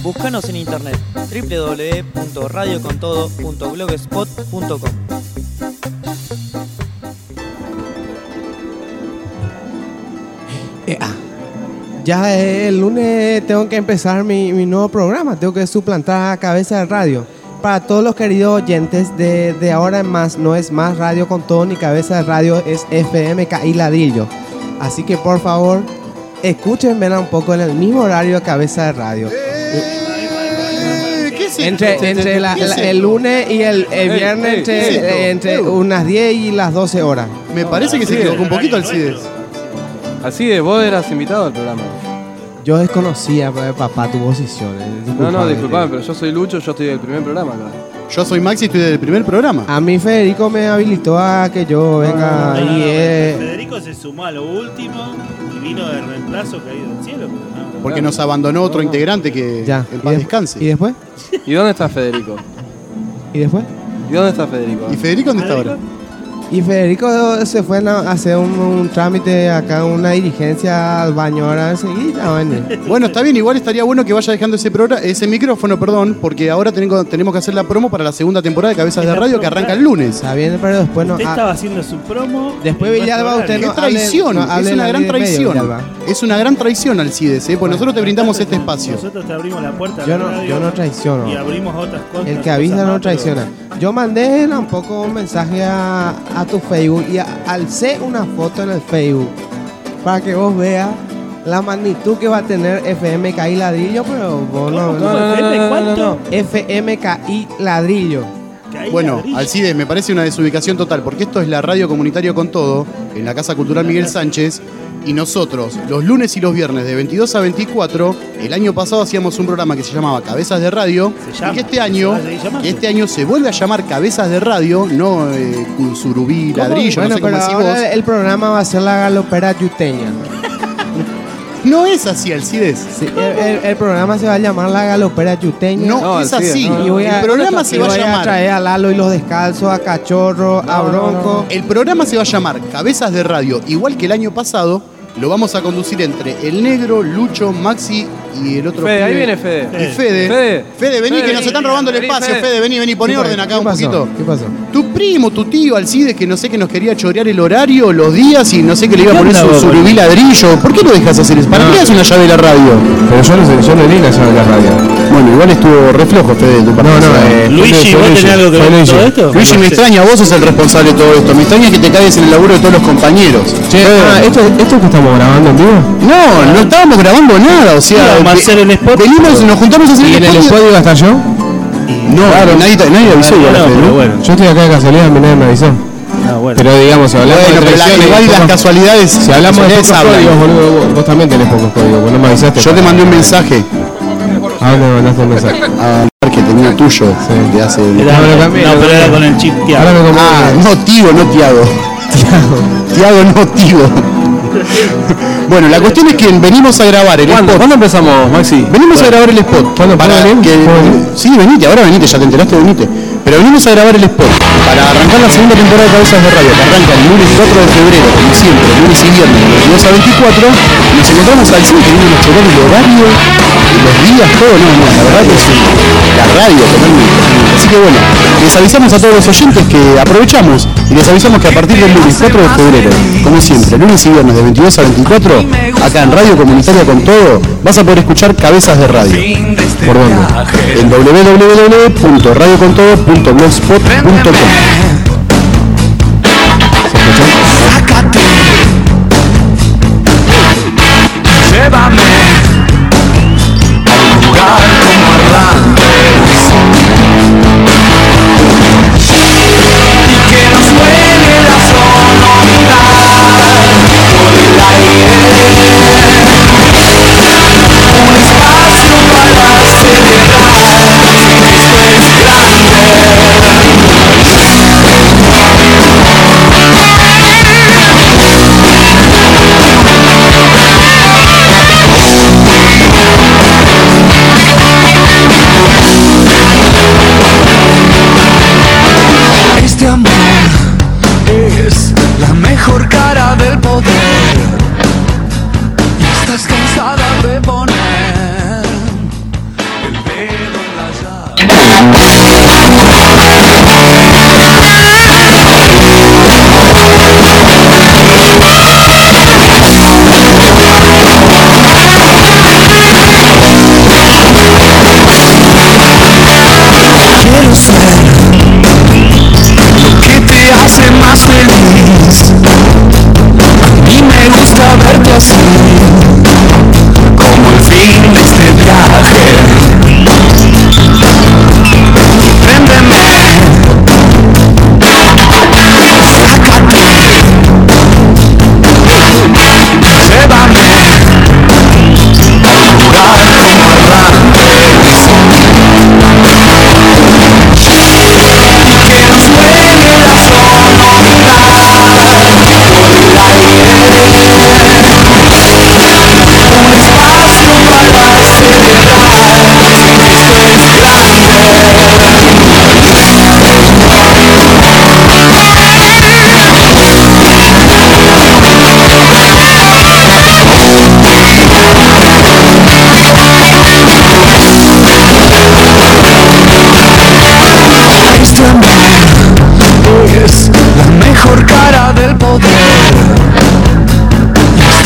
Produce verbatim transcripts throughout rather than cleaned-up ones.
Búscanos en internet doble u doble u doble u punto radio con todo punto blogspot punto com. Eh, ah. Ya el lunes tengo que empezar mi, mi nuevo programa. Tengo que suplantar a Cabeza de Radio. Para todos los queridos oyentes, de, de ahora en más no es más Radio con Todo ni Cabeza de Radio, es F M K I Ladrillo. Así que por favor, escúchenme un poco en el mismo horario de Cabeza de Radio. Eh, ¿Qué es Entre, esto? entre la, ¿Qué es la, esto? el lunes y el, el viernes, Ey, entre, ¿qué es esto? eh, entre Ey. unas diez y las doce horas. Me parece que se equivocó un poquito Alcides. Así de vos eras invitado al programa. Yo desconocía, papá, tu posición. eh, No, disculpame. no, disculpame, pero yo soy Lucho, yo estoy del primer programa acá. Yo soy Maxi y estoy del primer programa. A mí Federico me habilitó a que yo venga No, no, y no, eh, Federico se sumó a lo último y vino de reemplazo caído del cielo. No, Porque nos abandonó otro integrante que ya. en ¿Y paz de- descanse. ¿Y después? ¿Y dónde está Federico? ¿Y después? ¿Y dónde está Federico? ¿Y Federico dónde está ahora? Y Federico se fue a hacer un, un trámite acá, una dirigencia al baño ahora enseguida. Bueno. Bueno, está bien, igual estaría bueno que vaya dejando ese programa, ese micrófono, perdón, porque ahora tengo- tenemos que hacer la promo para la segunda temporada de Cabezas de Radio que arranca el lunes. Está bien, pero después no. Usted ah, estaba haciendo su promo. Después en Villalba, nuestro usted ¡Qué no horario. traición! hable- no hable es una la gran ley de medio, traición. Villalba. Es una gran traición, Alcides, ¿eh? Porque nosotros te brindamos este espacio. Nosotros te abrimos la puerta a Yo la no, radio yo no traiciono. y abrimos otras cosas. El que avisa cosas no más, traiciona. Yo mandé un poco un mensaje a, a tu Facebook y a- alcé una foto en el Facebook para que vos veas la magnitud que va a tener F M K I Ladrillo, pero vos no, ¿Cómo? no, ¿Cómo? no, ¿F M? no, ¿Cuánto? no, no. F M K I Ladrillo. Que hay Bueno, ladrillo. Alcides, me parece una desubicación total, porque esto es la Radio Comunitario con Todo, en la Casa Cultural Miguel Sánchez, y nosotros, los lunes y los viernes de veintidós a veinticuatro, el año pasado hacíamos un programa que se llamaba Cabezas de Radio, Se llama, y que este se año, va a seguir llamando. que este año se vuelve a llamar Cabezas de Radio, no eh, Surubí, Ladrillo, Bueno, no sé cómo pero decís ahora vos. el programa va a ser la galopera yuteña. No es así, Alcides. Sí, el, el- el programa se va a llamar la galopera yuteña. No, No, es Alcides, así. no, no. Y voy a- El programa se y va a voy llamar. traer a Lalo y los descalzos, a Cachorro, a Bronco. El programa se va a llamar Cabezas de Radio, igual que el año pasado. Lo vamos a conducir entre el Negro, Lucho, Maxi y el otro Fede, ahí pibe. viene Fede. Y Fede. Fede. Fede, vení, Fede, que nos están vení, robando el vení, espacio. Fede. Fede, vení, vení, poné ¿Qué orden pa- acá qué un pasó? poquito. ¿Qué pasó? Tu primo, tu tío Alcides, que no sé que nos quería chorear el horario, los días y no sé que le iba a ¿Qué poner su onda, surubí ladrillo. ¿Por qué lo dejas hacer eso? ¿Para qué le das una llave de la radio? Pero yo no sé, yo no di la llave de la radio. Bueno, igual estuvo reflojo, Fede, de tu parte. No, no, eh, Luigi, fue ¿vos Luigi, tenés algo que fue ver con Luigi. todo esto? Luigi, me extraña, vos sos el responsable de todo esto. Me extraña que te caigas en el laburo de todos los compañeros. Che, ah, ¿esto, ¿esto que estamos grabando en vivo? No, no estábamos grabando nada, o sea, Íbamos a ve- hacer el spot. venimos, nos juntamos a hacer ¿Y en el spot iba a estar yo? No, nadie, te- nadie avisó igual a No, Fede, pero ¿no? bueno. Yo estoy acá de casualidad, a mí nadie me avisó. Ah, bueno. Pero digamos, si hablamos Bueno, de pero la- traiciones, igual las pocos- casualidades, si hablamos de casualidades pocos hablan. códigos, boludo, vos, vos también tenés pocos códigos, vos no me avisaste. Yo te mandé un mensaje ¿A dónde me mandaste un mensaje? a que tenía tuyo de hace. Era- No, lo cambié, no, lo pero era cambié. con el chip Ahora Tiago. me Ah, conviene. no, Tigo, no Tiago. Tiago, no Tigo. Bueno, la cuestión es que venimos a grabar el ¿Cuándo, spot. ¿Cuándo empezamos, Maxi? Venimos a grabar el spot. ¿Cuándo para puedo venir? que ¿Puedo venir? Sí, venite, ahora venite, ya te enteraste, venite. Pero venimos a grabar el spot para arrancar la segunda temporada de Cabezas de Radio, que arranca el lunes cuatro de febrero, como siempre, lunes y viernes, de veintidós a veinticuatro. Nos encontramos al cine, que viene a chorar el horario, los días, todo. No, no, la verdad que es la radio totalmente. Así que bueno, les avisamos a todos los oyentes que aprovechamos y les avisamos que a partir del lunes cuatro de febrero, como siempre, lunes y viernes de veintidós a veinticuatro, acá en Radio Comunitaria con Todo, vas a poder escuchar Cabezas de Radio. ¿Por dónde? En doble u doble u doble u punto radio con todo punto blogspot punto com. Sácate, llévame a un lugar como Atlantis y que nos suene la sonoridad por el aire, un espacio para celebrar que esto es grande.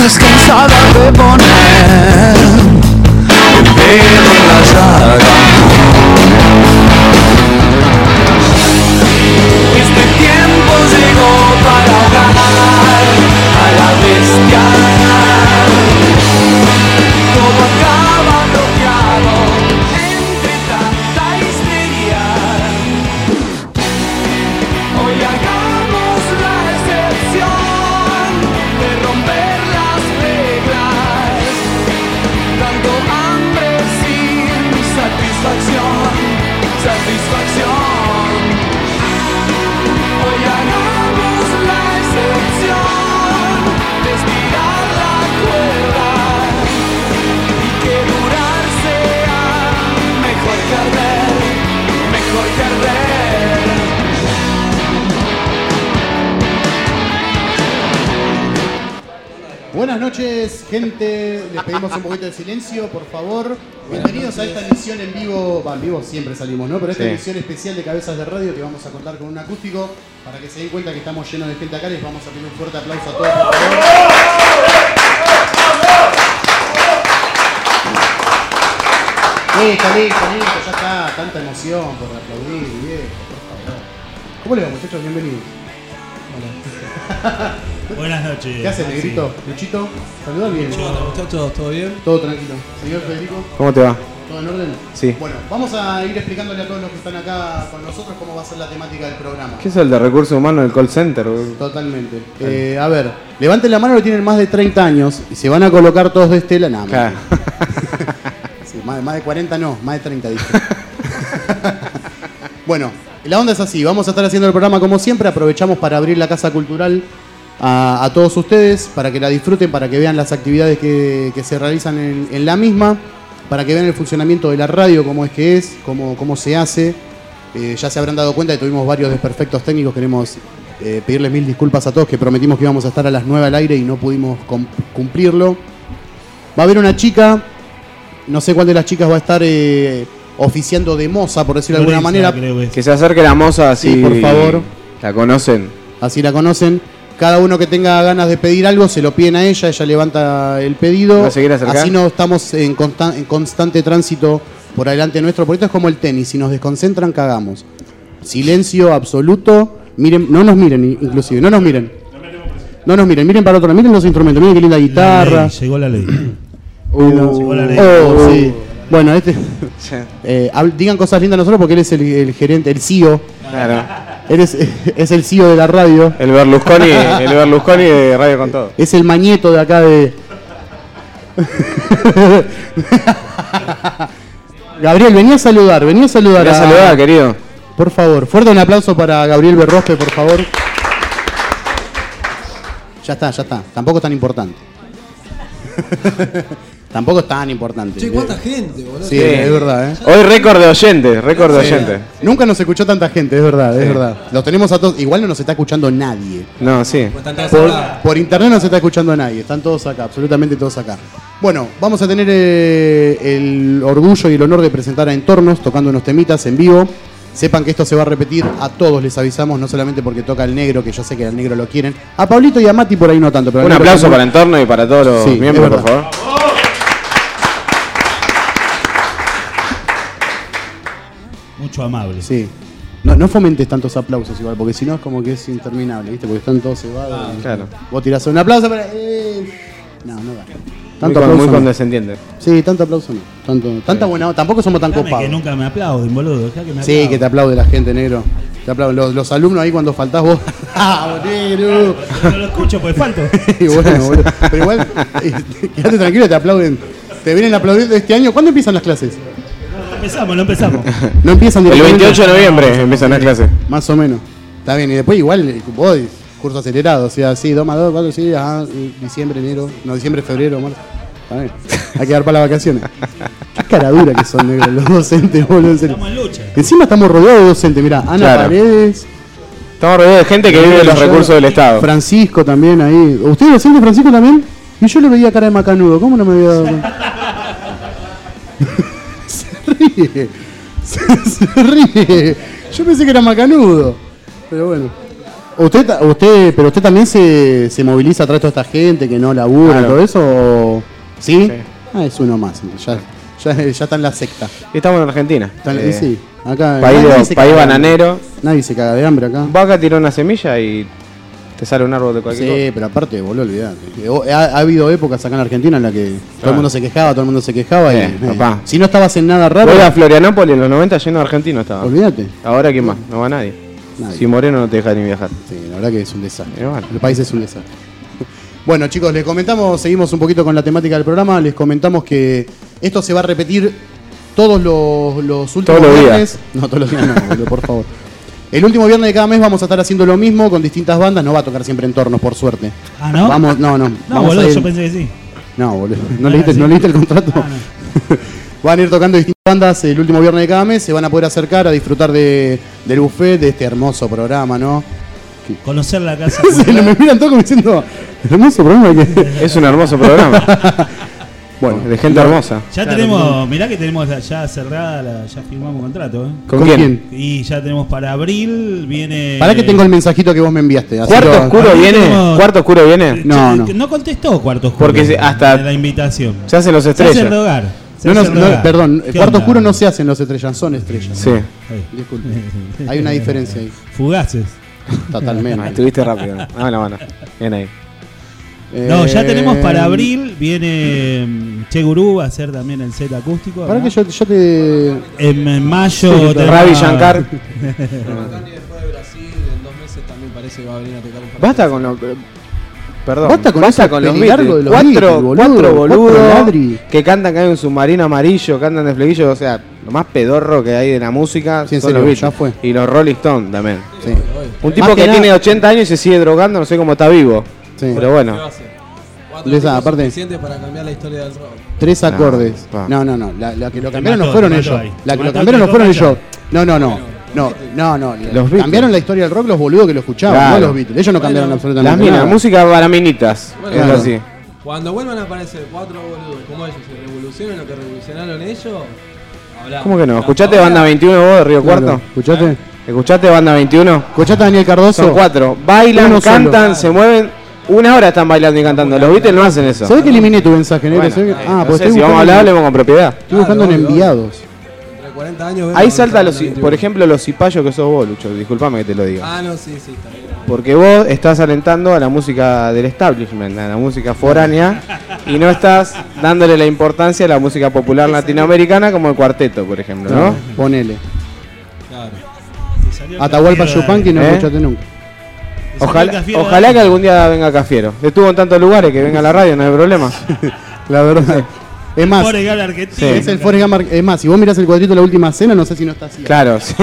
es cansada de poner el dedo en la llaga. Este tiempo llegó para ganar a la bestia. Todo acaba bloqueado entre tanta histeria. Hoy hagamos la excepción de romper las reglas, dando hambre sin satisfacción, satisfacción. Hoy hagamos la excepción de estirar la cuerda y que durar sea mejor que arder, mejor que arder. Buenas noches, gente. Les pedimos un poquito de silencio, por favor. Bienvenidos a esta emisión en vivo. Va, en vivo siempre salimos, ¿no? Pero esta Sí. emisión especial de Cabezas de Radio que vamos a contar con un acústico. Para que se den cuenta que estamos llenos de gente acá, les vamos a pedir un fuerte aplauso a todos, por favor. Listo, listo, listo, ya está. Tanta emoción por aplaudir, viejo, por favor. ¿Cómo le va, muchachos? Bienvenidos. Buenas noches. ¿Qué haces, negrito? Luchito, saludar bien. Muchachos, ¿todo bien? Todo tranquilo. Señor Federico, ¿Cómo te va? ¿todo en orden? Sí. Bueno, vamos a ir explicándole a todos los que están acá con nosotros cómo va a ser la temática del programa. ¿Qué es el de recursos humanos del call center? Totalmente. Eh, a ver, levanten la mano que tienen más de treinta años y se van a colocar todos de estela. Nada, Claro. sí, más, de, más de cuarenta no, más de treinta dije. Bueno, la onda es así, vamos a estar haciendo el programa como siempre, aprovechamos para abrir la Casa Cultural a, a todos ustedes, para que la disfruten, para que vean las actividades que, que se realizan en, en la misma, para que vean el funcionamiento de la radio, cómo es que es, cómo, cómo se hace. Eh, ya se habrán dado cuenta que tuvimos varios desperfectos técnicos, queremos eh, pedirles mil disculpas a todos, que prometimos que íbamos a estar a las nueve al aire y no pudimos cum- cumplirlo. Va a haber una chica, no sé cuál de las chicas va a estar eh, oficiando de moza, por decirlo de alguna manera. Creo que es. Que se acerque la moza así. Sí, por favor. La conocen. Así la conocen. Cada uno que tenga ganas de pedir algo se lo piden a ella, ella levanta el pedido. ¿Va a seguir acercando? Así no estamos en, constan- en constante tránsito por adelante nuestro, porque esto es como el tenis, si nos desconcentran cagamos. Silencio absoluto. Miren, no nos miren inclusive, no nos miren. No nos miren, miren para otro lado, miren los instrumentos, miren qué linda La guitarra. ley, llegó la ley. Uh, Llegó la ley. Oh, sí. Bueno, este, sí. eh, hab- digan cosas lindas a nosotros porque él es el, el gerente, el C E O. Claro. Él es, es el C E O de la radio. El Berlusconi, el Berlusconi de Radio con Todo. Es el mañeto de acá de... Gabriel, venía a saludar, venía a saludar. Quería a- saludar, querido. Por favor, fuerte un aplauso para Gabriel Berrospe, por favor. Ya está, ya está. Tampoco es tan importante. Tampoco es tan importante. Che, cuánta gente, boludo. Sí, es verdad, ¿eh? Hoy récord de oyentes, récord de Sí. oyentes. Nunca nos escuchó tanta gente, es verdad, es Sí. verdad. Los tenemos a todos. Igual no nos está escuchando nadie. No, sí. Pues están todos Por, acá. por internet no se está escuchando a nadie, están todos acá, absolutamente todos acá. Bueno, vamos a tener eh, el orgullo y el honor de presentar a Entornos tocando unos temitas en vivo. Sepan que esto se va a repetir, a todos les avisamos, no solamente porque toca el negro, que yo sé que al negro lo quieren. A Pablito y a Mati por ahí no tanto. Pero Un al negro aplauso también. para Entorno y para todos los Sí, es miembros, por verdad. favor. Mucho amable. Sí. No, no fomentes tantos aplausos igual, porque si no es como que es interminable, ¿viste? Porque están todos cebados. y- Claro. Vos tirás un aplauso para... eh, No, no da. Muy, Tanto con- muy aplauso no. condescendiente. Sí, tanto aplauso no. Tanto, tanta buena onda. Tampoco somos tan Dame copados. que nunca me aplauden, boludo. Dejá que me Sí, aplauden. que te aplaude la gente, negro. Te aplauden. Los, los alumnos ahí cuando faltás vos. ¡Ah, negro! No lo escucho, pues falto. Y bueno, boludo. Pero igual, eh, quédate tranquilo, te aplauden. Te vienen aplaudiendo este año. ¿Cuándo empiezan las clases? No empezamos, no empezamos. No empiezan El directamente. veintiocho de noviembre empiezan las clases. Más o menos. Está bien. Y después igual, eh, vos, curso acelerado. O sea, sí, dos más dos, cuatro, sí, ajá, diciembre, enero. No, diciembre, febrero, marzo. Está bien. Hay que dar para las vacaciones. Qué cara dura que son, negro, los docentes, boludo. En serio. Estamos en lucha. Encima estamos rodeados de docentes. Mirá, Ana Claro. Paredes. Estamos rodeados de gente que vive de los recursos del Estado. Francisco también ahí. ¿Usted es docente, Francisco, también? Y yo le veía cara de macanudo. ¿Cómo no me había dado cuenta? Se ríe. Se, se ríe. Yo pensé que era macanudo. Pero bueno. Usted, ta- usted, pero usted también se, se moviliza atrás de toda esta gente que no labura Claro. y todo eso, ¿o? ¿Sí? Sí. Ah, es uno más, ya, ya, ya está en la secta. Y estamos en Argentina. Está en- Eh, sí, acá País, nadie de- se país caga de hambre. bananero. Nadie se caga de hambre acá. Vos acá tiró una semilla y te sale un árbol de cualquier Sí, pero aparte, boludo, olvidate. Eh, Ha, ha habido épocas acá en Argentina en las que todo el mundo se quejaba, todo el mundo se quejaba. Eh, y, eh, papá. si no estabas en nada cosa. raro, Voy a Florianópolis en los noventa lleno de argentinos estaba. olvídate. Ahora quién más, no va nadie. Nadie. Si Moreno no te deja ni viajar. Sí, la verdad que es un desastre. Y bueno. El país es un desastre. Bueno, chicos, les comentamos, seguimos un poquito con la temática del programa. Les comentamos que esto se va a repetir todos los, los últimos Todos los días. viernes. No, todos los días no, boludo, por favor. El último viernes de cada mes vamos a estar haciendo lo mismo con distintas bandas. No va a tocar siempre en tornos, por suerte. Ah, ¿no? Vamos, no, no. No, vamos boludo, a ir- yo pensé que sí. No, boludo. ¿No, Ah, leíste, sí. ¿no leíste el contrato? Ah, no. Van a ir tocando distintas bandas el último viernes de cada mes. Se van a poder acercar a disfrutar de, del buffet, de este hermoso programa, ¿no? Conocer la casa. Se me miran todos como diciendo, hermoso programa que... Es un hermoso programa. Bueno, de gente hermosa. Ya Claro, tenemos, mirá que tenemos la- ya cerrada, la- ya firmamos contrato, ¿eh? ¿Con, quién? Y ya tenemos para abril, viene... Para que tengo el mensajito que vos me enviaste. así ¿Cuarto lo- oscuro Aquí viene? tenemos- ¿Cuarto oscuro viene? No, no. No contestó Cuarto Oscuro. Porque se- hasta- de la invitación. Se hacen los Se hace estrellas. rogar. se No, no, hace no, rogar. perdón, ¿Qué cuarto onda? oscuro no se hacen los estrellas, son estrellas. Sí. Ahí. Disculpe. Hay una diferencia ahí. Fugaces. Ah, Totalmente. estuviste rápido. ¿no? Ah, la mano. Bien ahí. No, ya Eh, tenemos para abril, viene mm, Che Gurú, va a hacer también el set acústico. Para ¿verdad? que yo, yo te... En, en mayo... tenemos- Ravi Shankar. Kanye después de Brasil, en dos meses también parece que va a venir a tocar un par de Basta veces. con lo. Perdón. Basta con eso los pelilargo de los Beatles. Cuatro, Beatles, boludo. cuatro Cuatro boludos ladri. que cantan que hay un submarino amarillo, cantan de flequillo. O sea, lo más pedorro que hay de la música Sí, en son serio, los Beatles. ya fue. Y los Rolling Stones también. Sí. Un tipo Más que, que nada- tiene ochenta años y se sigue drogando, no sé cómo está vivo. Sí. Pero ¿Qué bueno. va a hacer? Cuatro Les- discos aparte- suficientes para cambiar la historia del rock. Tres No, acordes. pa. No, no, no. La, la que lo Te cambiaron mató, no fueron te mató ellos. ahí. La Te que lo mató, cambiaron te no fueron tocó ellos. No, no, no. No, no, no. Los Beatles. Cambiaron la historia del rock los boludos que lo escuchaban, Claro. no los Beatles. Ellos no cambiaron Las absolutamente minas, nada. música para minitas. Bueno, es claro. así. Cuando vuelvan a aparecer cuatro boludos como ellos y revolucionen lo que revolucionaron ellos, hablamos. ¿Cómo que no? Pero ¿Escuchaste ahora- Banda veintiuno vos de Río Claro. Cuarto? ¿Escuchaste? ¿Escuchaste Banda veintiuno? ¿Escuchaste a Daniel Cardoso? Son cuatro. Bailan, Uno solo. cantan, se mueven. Una hora están bailando y cantando. Los Beatles no hacen eso. ¿Sabés que eliminé tu mensaje, negro? Bueno, ¿Sabés que- eh, Ah, no pues sé, estoy si vamos a buscando, hablar, hablemos con propiedad. estoy buscando en Claro, obvio, enviados. Entre cuarenta años vemos Ahí avanzar salta, los, la veintiuno. por ejemplo, los cipayos que sos vos, Lucho. Disculpame que te lo diga. Ah, no, sí, sí, está bien. Porque vos estás alentando a la música del establishment, a la música foránea, y no estás dándole la importancia a la música popular latinoamericana como el cuarteto, por ejemplo, ¿no? Ponele. Claro. Te salió el Atahualpa Cafiero Yupanqui no ¿Eh? escuchaste nunca. de- te salió el Ojalá, Cafiero de- ojalá que algún día venga Cafiero. Estuvo en tantos lugares que venga a la radio, no hay problema. La verdad. Es más, Forrest Gump argentino. Sí. es el Forrest Gump. Es más, si vos mirás el cuadrito de la última cena, no sé si no está así. Claro, sí.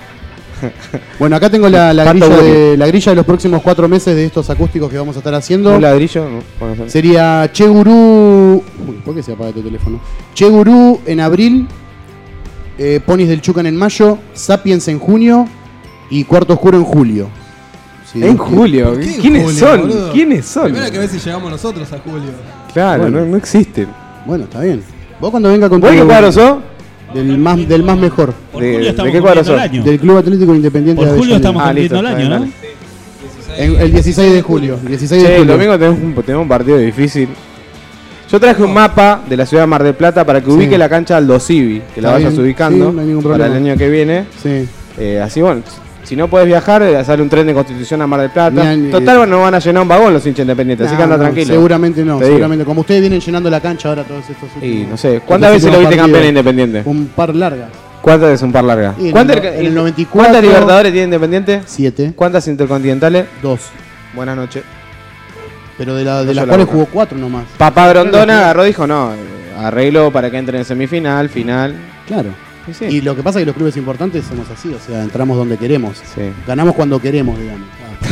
Bueno, acá tengo la, la, Pato grilla de, Woody. la grilla de los próximos cuatro meses de estos acústicos que vamos a estar haciendo. Un ladrillo. No, Bueno, sí. Sería Che Gurú. Uy, ¿por qué se apaga tu teléfono? Che Gurú en abril, eh, Ponis del Chucan en mayo, Sapiens en junio y Cuarto Oscuro en julio. Sí, En que- julio. ¿Por qué en ¿Quiénes julio, son? boludo? ¿Quiénes son? Primero hay que ver si llegamos nosotros a julio. Claro, Bueno. no, no existen. Bueno, está bien. Vos cuando venga con ¿Vos tu- qué cuadro sos? Del más, del más mejor. Por ¿De- julio de estamos qué cuadro cumpliendo el sos? año. Del Club Atlético Independiente Por de julio Avellaneda. estamos Ah, listo, cumpliendo el está año, bien, ¿no? dale. En- el dieciséis de julio. dieciséis Che, de el julio. domingo tenemos un, tenemos un partido difícil. Yo traje un mapa de la ciudad de Mar del Plata para que Sí. ubique la cancha Aldo Civi, que la Está vayas bien. ubicando Sí, no hay ningún para el problema. año que viene. Sí. Eh, así bueno, si no puedes viajar, eh, sale un tren de Constitución a Mar del Plata. Ni a- Total, bueno, no van a llenar un vagón los hinchas independientes, así que Nah, anda no, tranquilo. Seguramente no, Te digo. seguramente. Como ustedes vienen llenando la cancha ahora todos estos Y últimos- no sé, ¿cuántas estos veces lo últimos viste campeón partidos. Independiente? Un par largas. ¿Cuántas es un par larga? Y en ¿Cuántas, el no- en el noventa y cuatro, ¿Cuántas Libertadores tiene Independiente? Siete. ¿Cuántas intercontinentales? Dos. Buenas noches. Pero de, la, de No las yo la cuales boca. jugó cuatro nomás. Papá Grondona agarró y dijo, no, eh, arreglo para que entre en semifinal, final. Claro. Y sí. Y lo que pasa es que los clubes importantes somos así, o sea, entramos donde queremos. Sí. Ganamos cuando queremos, digamos.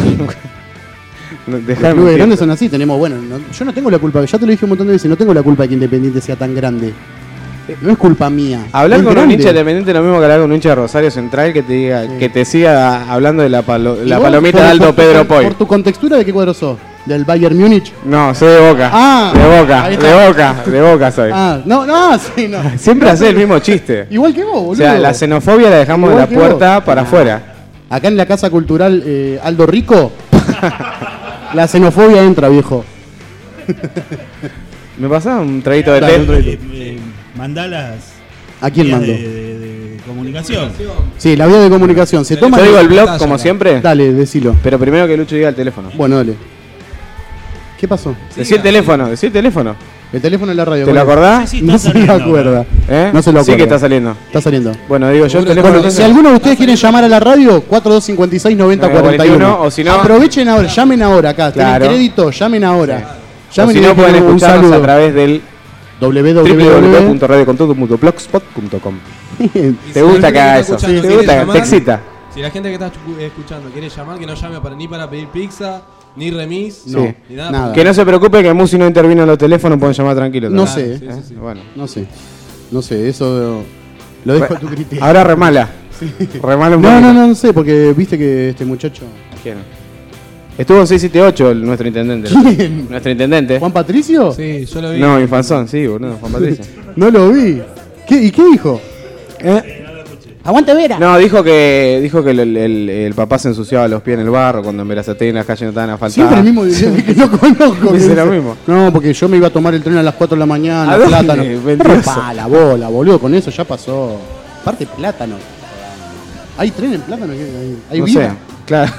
No, Los dejá de clubes mentir. grandes son así, tenemos, bueno, no- yo no tengo la culpa, ya te lo dije un montón de veces, no tengo la culpa de que Independiente sea tan grande. No es culpa mía. Hablar es con un grande. hincha independiente es lo mismo que hablar con un hincha de Rosario Central que te diga, Sí. que te siga hablando de la, palo- ¿Y la vos, palomita por- de Aldo por- Pedro por- Poy. ¿Por tu contextura de qué cuadro sos? ¿Del Bayern Múnich? No, soy de Boca. Ah, de Boca, ahí de está. Boca, de Boca soy. Ah, no, no, sí, no. Siempre hace el mismo chiste. Igual que vos, boludo. O sea, la xenofobia la dejamos Igual de que la puerta vos. para Ah. afuera. Acá en la Casa Cultural eh, Aldo Rico, la xenofobia entra, viejo. ¿Me pasás un traguito de Dale, té? un traguito. Eh, eh, mandá las ¿A quién vías mando? de, de- de comunicación. Sí, la vía de comunicación. Se toma Yo digo el blog pantalla como acá. siempre, Dale, decilo. pero primero que Lucho diga el teléfono. Bueno, dale. ¿Qué pasó? Decí el teléfono, decí el teléfono. El teléfono en la radio. ¿Te lo ¿cuál es? acordás? Sí, sí, está No se lo saliendo acuerda. ¿Eh? No se lo Sí que acuerda. está saliendo. Está saliendo. Bueno, digo yo el teléfono. Bueno, entonces. si alguno de ustedes quieren llamar a la radio, cuatro dos cinco seis nueve cero cuatro uno. o si no- Aprovechen ahora, llamen ahora acá. Claro. Tienen crédito, llamen ahora. O Llamen si y no, dejen pueden un escucharnos saludo. a través del w w w w w w punto radio con todo punto blogspot punto com. Y ¿Te si gusta la que gente haga está eso? escuchando ¿Te quiere gusta? llamar, ¿Te excita? Si la gente que está escu- escuchando quiere llamar, que no llame para, ni para pedir pizza, ni remis, No, Sí. ni nada. nada. Que no se preocupe que Musi no intervino en los teléfonos, pueden llamar tranquilos. No también. sé, sí, sí, sí. Bueno. no sé. No sé, eso lo dejo a tu criterio. Ahora remala. Remala un No, poquito. no, no, no sé, porque viste que este muchacho. ¿Quién? Estuvo en seis siete ocho el- nuestro intendente. ¿Quién? Nuestro intendente. ¿Juan Patricio? Sí, yo lo vi. No, Infanzón, sí, boludo, Juan Patricio. No lo vi. ¿Qué, ¿Y qué dijo? ¿Eh? Aguante Vera. No, dijo que dijo que el, el- el papá se ensuciaba los pies en el barro cuando en Verazategui en las calles no estaban asfaltadas. Siempre el mismo video que no conozco. Dice que lo dice, mismo. No, porque yo me iba a tomar el tren a las cuatro de la mañana, ¿A dónde? plátano. Mentiroso. Pa, la bola, boludo, con eso ya pasó. Aparte plátano. ¿Hay tren en plátano? ¿Qué? ¿Hay, hay No vida? sé, claro.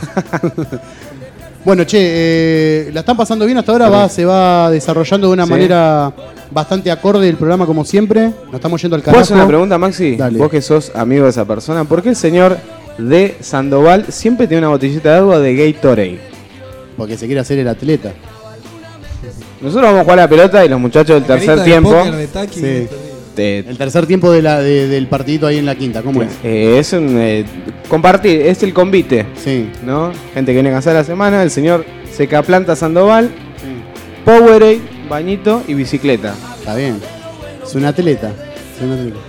Bueno, che, eh, la están pasando bien hasta ahora, va, se va desarrollando de una Sí. manera bastante acorde el programa como siempre. Nos estamos yendo al ¿Puedo carajo. hacer una pregunta, Maxi? Dale. Vos que sos amigo de esa persona, ¿por qué el señor de Sandoval siempre tiene una botellita de agua de Gatorade? Porque se quiere hacer el atleta. Nosotros vamos a jugar a la pelota y los muchachos del tercer Carita de tiempo. póker de Taki, Sí. de- te- El tercer tiempo de la, de- del partidito ahí en la quinta, ¿cómo es? eh, es un eh, compartir, es el convite, Sí. ¿no? Gente que viene cansada la semana, el señor Secaplanta Sandoval, Powerade, bañito y bicicleta. Está bien. Es un atleta. Es un atleta.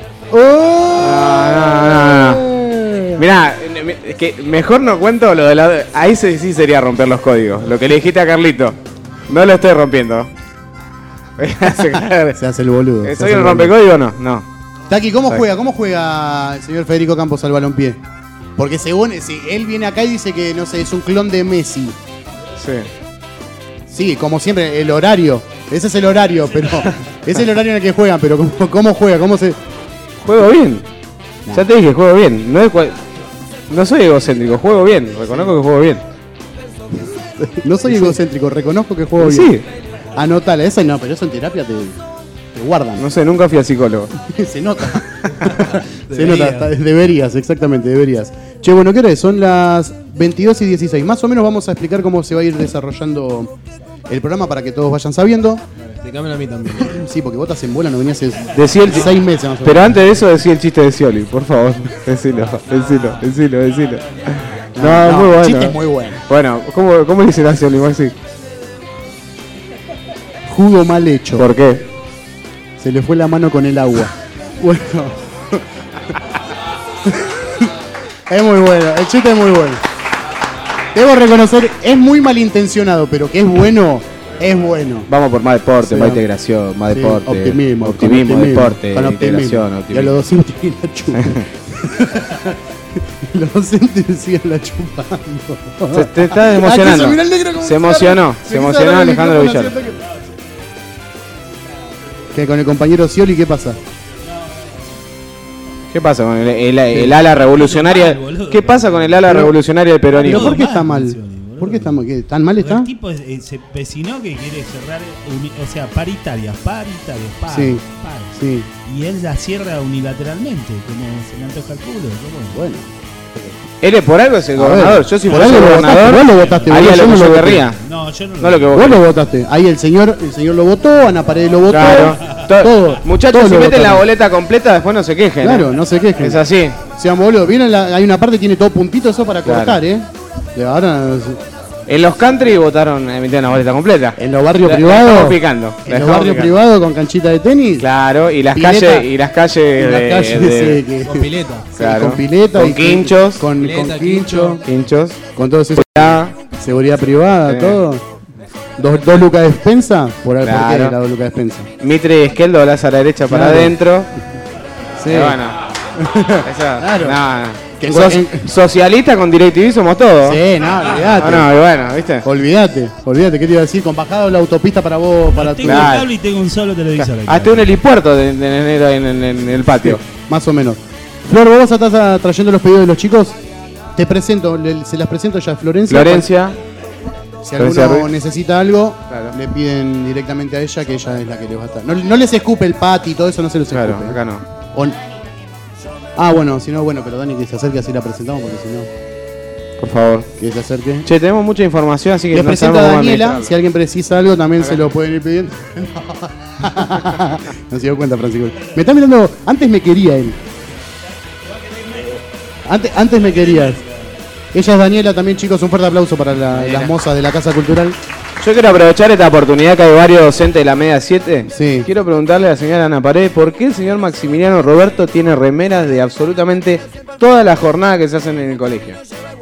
No, no, no. Mirá, es que mejor no cuento lo de la. Ahí sí, sí sería romper los códigos. Lo que le dijiste a Carlito. No lo estoy rompiendo. Se hace el boludo. se ¿Soy hace un el rompecódigo o no? No. Taki, ¿cómo Sí. juega? ¿Cómo juega el señor Federico Campos al balompié? Porque según si él viene acá y dice que no sé, es un clon de Messi. Sí. Sí, como siempre, el horario. Ese es el horario, pero es el horario en el que juegan, pero ¿cómo, cómo juega? ¿Cómo se...? Juego bien. Nah. Ya te dije, juego bien. No, es cua- no soy egocéntrico, juego bien. Reconozco que juego bien. No soy egocéntrico, reconozco que juego Sí. bien. Anotala, esa no, pero eso en terapia te, te guardan. No sé, nunca fui al psicólogo. Se nota. Se Deberías. nota, está- deberías, exactamente, deberías. Che, bueno, ¿qué hora es? Son las veintidós y dieciséis. Más o menos vamos a explicar cómo se va a ir desarrollando el programa para que todos vayan sabiendo. Explícamelo a mí también. Sí, porque vos estás en bola, no venías hace Decí el seis meses más o menos. Pero antes de eso decía el chiste de Scioli, por favor. Decilo, decilo, decilo, decilo. No, No, muy el bueno. chiste es muy bueno. Bueno, ¿cómo, cómo le dicen a Scioli, Maxi? Jugo mal hecho. ¿Por qué? Se le fue la mano con el agua. Bueno. Es muy bueno, el chiste es muy bueno. Debo reconocer, es muy malintencionado, pero que es bueno, es bueno. Vamos por más deporte, Sí. más integración, más Sí, deporte. optimismo, con optimismo, deporte, con integración, optimismo. Y a los optimismo. docentes siguen la chupa. Los docentes siguen la chupando. Se te está emocionando. Ah, que se mirá el negro como Se emocionó, se se quiso emocionó agarrar el Alejandro micrófono, Villar. ¿cierto que- Que con el compañero Scioli, ¿qué pasa? ¿Qué pasa con el, el- el ala revolucionaria? Mal, boludo. ¿Qué pasa con el ala Pero- revolucionaria del ¿Pero peronismo? por qué está mal, mal? Scioli, boludo. ¿Por qué está mal? ¿Qué, ¿Tan mal Porque está? el tipo es- eh, se empecinó que quiere cerrar, uni- o sea, paritarias, paritarias, par, Sí. par. Sí, Y él la cierra unilateralmente, como se le antoja el culo. ¿cómo? bueno. Él es por algo es el A ver, gobernador. Yo si por fuese algo lo gobernador, votaste, vos lo votaste, haría boludo, lo yo que no yo lo voté. querría. No, yo no lo No lo que vos Vos querés. lo votaste. Ahí el señor, el señor lo votó, Ana Paredes lo votó. Claro. To- todo. Muchachos, todo si lo meten la votaron. boleta completa, después no se quejen. Claro, ¿eh? no se quejen. Es así. Sean boludo, ¿vieron? La- hay una parte que tiene todo puntito eso para Claro. cortar, ¿eh? De ahora, En los country votaron, emitieron la boleta completa. en los barrios La- la privados. estamos picando, la En los estamos barrios picando. privados con canchita de tenis. Claro, y las Pileta. calles, y las calles, En las de- calles, de- sí, que- Con pileta. sí, claro. con pileta. Con y quinchos. Con, Pileta, con quincho. Hinchos. Con todo eso. Ya. Seguridad privada, Sí. todo. Dos, dos lucas de despensa. Por ahí, ¿por qué Claro. la dos lucas de despensa? Mitre y Esqueldo, volás a la derecha para Claro. adentro. Sí. Y bueno. Esa- Claro. no, Que en- Sos- en- socialista con DirecTV somos todos. Sí, no, olvídate. No, no, y bueno, ¿viste? Olvídate, olvídate, ¿qué te iba a decir? Con bajada la autopista para vos, para tu... Tengo un cable y tengo un solo televisor. aquí. Hasta un helipuerto de, de enero en, en- en el patio. Más o menos. Flor, vos vas a estar ah, trayendo los pedidos de los chicos. Te presento, le- se las presento ya a Florencia. Florencia. Si Florencia alguno Ruiz. necesita algo, Claro. le piden directamente a ella, que ella es la que les va a estar. No, no les escupe el pati y todo eso, no se los Claro, escupe. acá no. O n- ah, bueno, si no, bueno, pero Dani que se acerque así la presentamos, porque si no, Por favor. que se acerque. Che, tenemos mucha información, así que Les no presento a sabemos cómo Daniela, administrarlo. si alguien precisa algo también se lo pueden ir pidiendo. No se dio cuenta, Francisco. Me está mirando, antes me quería él. Antes, antes me querías. Ella es Daniela también, chicos, un fuerte aplauso para la- Daniela. las mozas de la Casa Cultural. Yo quiero aprovechar esta oportunidad que hay varios docentes de la media siete. Sí. Quiero preguntarle a la señora Ana Paredes por qué el señor Maximiliano Roberto tiene remeras de absolutamente toda la jornada que se hacen en el colegio.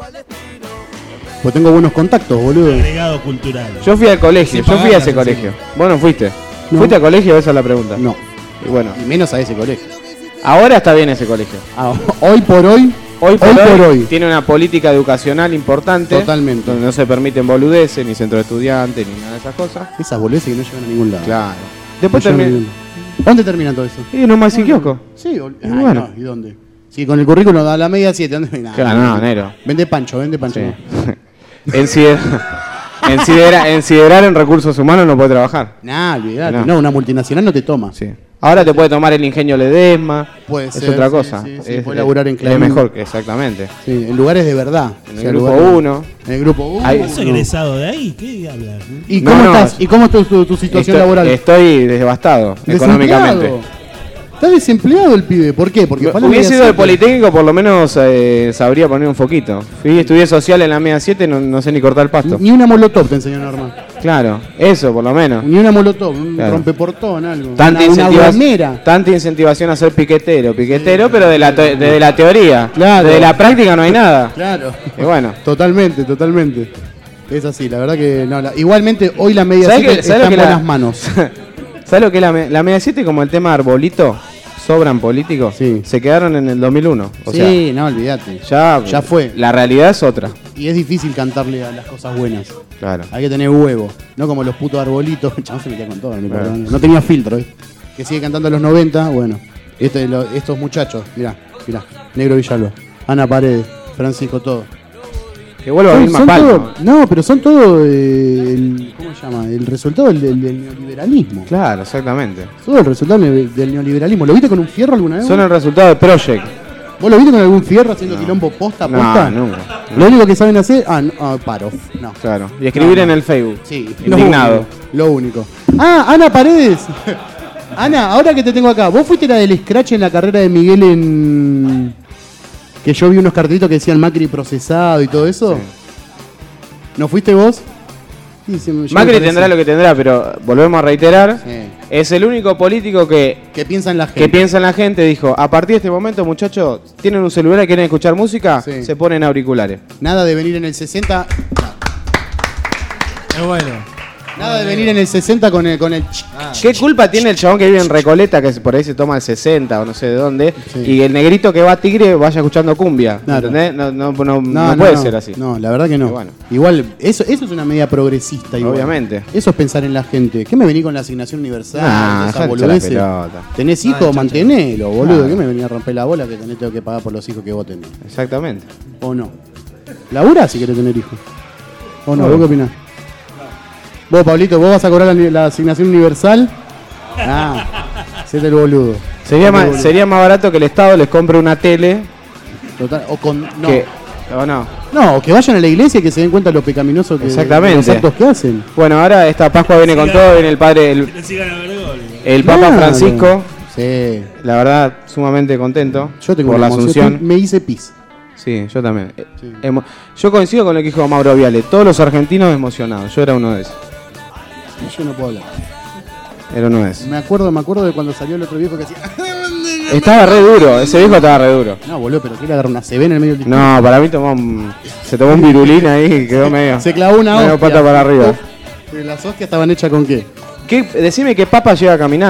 Pues tengo buenos contactos, boludo. Agregado cultural. Yo fui al colegio, Sí, yo fui a pagadas ese encima. colegio. ¿Vos no fuiste? No. ¿Fuiste al colegio? Esa es la pregunta. No, Y bueno, y menos a ese colegio. ahora está bien ese colegio. Ah, hoy por hoy, Hoy por, Hoy hoy, por hoy. tiene una política educacional importante. Totalmente. Donde no se permiten boludeces, ni centro de estudiantes, ni nada de esas cosas. esas boludeces que no llegan a ningún lado. Claro. No Después llegan a termina. ningún lado. ¿Dónde termina todo eso? Y no más sin kiosco. Sí, bol- Y Ay, bueno. no, ¿y dónde? Sí, con el currículum a la media siete. ¿Dónde? Nah, Claro, no, negro. Vende pancho, vende pancho. Sí. en, sider- en, sidera- en siderar en recursos humanos no puede trabajar. Nah, olvidate. No. No. una multinacional no te toma. Sí. Ahora te puede tomar el ingenio Ledesma. Puede es ser, otra sí, cosa. sí, sí, es, puede laburar en es Clarín. mejor que exactamente. Sí, en lugares de verdad. En O el sea, grupo lugares- uno. En el grupo uno. Hay- ¿Vos sos egresado de ahí? ¿Qué hablas? ¿Y No, cómo no, estás? ¿Y cómo es tu, tu- tu situación Estoy, laboral? estoy devastado económicamente. Desempleado. Está desempleado el pibe. ¿Por qué? Porque fue a la Hubiese media sido del siete. Politécnico, por lo menos eh, sabría poner un foquito. Fui, estudié social en la media siete, no, no sé ni cortar el pasto. Ni una molotov te enseñó Norma. Claro, eso por lo menos. Ni una molotov, un Claro. rompeportón, algo. Tanta, una, una incentiva- bromera. tanta incentivación a ser piquetero, piquetero, pero de la, te- desde la teoría. Claro. De la práctica no hay nada. Claro. Y bueno. Totalmente, totalmente. Es así, la verdad que no. la- igualmente, hoy la media ¿Sabés siete que- está sabés lo en que la- buenas manos. ¿Sabes lo que es la, me- la media siete? Como el tema arbolito, sobran políticos, Sí. se quedaron en el dos mil uno. O sea, sí, no, olvídate. ya, Ya fue. La realidad es otra. Y es difícil cantarle a las cosas buenas. Claro. Hay que tener huevo. No como los putos arbolitos. Chabón se metía con todo, me Claro. perdón. No tenía filtro, ¿eh? Que sigue cantando a los noventa. Bueno, este, lo- estos muchachos, mirá, mirá. Negro Villalba, Ana Paredes, Francisco, todo. Que vuelva a Son- Vilma son Palma. todo- no, pero son todo eh, el, ¿cómo se llama? El resultado del, del- del neoliberalismo. Claro, exactamente. Todo el resultado del del neoliberalismo. ¿Lo viste con un fierro alguna vez? Son el resultado de Project. ¿Vos lo viste con algún fierro haciendo quilombo posta a No, posta? nunca. Lo único que saben hacer. Ah, no, ah, paro. No. Claro. Y escribir No, en no. el Facebook. Sí, Indignado. Lo único. Lo único. Ah, Ana Paredes. Ana, ahora que te tengo acá, ¿vos fuiste la del scratch en la carrera de Miguel en. Que yo vi unos cartelitos que decían Macri procesado y todo eso? Sí. ¿No fuiste vos? Sí, se me- yo me Macri parece. tendrá lo que tendrá, pero volvemos a reiterar. Sí. Es el único político que, ¿Qué piensa en la gente? que piensa en la gente. Dijo, a partir de este momento, muchachos, tienen un celular y quieren escuchar música, Sí. se ponen auriculares. Nada de venir en el sesenta. Es bueno. Nada de venir en el sesenta con el. Con el ch- ¿Qué culpa tiene el chabón que vive en Recoleta, que por ahí se toma el sesenta o no sé de dónde, Sí. y el negrito que va a Tigre vaya escuchando cumbia? Claro. ¿Entendés? No, no, no, no No, puede no, ser así. No, la verdad que no. Pero bueno. Igual, eso, eso es una medida progresista. Igual. Obviamente. Eso es pensar en la gente. ¿Qué me vení con la asignación universal? Ah, esa dejate boludez? la pelota. ¿Tenés hijos? Ah, mantenelo, boludo. Claro. ¿Qué me venía a romper la bola que tenés tengo que pagar por los hijos que vos tenés? Exactamente. ¿O no? ¿Labura si querés tener hijos? ¿O no? No. ¿Vos qué opinás? Vos, Pablito, ¿vos vas a cobrar la, la asignación universal? Ah, hacete el boludo. Sería Hacete el más, boludo. sería más barato que el Estado les compre una tele Total, o con... No. que... ¿O no? No, o que vayan a la iglesia y que se den cuenta de lo pecaminoso que... Exactamente. Los actos que hacen. Bueno, ahora esta Pascua viene con todo, viene el padre, el, Que sigan a ver gol. el Papa Claro. Francisco, Sí. la verdad, sumamente contento Yo tengo por una la emoción. asunción. Me hice pis. Sí, yo también. Eh, Sí. emo- Yo coincido con lo que dijo Mauro Viale, todos los argentinos emocionados, yo era uno de esos. Yo no puedo hablar. Era uno de esos. Me acuerdo, me acuerdo de cuando salió el otro viejo que hacía... Estaba re duro, ese viejo estaba re duro. No, boludo, pero quiere agarrar una C B en el medio del No, para mí tomó un- se tomó un virulín ahí y quedó medio... Se clavó una medio hostia. pata para arriba. ¿Y las hostias estaban hechas con qué? ¿Qué, decime qué papa llega caminando.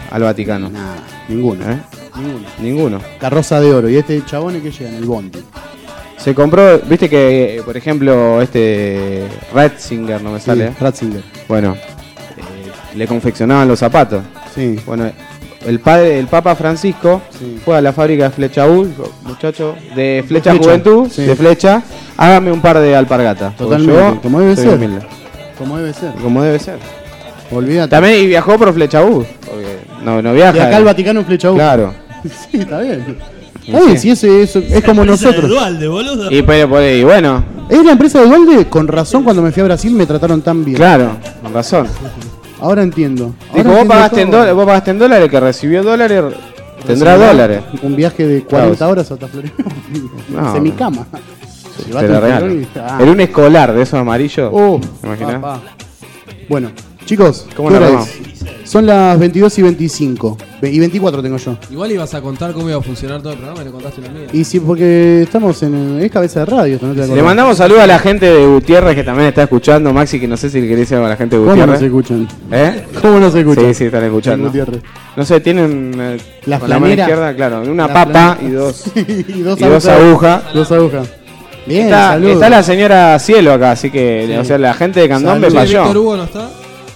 al Vaticano? Nada, ninguno. ¿Eh? Ninguno. Ninguno. Carroza de oro. ¿Y este chabón es que llega en el bondi? Se compró, viste que, eh, por ejemplo, este Ratzinger, no me sale. Sí, Ratzinger. Bueno, eh, le confeccionaban los zapatos. Sí. Bueno, el padre, el Papa Francisco, Sí. fue a la fábrica de Flecha U, muchacho, de Flecha, Flecha, Juventud, sí. de Flecha, hágame un par de alpargatas. porque Totalmente, yo como debe soy ser. humilde. Como debe ser. Como debe ser. Olvídate. También y viajó por Flecha U, porque no, no viaja. Y acá el Vaticano en Flecha U. Claro. Sí, está bien. Está bien, si ese, eso es como nosotros. Dualde, boludo. Y, pero, por ahí, bueno, Es la empresa de Dualde, con razón cuando me fui a Brasil me trataron tan bien. claro, con razón. Ahora entiendo. Dijo, Ahora vos entiendo pagaste, en todo. dólares, vos pagaste en dólares, el que recibió dólares tendrá Recibí dólares. Un viaje de cuarenta Claro. horas hasta Florida. No, Semicama. Te Llevate la un regalo. filón y- ah. Era un escolar de esos amarillos. Oh, ¿Te imaginas? papá. Bueno, chicos, ¿Cómo ¿qué la hora armamos? es? Son las veintidós y veinticinco. Ve- Y veinticuatro tengo yo. Igual ibas a contar cómo iba a funcionar todo el programa y le contaste una mierda. Y sí, porque estamos en. Es cabeza de radio, esto no te Le acordás. mandamos saludos a la gente de Gutiérrez que también está escuchando. Maxi, que no sé si le querés decir algo a la gente de ¿Cómo no Gutiérrez. se escuchan? ¿Eh? ¿Cómo no se escuchan? Sí, sí, están escuchando. En Gutiérrez. No sé, tienen eh, La con la mano flanera. izquierda, claro, una La papa flanera. y dos, y dos, y dos agujas. agujas. Dos agujas. Bien, Está, saludos. está la señora Cielo acá, así que, Sí. o sea, la gente de Candombe Saludos. falló. ¿Víctor Hugo no está?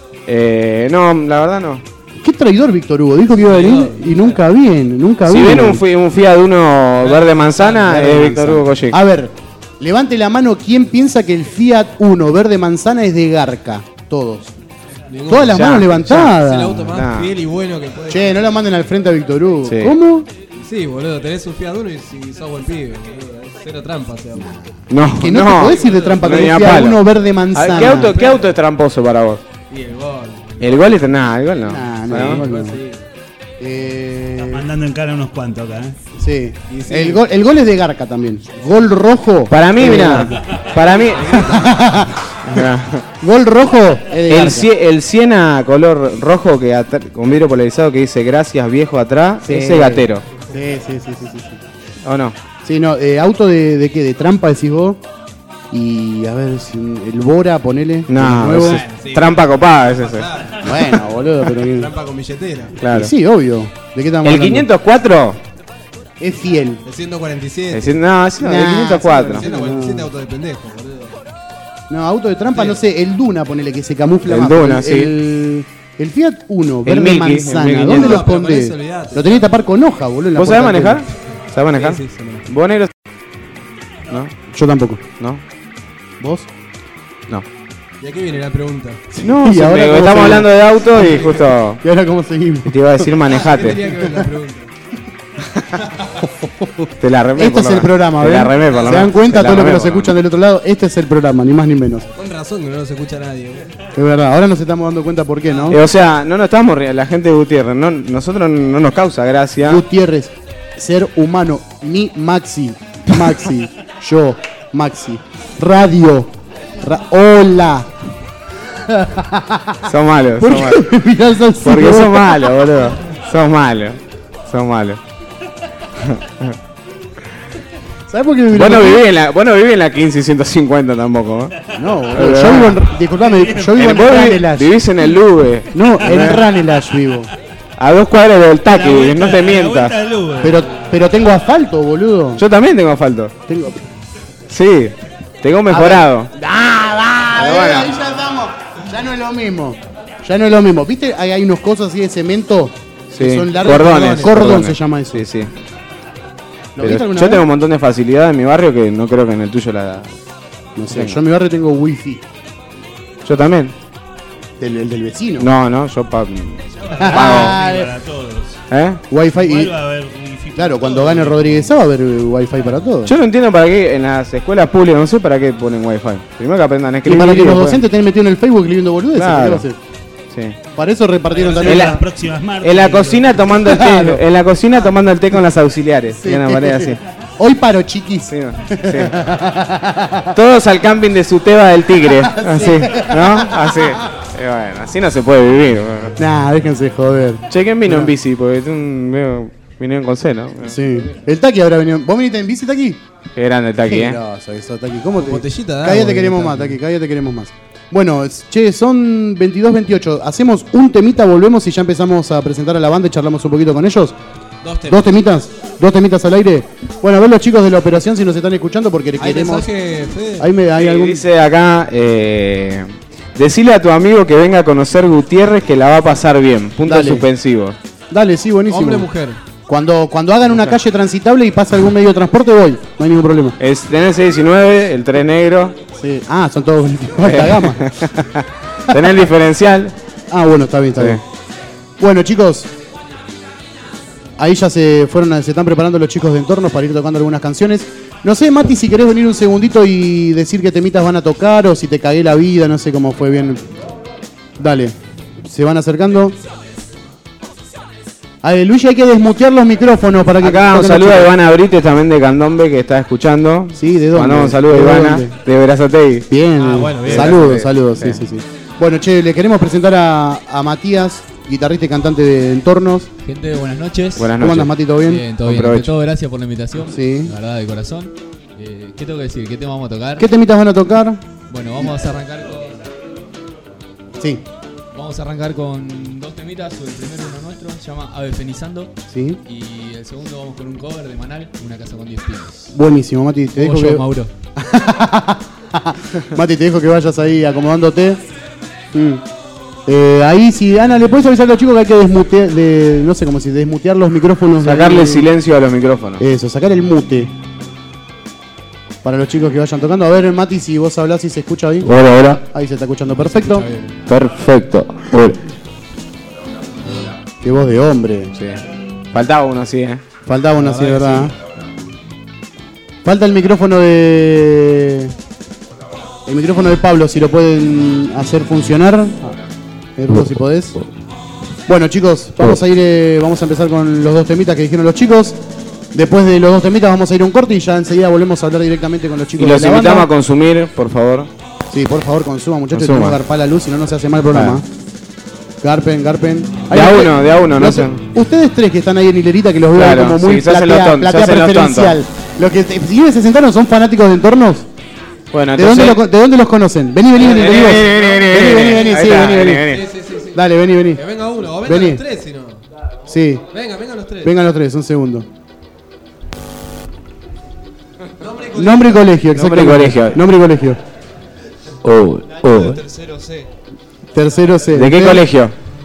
Eh, no, la verdad no. Qué traidor Víctor Hugo. Dijo que iba a venir y nunca viene, nunca Si viene. viene un, fi- un Fiat Uno verde manzana, Verde es Víctor manzana. Hugo Collic. A ver, levante la mano quien piensa que el Fiat Uno verde manzana es de Garca. Todos. Ninguno. Todas las Ya, manos Es levantadas. el auto más Nah. fiel y bueno que puede. Che, no la manden al frente a Víctor Hugo. Sí. ¿Cómo? Sí, boludo, tenés un Fiat Uno y si sos buen pibe, boludo. Es cero trampa, ese auto. No, Que no, te podés ir de trampa no con ni un a Fiat palo. Uno verde A ver, manzana. ¿Qué auto, ¿Qué auto es tramposo para vos? Y el gol. El gol es. Nah, el gol no. Nah, no, ¿No? el gol Igual no. sí. Eh, Mandando en cara unos cuantos acá, ¿eh? sí. Y sí. El, gol, el gol es de Garca también. Gol rojo. Para mí, es de mira, Garca. para mí. Mirá. Gol rojo es de El, Garca. cie- el Siena color rojo que atr- con vidrio polarizado que dice gracias viejo atrás, Sí. ese gatero, Sí, sí, sí, sí, sí, sí. ¿o no? Sí, no, eh, auto de, de qué, de trampa decís vos. Y a ver si el Bora, ponele. No, el nuevo. ese es trampa copada es ese. Bueno, boludo, pero que- Trampa con billetera. Claro. Y sí, obvio. ¿De qué estamos El hablando? quinientos cuatro, Es fiel. El ciento cuarenta y siete. es decir, no, es- no, el Nah, quinientos cuatro. El ciento cuarenta y siete auto de pendejo, boludo. No, auto de trampa, Sí. no sé, el Duna, ponele que se camufla El más. Duna, el, sí. el, el Fiat Uno, El verde Milky, el manzana, mil ¿dónde quinientos. lo No, pero con escondés? eso olvidate. Lo tenés que tapar con hoja, boludo. en la ¿Vos sabés puerta del manejar? ¿Sabés manejar? Sí, sí, se maneja. ¿Vos negro? ¿No? auto. Yo tampoco. ¿No? ¿Vos? No. ¿Y a qué viene la pregunta? No, ¿Y sí, ahora me- cómo estamos seguimos? hablando de auto y justo ¿Y ahora cómo seguimos? te iba a decir ¿Qué manejate. tenía que ver la pregunta? Te la remé Este por es lo el menos. programa, Te la ¿ven? remé por lo ¿Se dan menos. cuenta Te la todos los que remé nos por lo escuchan del otro lado? Este es el programa, ni más ni menos. Con razón que no nos escucha nadie, boludo. Es verdad, ahora nos estamos dando cuenta por qué, ¿no? Eh, o sea, no nos estamos riendo, la gente de Gutiérrez, no, nosotros no nos causa gracia. Gutiérrez, ser humano, mi Maxi, Maxi, yo, Maxi, radio, ra- hola. Son malos, ¿Por son qué malos. me mirás así? Porque son malos, boludo. Son malos. Son malos. ¿Sabes por qué me mirás Vos no así? vivís en la, vos no vivís en la quince y ciento cincuenta tampoco, ¿eh? No, boludo, yo vivo en, disculpame, yo vivo en Vos vi- Ranelash. vivís en el Lube. No, en Ranelash vivo. A dos cuadras del La Taqui, vuelta- no te la mientas. vuelta del Uber. Pero, pero tengo asfalto, boludo. Yo también tengo asfalto. Tengo... Sí, tengo mejorado. ¡Ah, Pero va! bueno. Ahí ya estamos. Ya no es lo mismo. Ya no es lo mismo. ¿Viste? Hay, hay unos cosas así de cemento que Sí, son largos. cordones. Cordón cordones. se llama eso. Sí, sí. ¿Lo Pero viste alguna yo vez? tengo un montón de facilidad en mi barrio que no creo que en el tuyo la. No sé, tengo. yo en mi barrio tengo wifi. Yo también. Del, el del vecino. No, no, yo pa- Ah, Para todos. ¿Eh? Wifi. Igual Y, va a haber wifi claro, para cuando todos. gane Rodríguez Sá va a haber eh, wifi para todos. Yo no entiendo para qué en las escuelas públicas, no sé para qué ponen wifi. Primero que aprendan a Y escribir. para que los después- docentes estén metidos en el Facebook escribiendo boludeces. Claro. ¿qué va a hacer? Sí. Para eso repartieron En también. las la- próximas martes. En la cocina tomando el té, Claro. en la cocina tomando el té con las auxiliares. Sí. Y una manera así. Hoy paro, chiquis. Sí, sí. Todos al camping de Suteba del Tigre. Así, ¿no? Así. Y bueno, así no se puede vivir. Bueno. Nah, déjense de joder. Che, ¿quién vino en bici? Porque un, veo, vinieron con C, ¿no? Sí. El Taki habrá venido. ¿Vos viniste en bici, Taki? Qué grande está aquí, Qué ¿eh? groso eso, Taki. ¿Cómo te... Botellita de Cada día agua, te queremos Taki. más, Taki. Cada día te queremos más. Bueno, che, son veintidós veintiocho. Hacemos un temita, volvemos y ya empezamos a presentar a la banda y charlamos un poquito con ellos. Dos temas. ¿Dos temitas? ¿Dos temitas al aire? Bueno, a ver los chicos de la operación si nos están escuchando porque ¿Hay queremos... mensaje, Fede? Ahí me, hay Sí, algún... dice acá, eh, decile a tu amigo que venga a conocer Gutiérrez que la va a pasar bien. Puntos Dale. suspensivos. Dale, sí, buenísimo. Hombre o mujer. Cuando, cuando hagan una calle transitable y pasa algún medio de transporte, voy. No hay ningún problema. Es tenés el diecinueve, el tren negro. Sí. Ah, son todos de alta gama. Tenés el diferencial. Ah, bueno, está bien, está Sí. bien. Bueno, chicos, ahí ya se fueron, a- se están preparando los chicos de Entornos para ir tocando algunas canciones. No sé, Mati, si querés venir un segundito y decir qué temitas van a tocar o si te cagué la vida, no sé cómo fue bien. Dale, se van acercando. A ver, Luigi, hay que desmutear los micrófonos para que... Acá un toquen saludo los a chicos. Ivana Brites también de Candombe que está escuchando. Sí, ¿de dónde? Mandamos un saludo a ¿De Ivana dónde? de Verazategui. Bien, Ah, bueno, bien. saludos, Sí. saludos, sí, Sí. sí, sí. Bueno, che, le queremos presentar a, a Matías, guitarrista y cantante de Entornos. Gente, buenas noches. Buenas ¿Cómo noches. andas, Mati? ¿Todo bien? Bien, todo Buen bien. provecho. Ante todo, gracias por la invitación. Sí. La verdad, de corazón. Eh, ¿Qué tengo que decir? ¿Qué tema vamos a tocar? ¿Qué temitas van a tocar? Bueno, vamos a arrancar con. Sí, Vamos a arrancar con dos temitas. El primero uno nuestro, se llama Ave Fenizando. sí. Y el segundo vamos con un cover de Manal, Una casa con diez pinos. Buenísimo, Mati. Te dejo Como yo, que... Mauro. Mati, te dejo que vayas ahí acomodándote. Mm. Eh, ahí, si Ana, ¿le puedes avisar a los chicos que hay que desmutear, de, no sé cómo si desmutear los micrófonos? Sacarle de- silencio a los micrófonos. Eso, sacar el mute. Para los chicos que vayan tocando. A ver, Mati, si vos hablás y se escucha ahí. Hola, hola. Ahí se está escuchando perfecto. Perfecto. Hola. Qué voz de hombre. Sí. Faltaba uno así, ¿eh? Faltaba una La así, de verdad verdad. Falta el micrófono de... El micrófono de Pablo, si lo pueden hacer funcionar. Eh, Rudo, si podés. Bueno, chicos, vamos a ir, eh, vamos a empezar con los dos temitas que dijeron los chicos. Después de los dos temitas vamos a ir a un corte y ya enseguida volvemos a hablar directamente con los chicos Y los de la invitamos a banda. consumir, por favor. Sí, por favor, consuma, muchachos. Consuma. Tenemos que garpar la luz, si no, no se hace mal el programa. Garpen, garpen. De a Ahí, uno, de a uno, no los- sé. Ustedes tres que están ahí en hilerita, que los veo Claro, como muy sí, se hacen los platea, tontos, se platea hacen los preferencial. Los que te- si se sentaron son fanáticos de Entornos. Bueno, ¿De dónde, entonces... lo- ¿De dónde los conocen? Vení, vení, vení, Vení, vení, vos. vení, vení, Vení, vení, vení, vení, ahí sí, está, vení, vení, vení. vení. Sí, sí, sí. Dale, vení, vení. Que venga uno, o vengan Vení. los tres, si no. Sí, Venga, vengan los tres. vengan los tres, un segundo. Nombre y Nombre y colegio, Nombre y exactamente. colegio. Nombre y colegio. Oh, oh. Tercero C. Tercero C. ¿De qué ¿Usted? colegio?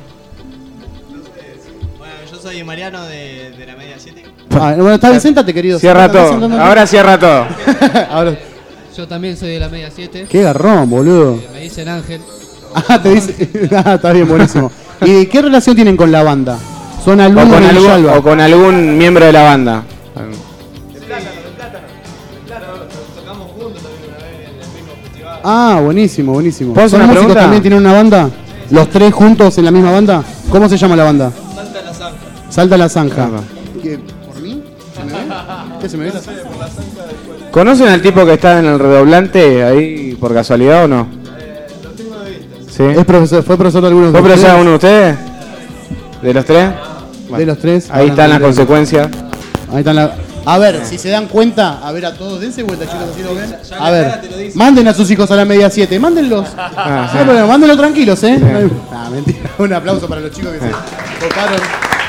Bueno, yo soy Mariano de, de la media siete. Ah, bueno, está bien, sentate, querido. Cierra Sentate, todo. sentate. Ahora cierra todo. Ahora- Yo también soy de la media siete. Qué garrón, boludo. Me dicen Ángel. Ah, te dice. Ah, está bien, buenísimo. ¿Y qué relación tienen con la banda? ¿Son O alumnos con, de algún, Villalba? o con algún miembro de la banda. Ah, buenísimo, buenísimo. ¿Puedo hacer ¿Son una músicos pregunta? también? ¿Tienen una banda? ¿Los tres juntos en la misma banda? ¿Cómo se llama la banda? Salta la zanja. Salta la zanja. Ah, ¿Qué, ¿Por mí? ¿Se me ve? ¿Qué se me ve? ¿Conocen al tipo que está en el redoblante ahí por casualidad o no? ¿Sí? ¿Es profesor, ¿Fue profesor de algunos ¿Fue de profesor de ustedes? uno de ustedes? ¿De los tres? De los tres. Ahí están las consecuencias. Ahí están las... A ver, si se dan cuenta, a ver a todos, dense vuelta, chicos, así lo ven. Ya A la ver, cara te lo dice. manden a sus hijos a la media siete, mándenlos. Ah, No hay problema, mándenlos tranquilos, ¿eh? Ah, mentira. Un aplauso para los chicos que se tocaron.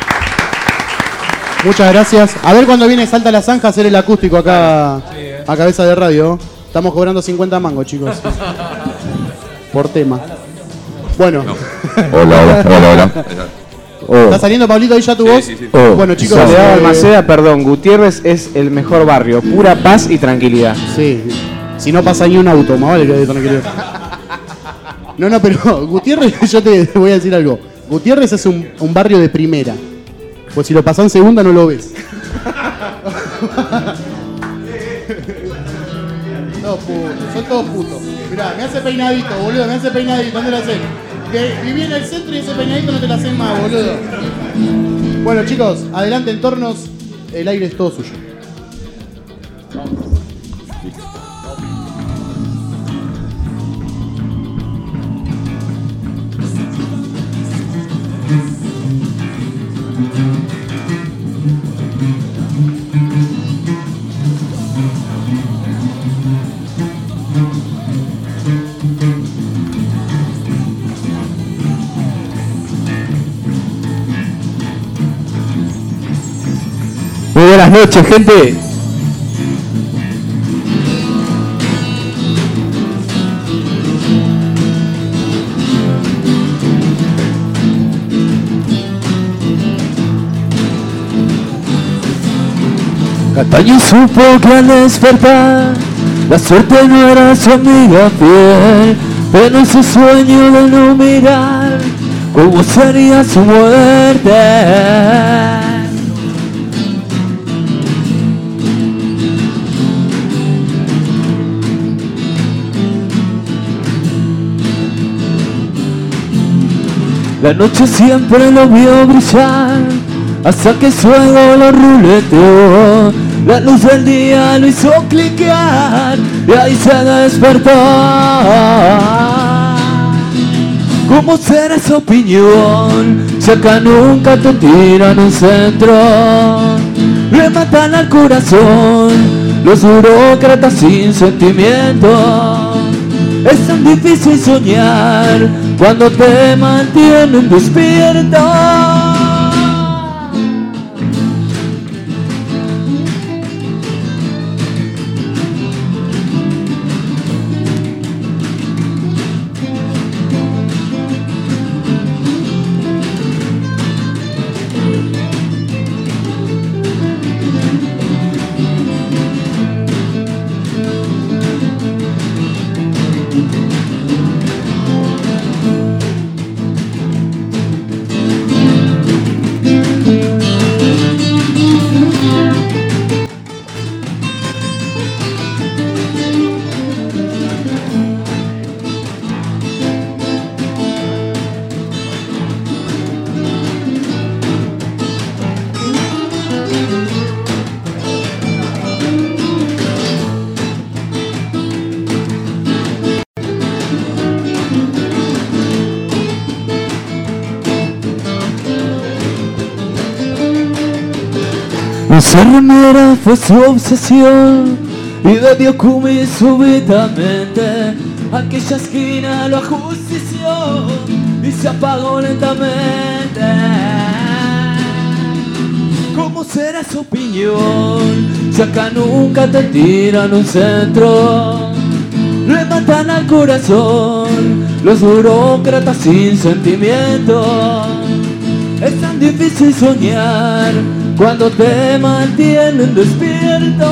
Muchas gracias. A ver cuando viene Salta la Zanja a hacer el acústico acá a cabeza de radio. Estamos cobrando cincuenta mangos, chicos. Por tema. Bueno. Hola, hola, hola, hola. ¿Está saliendo, Pablito, ahí ya tu voz? Oh. Bueno, chicos. Soledad eh, Balmaceda, perdón, Gutiérrez es el mejor barrio. Pura paz y tranquilidad. Sí. Si no pasa ni un auto, más vale que tranquilo. No, no, pero Gutiérrez, yo te voy a decir algo. Gutiérrez es un, un barrio de primera. Pues si lo pasás en segunda no lo ves. Todos putos, son todos putos. Mirá, me hace peinadito, boludo, me hace peinadito, ¿dónde lo haces? Que viví en el centro y ese peinadito no te lo hacen más, boludo. Bueno, chicos, adelante, Entornos, el aire es todo suyo. buenas noches, gente. Castaño supo que al despertar la suerte no era su amiga fiel, pero ese sueño de no mirar cómo sería su muerte. La noche siempre lo vio brillar, hasta que su ego lo ruleteó. La luz del día lo hizo cliquear y ahí se despertó. ¿Cómo será esa opinión? Si acá nunca te tiran un centro, le matan al corazón los burócratas sin sentimiento. Es tan difícil soñar cuando te mantienen despierto. Esa remera fue su obsesión y de Diokumi súbitamente aquella esquina lo ajustició y se apagó lentamente. ¿Cómo será su opinión? Si acá nunca te tiran un centro, le matan al corazón los burócratas sin sentimiento. Es tan difícil soñar cuando te mantienen despierto.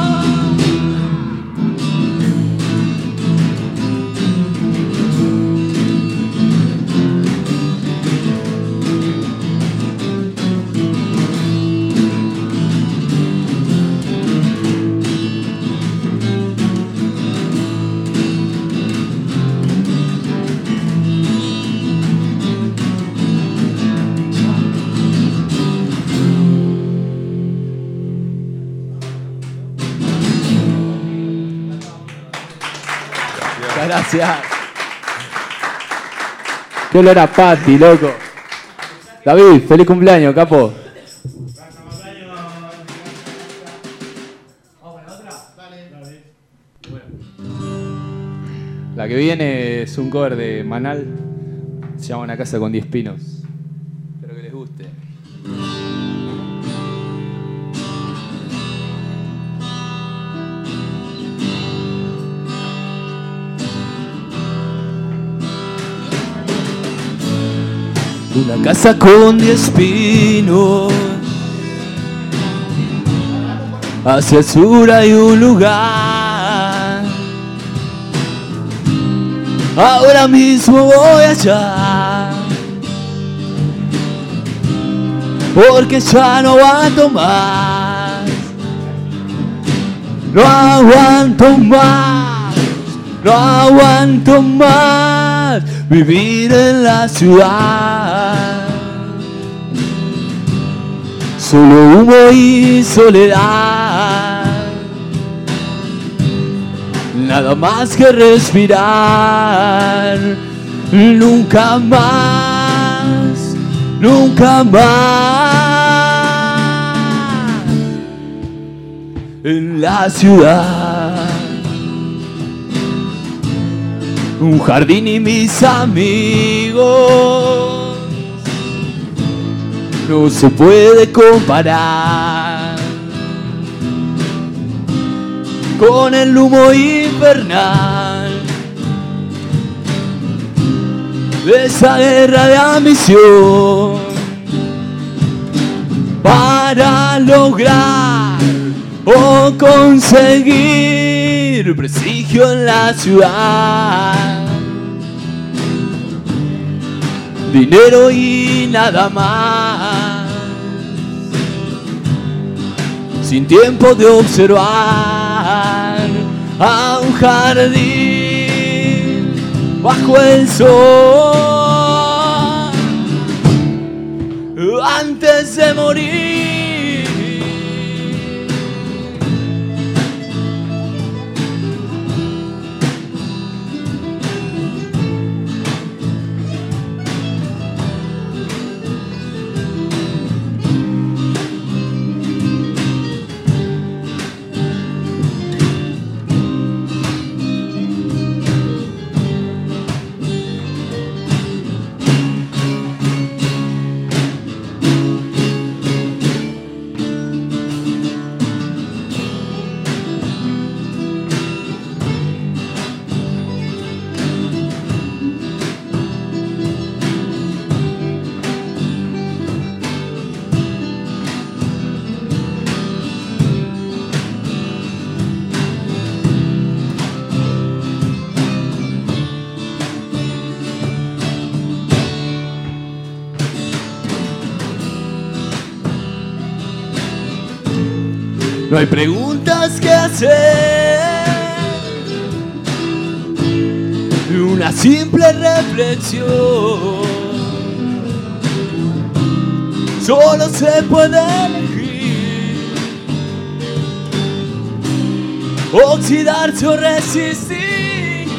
Gracias. Qué olor a Pati, loco. David, feliz cumpleaños, capo. La que viene es un cover de Manal. Se llama Una casa con diez pinos. Espero que les guste. Una casa con diez pinos, hacia el sur hay un lugar. Ahora mismo voy allá, porque ya no aguanto más. No aguanto más, no aguanto más vivir en la ciudad. Solo humo y soledad, nada más que respirar. Nunca más, nunca más en la ciudad. Un jardín y mis amigos no se puede comparar. con el humo infernal de esa guerra de ambición para lograr o conseguir prestigio en la ciudad, dinero y nada más, sin tiempo de observar a un jardín bajo el sol antes de morir. No hay preguntas que hacer, una simple reflexión. Solo se puede elegir oxidarse o resistir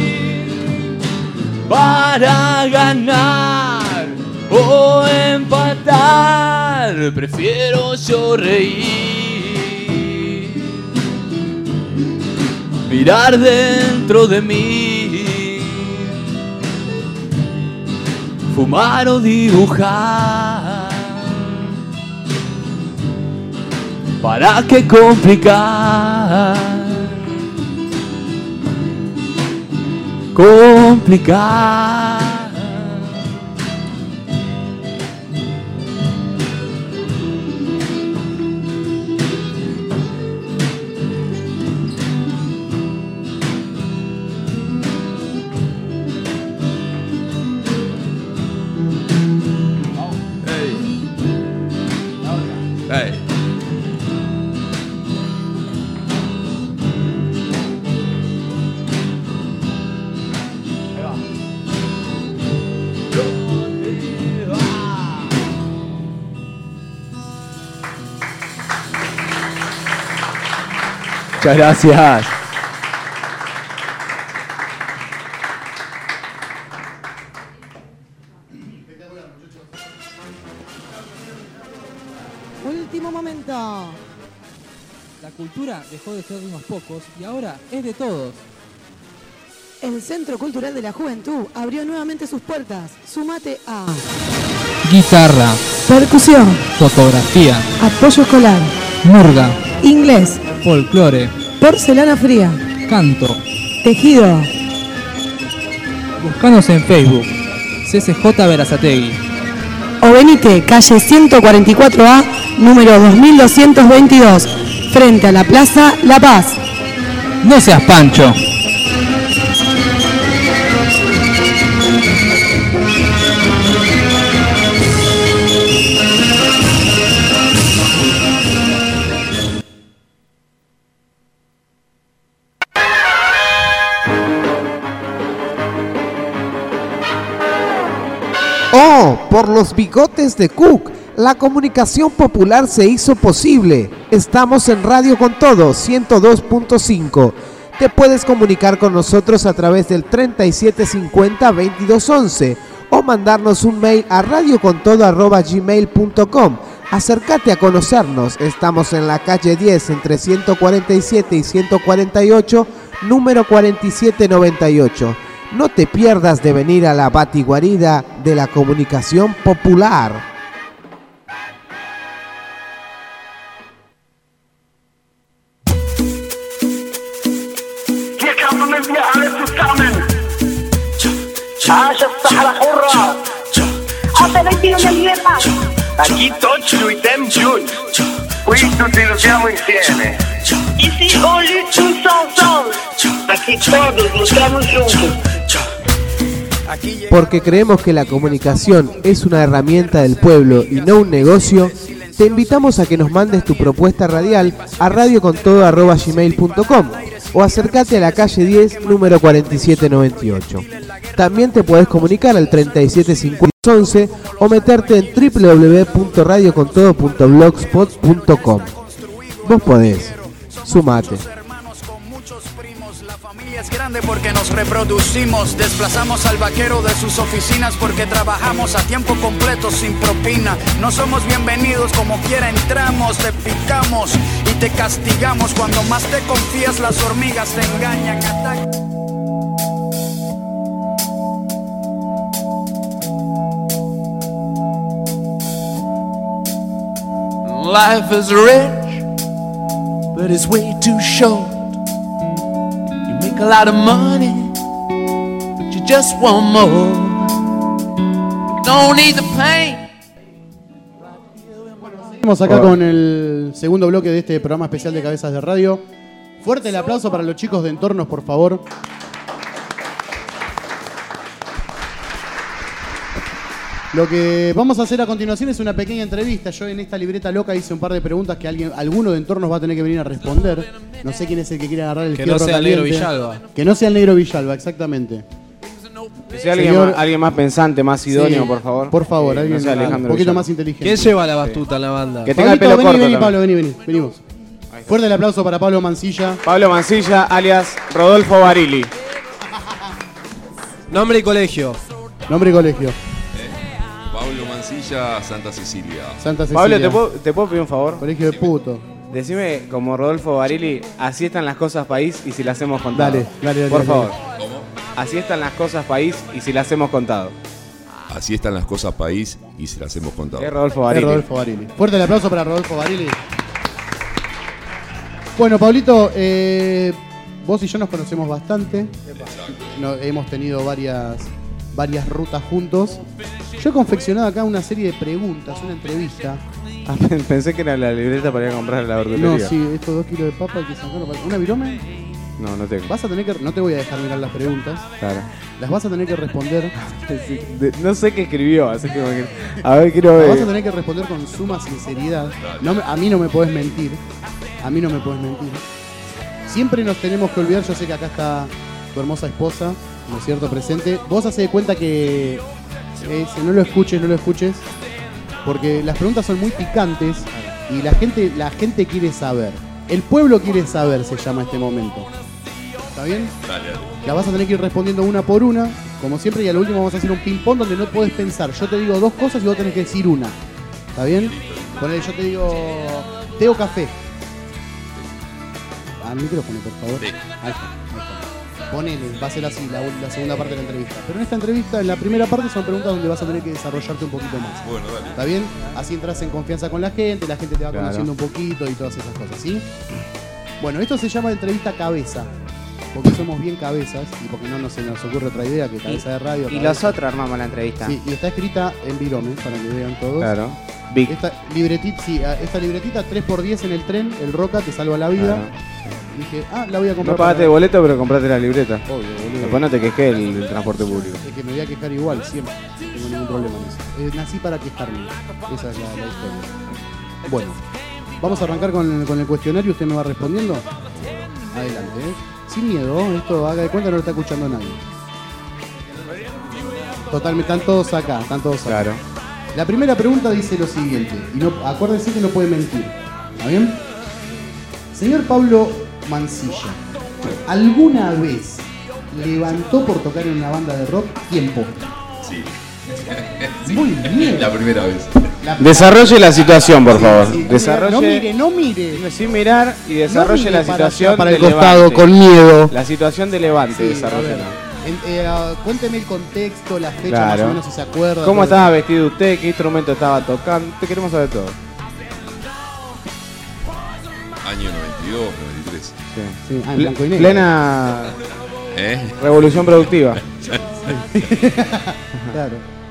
para ganar o empatar. Prefiero yo reír, mirar dentro de mí, fumar o dibujar. ¿Para qué complicar? Complicar. Hey. Muchas gracias. Último momento. La cultura dejó de ser de unos pocos y ahora es de todos. El Centro Cultural de la Juventud abrió nuevamente sus puertas. Sumate a Guitarra, percusión, fotografía, apoyo escolar, murga, inglés, folclore, porcelana fría, canto. tejido. Buscanos en Facebook, C C J Berazategui. O venite, calle ciento cuarenta y cuatro A, número dos mil doscientos veintidós, frente a la Plaza La Paz. No seas pancho. Oh, por los bigotes de Cook, la comunicación popular se hizo posible. Estamos en Radio Con Todo ciento dos punto cinco. Te puedes comunicar con nosotros a través del treinta y siete cincuenta veintidós once o mandarnos un mail a radiocontodo arroba gmail punto com. Acércate a conocernos. Estamos en la calle diez entre ciento cuarenta y siete y ciento cuarenta y ocho, número cuarenta y siete noventa y ocho. No te pierdas de venir a la batiguarida de la comunicación popular. Aperitivo di libertà. Aquí Toccio e Tem Jun. Qui tutti lutiamo insieme. Ici on lutte tous ensemble. Aquí todos luchamos juntos. Porque creemos que la comunicación es una herramienta del pueblo y no un negocio, te invitamos a que nos mandes tu propuesta radial a radiocontodo arroba gmail punto com o acércate a la calle diez, número cuarenta y siete noventa y ocho. También te podés comunicar al treinta y siete cincuenta once o meterte en doble u doble u doble u punto radiocontodo punto blogspot punto com. Vos podés. Sumate. Es grande porque nos reproducimos, desplazamos al vaquero de sus oficinas porque trabajamos a tiempo completo sin propina. No somos bienvenidos, como quiera entramos, te picamos y te castigamos. Cuando más te confías las hormigas te engañan, atacan. Life is rich, but it's way too short. Make a lot of money, but you just want more. Don't need the pain. Seguimos acá con el segundo bloque de este programa especial de Cabezas de Radio. Fuerte el aplauso para los chicos de Entornos, por favor. Lo que vamos a hacer a continuación es una pequeña entrevista. Yo en esta libreta loca hice un par de preguntas que alguien, alguno de Entornos va a tener que venir a responder. No sé quién es el que quiere agarrar el Que fierro no sea el caliente. Negro Villalba. Que no sea el Negro Villalba, exactamente. Que sea alguien, Señor- más, alguien más pensante, más idóneo, Sí, por favor. Por favor, Que alguien no sea Alejandro un poquito Villalba. más inteligente. ¿Quién lleva la batuta en la banda? Que tenga el pelo vení, corto vení, también. Pablo, vení, vení. Venimos. Fuerte el aplauso para Pablo Mancilla. Pablo Mancilla, alias Rodolfo Barili. Nombre y colegio. Nombre y colegio. Pablo Mancilla, Santa Cecilia. Santa Cecilia. Pablo, ¿te puedo, ¿te puedo pedir un favor? Colegio de puto. Decime, como Rodolfo Barili, así están las cosas país y si las hemos contado. Dale, dale, dale, Por dale. favor. ¿Cómo? Así están las cosas país y si las hemos contado. Así están las cosas país y se las hemos contado. Es Rodolfo Es Barili. Rodolfo Barili. Fuerte el aplauso para Rodolfo Barili. Bueno, Pablito, eh, vos y yo nos conocemos bastante. No, hemos tenido varias, varias rutas juntos. Yo he confeccionado acá una serie de preguntas, una entrevista. Ah, pensé que era la libreta para ir a comprar a la verdulería. No, sí, estos dos kilos de papa hay que sacarlo. para- ¿Una virome? No, no tengo. Vas a tener que. No te voy a dejar mirar las preguntas. Claro. Las vas a tener que responder. Sí, de- no sé qué escribió, así que me- a ver, quiero Las ver. vas a tener que responder con suma sinceridad. No me- a mí no me podés mentir. A mí no me podés mentir. Siempre nos tenemos que olvidar. Yo sé que acá está tu hermosa esposa, ¿no es cierto? Presente. Vos hacés de cuenta que. eh, si no lo escuches, no lo escuches. Porque las preguntas son muy picantes y la gente, la gente quiere saber. El pueblo quiere saber, se llama este momento. ¿Está bien? Dale, dale. La vas a tener que ir respondiendo una por una, como siempre, y a lo último vamos a hacer un ping-pong donde no podés pensar. Yo te digo dos cosas y vos tenés que decir una. ¿Está bien? Ponele, yo te digo té o café. Al micrófono, por favor. Sí. Ahí está, ahí está. Ponele, va a ser así la, la segunda parte de la entrevista. Pero en esta entrevista, en la primera parte, son preguntas donde vas a tener que desarrollarte un poquito más. Bueno, dale. ¿Está bien? Así entras en confianza con la gente, la gente te va Claro. conociendo un poquito y todas esas cosas, ¿sí? Bueno, esto se llama entrevista cabeza. Porque somos bien cabezas y porque no nos, se nos ocurre otra idea que cabeza de radio. Y cabeza. nosotros armamos la entrevista. Sí, y está escrita en virome, para que vean todos. Claro. Big. Esta libretita, sí, a- esta libretita tres por diez en el tren, el Roca te salva la vida. Claro. Dije, ah, la voy a comprar. No pagaste para- el boleto, pero compraste la libreta. Obvio, boludo. Después no te quejes del, del transporte público. Es que me voy a quejar igual, siempre. No tengo ningún problema en eso. Eh, nací para quejarme. Esa es la, la historia. Bueno, vamos a arrancar con, con el cuestionario. ¿Usted me va respondiendo? Adelante, ¿eh? Sin miedo, esto haga de cuenta no lo está escuchando nadie. Totalmente, están todos acá, están todos acá. Claro. La primera pregunta dice lo siguiente, y no, acuérdense que no puede mentir. ¿Está bien? Señor Pablo Mancilla, ¿alguna vez levantó por tocar en una banda de rock tiempo? Sí. Muy bien. La primera vez. La- Desarrolle la situación, por Sí, favor. sí, Desarrolle. No mire, no mire. Sin mirar y desarrolle No mire la para situación allá, para de el costado, Levante. con miedo. La situación de Levante, Sí, a desarrolle. ver, en- eh, ah, cuénteme el contexto, la fecha, Claro. más o menos si se acuerda. ¿Cómo todo. estaba vestido usted? ¿Qué instrumento estaba tocando? Te queremos saber todo. Año noventa y dos, noventa y tres. Sí. Sí, ah, en Ple- blanco y negro. Plena ¿Eh? revolución productiva. Claro.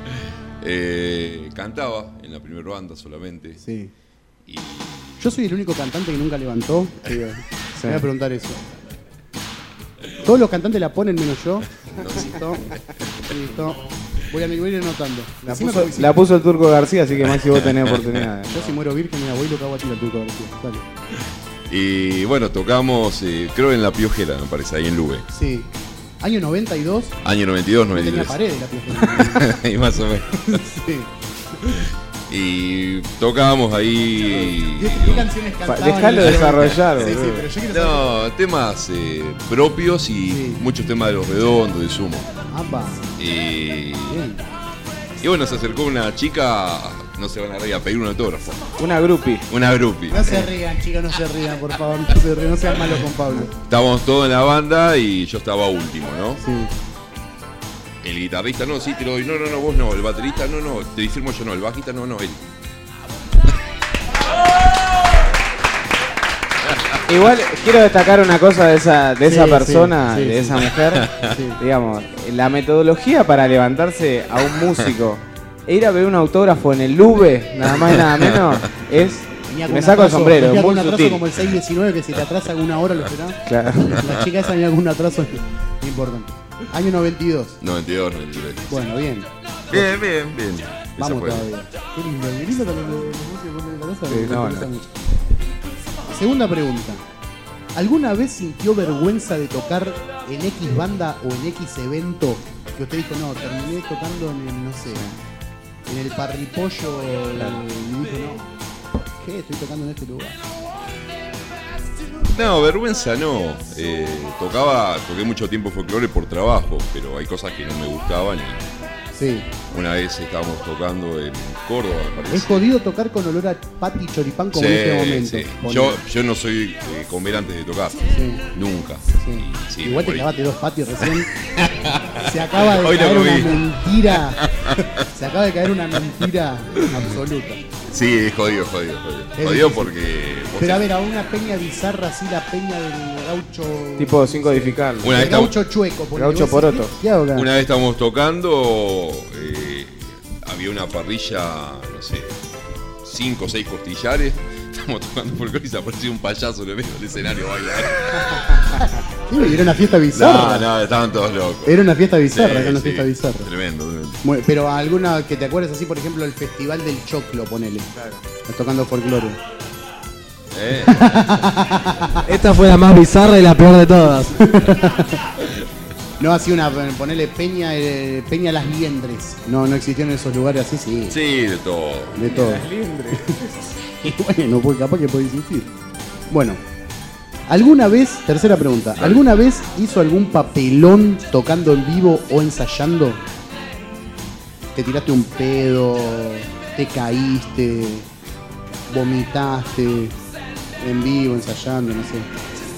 Eh, cantaba en la primera banda solamente. Sí. Y... Yo soy el único cantante que nunca levantó. Sí. Me voy a preguntar eso. Todos los cantantes la ponen menos yo. Listo. Listo. Voy a, voy a ir anotando. La puso, la puso el Turco García, así que Maxi vos tenés oportunidad. Yo si muero virgen, mira, voy y lo cago a ti al Turco García. Dale. Y bueno, tocamos, eh, creo en La Piojera, me parece, ahí en Lube. Sí. Año noventa y dos. Año noventa y dos, noventa y tres. Tenía pared de La Piojera. Y más o menos. Sí. Y tocábamos ahí. ¿Qué, qué canciones cantaban? Dejalo desarrollar, sí, sí, boludo. pero yo quiero No, saber. temas eh, propios y Sí. muchos temas de Los Redondos, de Sumo. Amba. Y, Bien. y bueno, se acercó una chica, no se van a reír, a pedir un autógrafo. Una groupie. Una groupie. No se rían, chicos, no se rían, por favor. No se rían, no sean malos con Pablo. Estábamos todos en la banda y yo estaba último, ¿no? Sí. El guitarrista, no, sí, te lo doy. No, no, no, vos no. El baterista, no, no. Te firmo yo, no. El bajista, no, no, él. Igual quiero destacar una cosa de esa, de esa Sí, persona, sí, sí, de sí. esa mujer. Sí. Digamos, la metodología para levantarse a un músico e ir a ver un autógrafo en el Lube, nada más y nada menos, es. Venía con Me un saco el atraso, sombrero, venía con muy un atraso sutil. como el seis diecinueve que si te atrasa alguna hora lo esperás. Claro. La chica esa venía con un atraso importante. Año noventa y dos. noventa y dos, noventa y tres. Bueno, bien. Bien, bien, bien. Vamos Esa fue. todavía. Qué lindo, qué lindo también los músicos ponen la cosa. Sí, me no, interesa no. mucho. Segunda pregunta. ¿Alguna vez sintió vergüenza de tocar en X banda o en X evento que usted dijo, no, terminé tocando en el, no sé, en el parripollo y dijo, no, ¿qué? Estoy tocando en este lugar. No, vergüenza no. Eh, tocaba, toqué mucho tiempo folclore por trabajo, pero hay cosas que no me gustaban y Sí. una vez estábamos tocando en Córdoba, me parece. Es jodido tocar con olor a pati y choripán como Sí, en este momento. sí. Ponele. Yo, yo no soy eh, comer antes de tocar. Sí. Nunca. Sí. Y sí, Igual te por ahí. clavaste dos patios recién. Se acaba de Hoy lo caer una comí. mentira. Se acaba de caer una mentira absoluta. Sí, es jodido, jodido, jodido. Es Jodido difícil. porque... vos Pero a te- ver, a una peña bizarra así, la peña del gaucho. Tipo sin codificarlo. Una El vez estamos- gaucho chueco. ponele. Gaucho Vos decís, poroto. ¿qué- qué hago acá? Una vez estábamos tocando, eh, había una parrilla, no sé, cinco o seis costillares. Estamos tocando folclore y se apareció un payaso en el medio del escenario bailando. Sí, era una fiesta bizarra. No, no, estaban todos locos. Era una fiesta bizarra, Sí, era una sí. fiesta bizarra. Tremendo, tremendo. Bueno, pero alguna que te acuerdes así, por ejemplo, el Festival del Choclo, ponele. Claro. Estás tocando folclore. Eh. Esta fue la más bizarra y la peor de todas. No, así una, ponele Peña, eh, Peña Las Liendres. No, no existieron esos lugares así, sí. Sí, de todo. De todo. Y bueno, pues capaz que puede existir. Bueno, ¿alguna vez, tercera pregunta, ¿alguna vez hizo algún papelón tocando en vivo o ensayando? ¿Te tiraste un pedo? ¿Te caíste? ¿Vomitaste? En vivo, ensayando, no sé.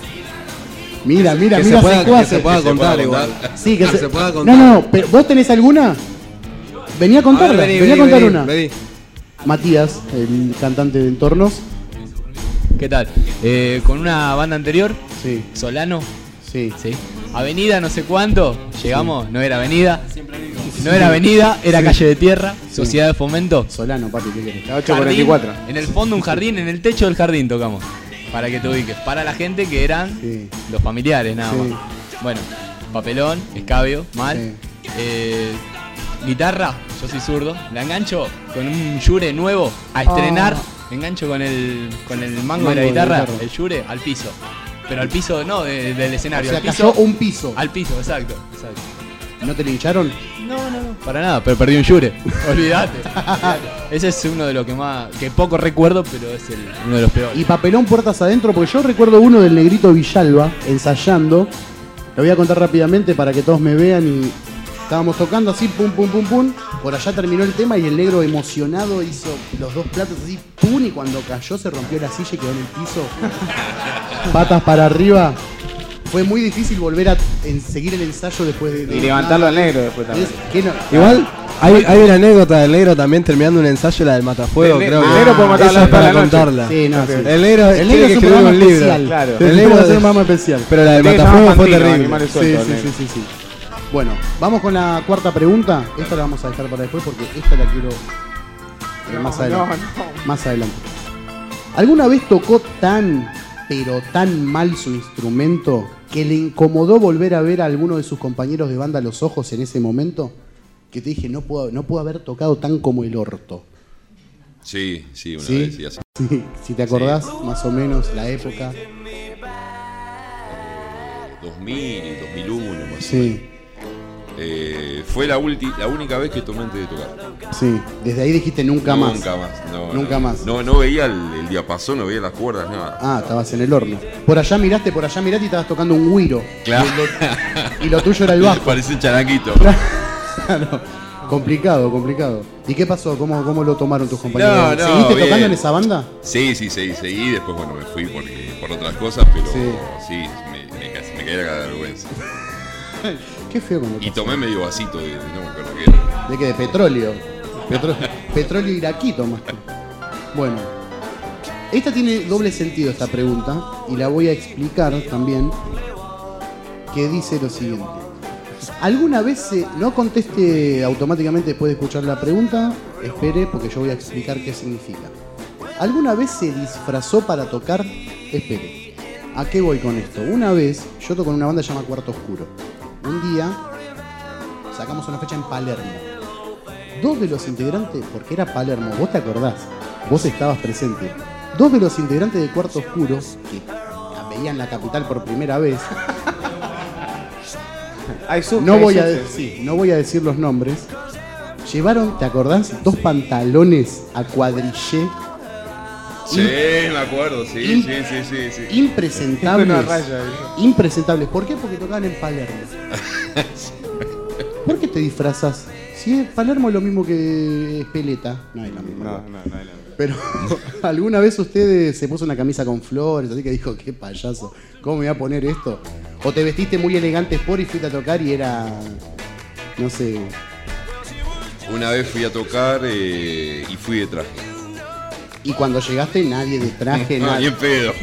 Mira, mira, Que mira, se pueda- se que puede se pueda Que se contar pueda igual. contar. Sí, que Que se, se pueda No, contar. no, pero ¿vos tenés alguna? Vení a contarla, A ver, vení, vení, a vení, contar vení, una. vení. Matías, el cantante de Entornos. ¿Qué tal? Eh, con una banda anterior, Sí, Solano, sí. ¿sí? Avenida no sé cuánto, llegamos, no era avenida, no era avenida, era Sí. calle de tierra, Sociedad de Fomento. Solano, papi, ¿qué querés? La ocho cuarenta y cuatro. Jardín, en el fondo un jardín, en el techo del jardín tocamos, para que te ubiques, para la gente que eran Sí. los familiares nada Sí. más. Bueno, papelón, escabio, mal. Sí. Eh, guitarra, yo soy zurdo, la engancho con un Yure nuevo a estrenar, Ah. engancho con el, con el mango, Mango de la de guitarra, guitarra. el Yure al piso. Pero al piso no de- del O escenario, sea, al piso. cayó un piso. Al piso, exacto, exacto. ¿No te lincharon? No, no, no. Para nada, pero perdí un Yure. Olvídate. olvídate. Ese es uno de los que más, que poco recuerdo, pero es el, uno de los peores. Y papelón puertas adentro, porque yo recuerdo uno del negrito Villalba ensayando. Lo voy a contar rápidamente para que todos me vean y estábamos tocando así, pum, pum, pum, pum. Por allá terminó el tema y el negro emocionado hizo los dos platos así, pum, y cuando cayó se rompió la silla y quedó en el piso. Patas para arriba. Fue muy difícil volver a en- seguir el ensayo después de... de- Y levantarlo al negro después también. Es que no- Igual hay, hay una anécdota del negro también terminando un ensayo, la del Matafuego, El ne- creo el que. negro puede matar Esa a es las para nueve de la noche. contarla. Sí, no, sí. El negro, El negro tiene es que un escribir programa un libro. especial. Claro. El El negro negro es de- un programa especial. Pero la del El negro Matafuego llama fue Fantino, terrible. animales Sí, sueltos, sí, el sí, negro. sí, sí. Bueno, vamos con la cuarta pregunta. Esta la vamos a dejar para después porque esta la quiero eh, más No, adelante. no, no. Más adelante. ¿Alguna vez tocó tan, pero tan mal su instrumento que le incomodó volver a ver a alguno de sus compañeros de banda a los ojos en ese momento? Que te dije, no puedo, no puedo haber tocado tan como el orto. Sí, sí, una ¿Sí? vez sí, así. Sí, si te acordás, más o menos, la época. dos mil, dos mil uno más Sí. o menos. Eh, fue la, ulti- la única vez que tomé antes de tocar. Sí, desde ahí dijiste nunca más. Nunca más. No, Nunca no. más. No, no veía el, el diapasón, no veía las cuerdas, nada. Ah, estabas en el horno. Por allá miraste, por allá miraste y estabas tocando un güiro. Claro. Y lo tuyo era el bajo. Parece un charanguito. Claro. Complicado, complicado. ¿Y qué pasó? ¿Cómo, cómo lo tomaron tus compañeros? No, no, ¿Seguiste bien. tocando en esa banda? Sí, sí, seguí, seguí. Después, bueno, me fui porque, por otras cosas, pero Sí. sí, me, me, casi- me caía la vergüenza. Qué feo cuando Y pasó. tomé medio vasito de, no me acuerdo qué era. ¿De qué? ¿De petróleo? Petro- petróleo iraquí tomaste. Bueno. Esta tiene doble sentido, esta pregunta. Y la voy a explicar también. Que dice lo siguiente. ¿Alguna vez se... No conteste automáticamente después de escuchar la pregunta. Espere, porque yo voy a explicar qué significa. ¿Alguna vez se disfrazó para tocar? Espere. ¿A qué voy con esto? Una vez, yo toco en una banda llamada Cuarto Oscuro. Un día sacamos una fecha en Palermo. Dos de los integrantes, porque era Palermo, vos te acordás, vos estabas presente. Dos de los integrantes de Cuarto Oscuro, que veían la capital por primera vez, no voy a de- sí, no voy a decir los nombres, llevaron, ¿te acordás? Dos pantalones a cuadrillé. Sí, me acuerdo, sí, Im- sí, sí, sí, sí. Impresentables. Una raya, Impresentables. ¿Por qué? Porque tocaban en Palermo. ¿Por qué te disfrazas? Si es Palermo es lo mismo que Espeleta. No es lo mismo. No, no, no es lo mismo. Pero ¿alguna vez usted se puso una camisa con flores, así que dijo, qué payaso, ¿cómo me voy a poner esto? ¿O te vestiste muy elegante por y fuiste a tocar y era, no sé... Una vez fui a tocar eh, y fui de traje. Y cuando llegaste nadie de traje, No, nada. ni en pedo.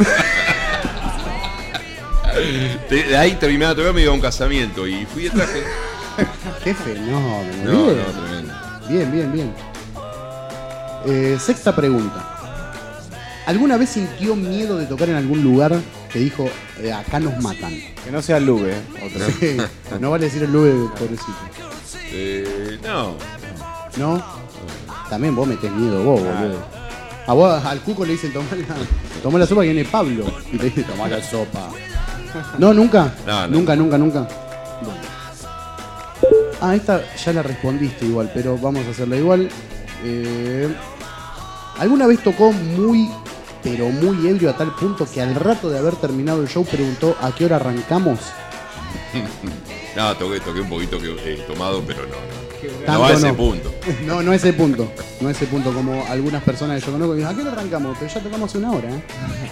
De de ahí terminaba de tocar, me iba a un casamiento y fui de traje. Qué fenómeno. No, bien. no, tremendo. Bien, bien, bien. Eh, sexta pregunta. ¿Alguna vez sintió miedo de tocar en algún lugar que dijo, eh, acá nos matan? Que no sea el Lube, ¿eh? Otro. Sí, no vale decir el Lube, pobrecito. Eh, no. ¿No? También vos metés miedo vos, boludo. A vos, al Cuco le dicen, tomá la, tomá la sopa que viene Pablo. Y te dice, tomá la sopa. ¿No, nunca? No, no. Nunca, nunca, nunca. Bueno. Ah, esta ya la respondiste igual, pero vamos a hacerla igual. Eh, ¿Alguna vez tocó muy, pero muy ebrio a tal punto que al rato de haber terminado el show preguntó a qué hora arrancamos? No, toqué, toqué un poquito que, eh, tomado, pero no, no. Tanto No a ese no. punto. No, no a ese punto. No a ese punto como algunas personas que yo conozco que dicen, ¿a qué hora arrancamos? Pero ya tocamos hace una hora, ¿eh?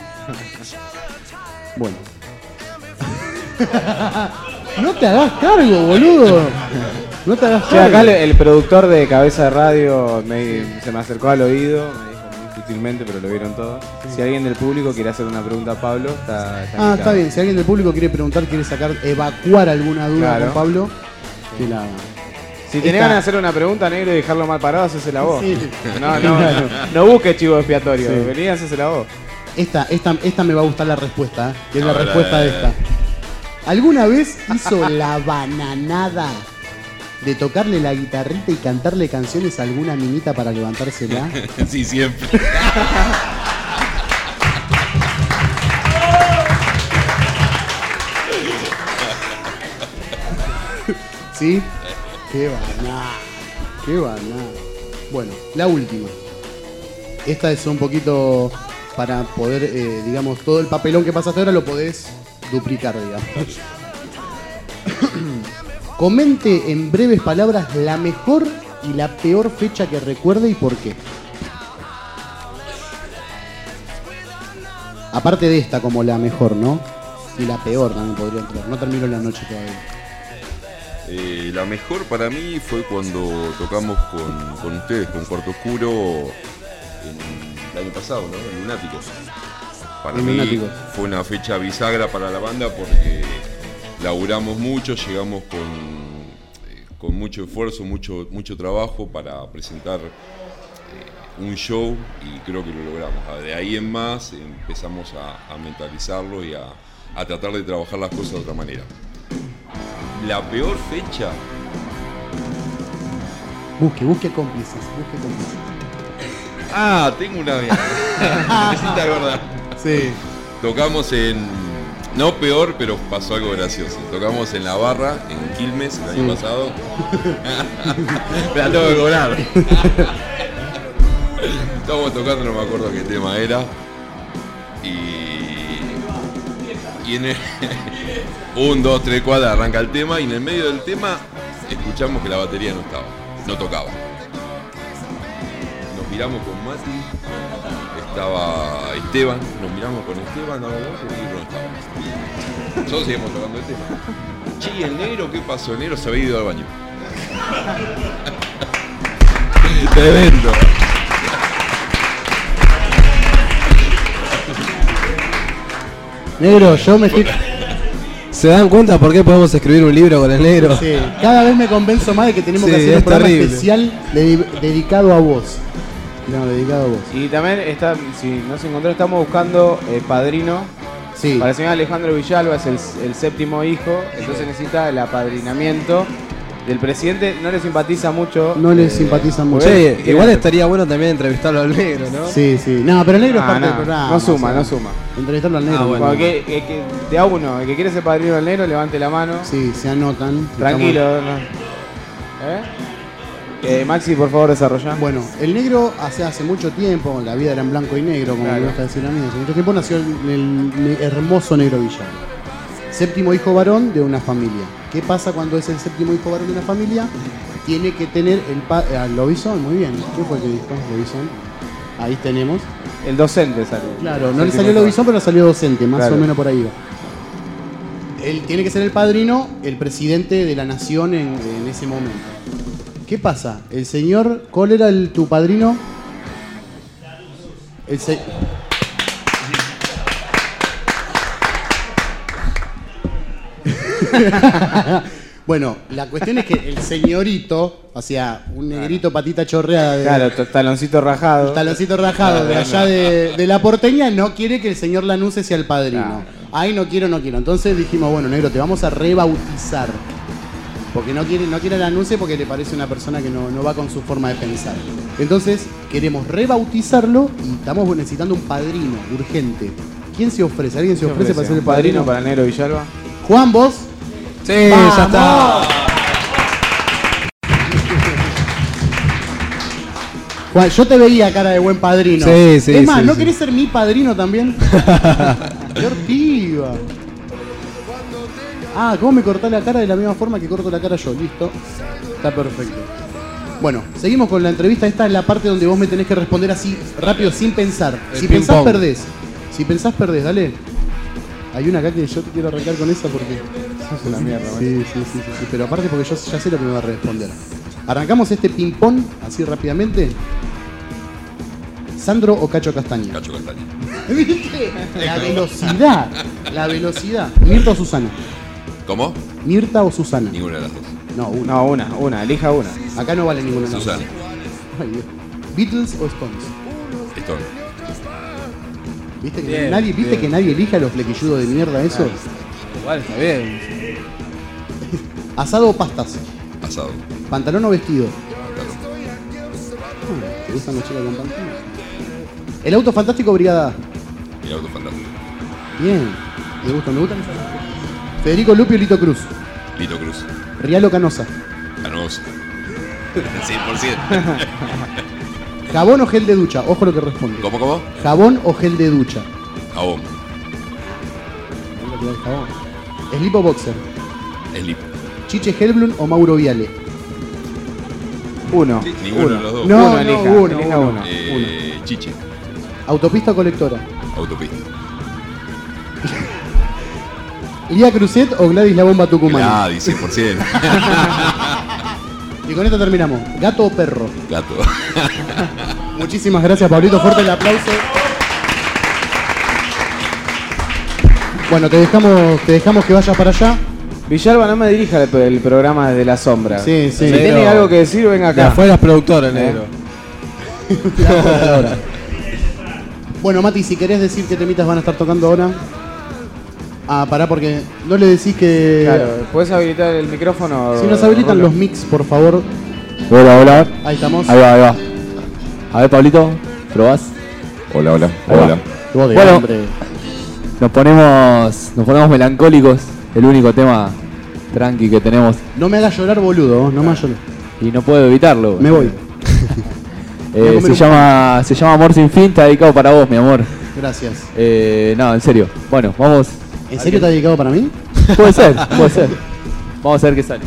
Bueno. No te hagas cargo, boludo. No te hagas Che, cargo. acá el, el productor de Cabeza de Radio me- se me acercó al oído, me dijo muy sutilmente, pero lo vieron todos. Si alguien del público quiere hacer una pregunta a Pablo, está, está Ah, invitado. está bien. Si alguien del público quiere preguntar, quiere sacar, evacuar alguna duda Claro. con Pablo, que la haga. Si tenés Esta- ganas de hacer una pregunta, negro, y dejarlo mal parado, hacésela vos. Sí. No, no, no, no busques chivo expiatorio, Sí. vení, hacésela vos. Esta, esta, esta me va a gustar la respuesta, ¿eh? Que es A la ver, respuesta a de ver. esta. ¿Alguna vez hizo la bananada de tocarle la guitarrita y cantarle canciones a alguna minita para levantársela? Sí, siempre. ¿Sí? Qué banana. Qué banana. Bueno, la última. Esta es un poquito para poder, eh, digamos, todo el papelón que pasaste ahora lo podés duplicar, digamos. Comente en breves palabras la mejor y la peor fecha que recuerde y por qué. Aparte de esta como la mejor, ¿no? Y la peor también podría entrar. No termino la noche todavía. Eh, la mejor para mí fue cuando tocamos con, con ustedes, con Cuarto Oscuro, en, el año pasado, ¿no? En Lunáticos. Para En mí Lunáticos. fue una fecha bisagra para la banda porque laburamos mucho, llegamos con, con mucho esfuerzo, mucho, mucho trabajo para presentar eh, un show y creo que lo logramos. De ahí en más empezamos a, a mentalizarlo y a, a tratar de trabajar las cosas de otra manera. La peor fecha... Busque, busque cómplices, busque cómplices. Ah, tengo una bien. Necesita acordar. Sí. Tocamos en... No peor, pero pasó algo gracioso. Tocamos en La Barra, en Quilmes, el año Sí. pasado. Me la tengo que cobrar. Estábamos tocando, no me acuerdo qué tema era. Y... Y en el... Un, dos, tres cuadras arranca el tema y en el medio del tema escuchamos que la batería no estaba, no tocaba. Nos miramos con Mati, estaba Esteban, nos miramos con Esteban, no, no, no estaba. Nosotros seguimos tocando el tema. Che, el negro, ¿qué pasó? El negro se había ido al baño. Tremendo. Negro, yo me estoy... ¿Se dan cuenta por qué podemos escribir un libro con el negro? Sí, cada vez me convenzo más de que tenemos Sí, que hacer un es programa terrible. especial de- dedicado a vos. No, dedicado a vos. Y también, está, si no se encontró, estamos buscando eh, padrino. Sí. Para el señor Alejandro Villalba, es el, el séptimo hijo, entonces necesita el apadrinamiento del presidente. No le simpatiza mucho. No le eh, simpatiza mucho. Che, porque- igual estaría bueno también entrevistarlo al negro, ¿no? Sí, sí. No, pero el negro es Ah, parte no, del programa. no suma, o sea, no suma. Entrevistarlo al negro. Ah, no. bueno. Cuando que, que- que- de a uno, el que quiere ser padrino del negro, levante la mano. Sí, se anotan. Tranquilo. ¿no? ¿Eh? Eh, Maxi, por favor, desarrolla. Bueno, el negro hace hace mucho tiempo, la vida era en blanco y negro, como Claro. me gusta decir a mí, hace mucho tiempo nació el, el- el hermoso negro Villalba. Séptimo hijo varón de una familia. ¿Qué pasa cuando es el séptimo hijo varón de una familia? Tiene que tener el pa ah, Lobizón, muy bien. ¿Qué fue el que dijo? Lobizón. Ahí tenemos. El docente salió. Claro, no le Séptimo salió hijo. Lobizón, pero salió docente, más Claro. o menos por ahí va. Él tiene que ser el padrino, el presidente de la nación en, en ese momento. ¿Qué pasa? El señor, ¿cuál era el, tu padrino? El se... Bueno, la cuestión es que el señorito, o sea, un negrito patita chorreada de, Claro, t- taloncito rajado. el taloncito rajado de allá de, de la porteña, no quiere que el señor Lanuse sea el padrino. Claro. Ay, no quiero, no quiero. Entonces dijimos, bueno, negro, te vamos a rebautizar. Porque no quiere, no quiere Lanuse porque le parece una persona que no, no va con su forma de pensar. Entonces, queremos rebautizarlo y estamos necesitando un padrino urgente. ¿Quién se ofrece? ¿Alguien se ofrece para ser el ¿Un padrino padrino? para el negro Villalba? Juan, vos. Sí, ya está. Juan, yo te veía cara de buen padrino. Sí, sí, Es más, sí, ¿no sí. querés ser mi padrino también? ¡Qué ortiva! Ah, ¿cómo me cortás la cara de la misma forma que corto la cara yo? Listo. Está perfecto. Bueno, seguimos con la entrevista. Esta es la parte donde vos me tenés que responder así, rápido, sin pensar. El Si ping pensás, pong. perdés. Si pensás, perdés, dale. Hay una acá que yo te quiero arrancar con esa porque... Sos una mierda, Sí, sí, sí, sí, sí. Pero aparte porque yo ya sé lo que me va a responder. Arrancamos este ping-pong así rápidamente. ¿Sandro o Cacho Castaña? Cacho Castaña. ¿Viste? La velocidad. La velocidad. ¿Mirta o Susana? ¿Cómo? ¿Mirta o Susana? Ninguna de las dos. No, una. No, una, una, elija una. Acá no vale ninguna. de las Susana. dos. Ay, Dios. ¿Beatles o Stones? Stone. ¿Viste que, Bien, nadie, ¿viste bien. que nadie elija a los flequilludos de mierda esos? Igual está bien. ¿Asado o pastas? Asado. ¿Pantalón o vestido? Claro. Ah, ¿te gustan las chicas con pantalón? ¿El auto fantástico o Brigada A? El auto fantástico. Bien. Me gustan, me gustan. Federico Lupi o Lito Cruz. Lito Cruz. Real o Canosa. Canosa. cien por ciento. Jabón o gel de ducha. Ojo lo que responde. ¿Cómo, cómo? Jabón o gel de ducha. Jabón. Venga, que da el jabón. Slip o boxer. Slip. Chiche Helblum o Mauro Viale. Uno. Sí, ninguno uno. de los dos. No, uno, no, elija, uno, elija uno. uno. Eh, Chiche. Autopista o colectora. Autopista. Lía Cruzet o Gladys la bomba Tucumán. Gladys, cien por ciento. Y con esto terminamos. ¿Gato o perro? Gato. Muchísimas gracias, Pablito. Fuerte el aplauso. Bueno, te dejamos, te dejamos que vayas para allá. Villalba, no me dirija el, el programa desde la sombra. Sí, sí. Si tiene Pero- algo que decir, venga De acá. afuera es productora, negro. Bueno, Mati, si querés decir qué temitas van a estar tocando ahora. Ah, pará, porque no le decís que. Claro, ¿puedes habilitar el micrófono? Si nos habilitan Rolo? los mix, por favor. Hola, hola. Ahí estamos. Ahí va, ahí va. A ver, Pablito, ¿probás? Hola, hola, Ahí va. hola. Voz de Bueno, hombre. nos ponemos, nos ponemos melancólicos. El único tema tranqui que tenemos. No me hagas llorar, boludo. No me hagas llorar. Y no puedo evitarlo. Me voy. Eh, Voy a comer se un llama se llama Amor sin fin, está dedicado para vos, mi amor. Gracias. Eh, no, en serio. Bueno, vamos. ¿En serio está dedicado para mí? Puede ser, puede ser. Vamos a ver qué sale.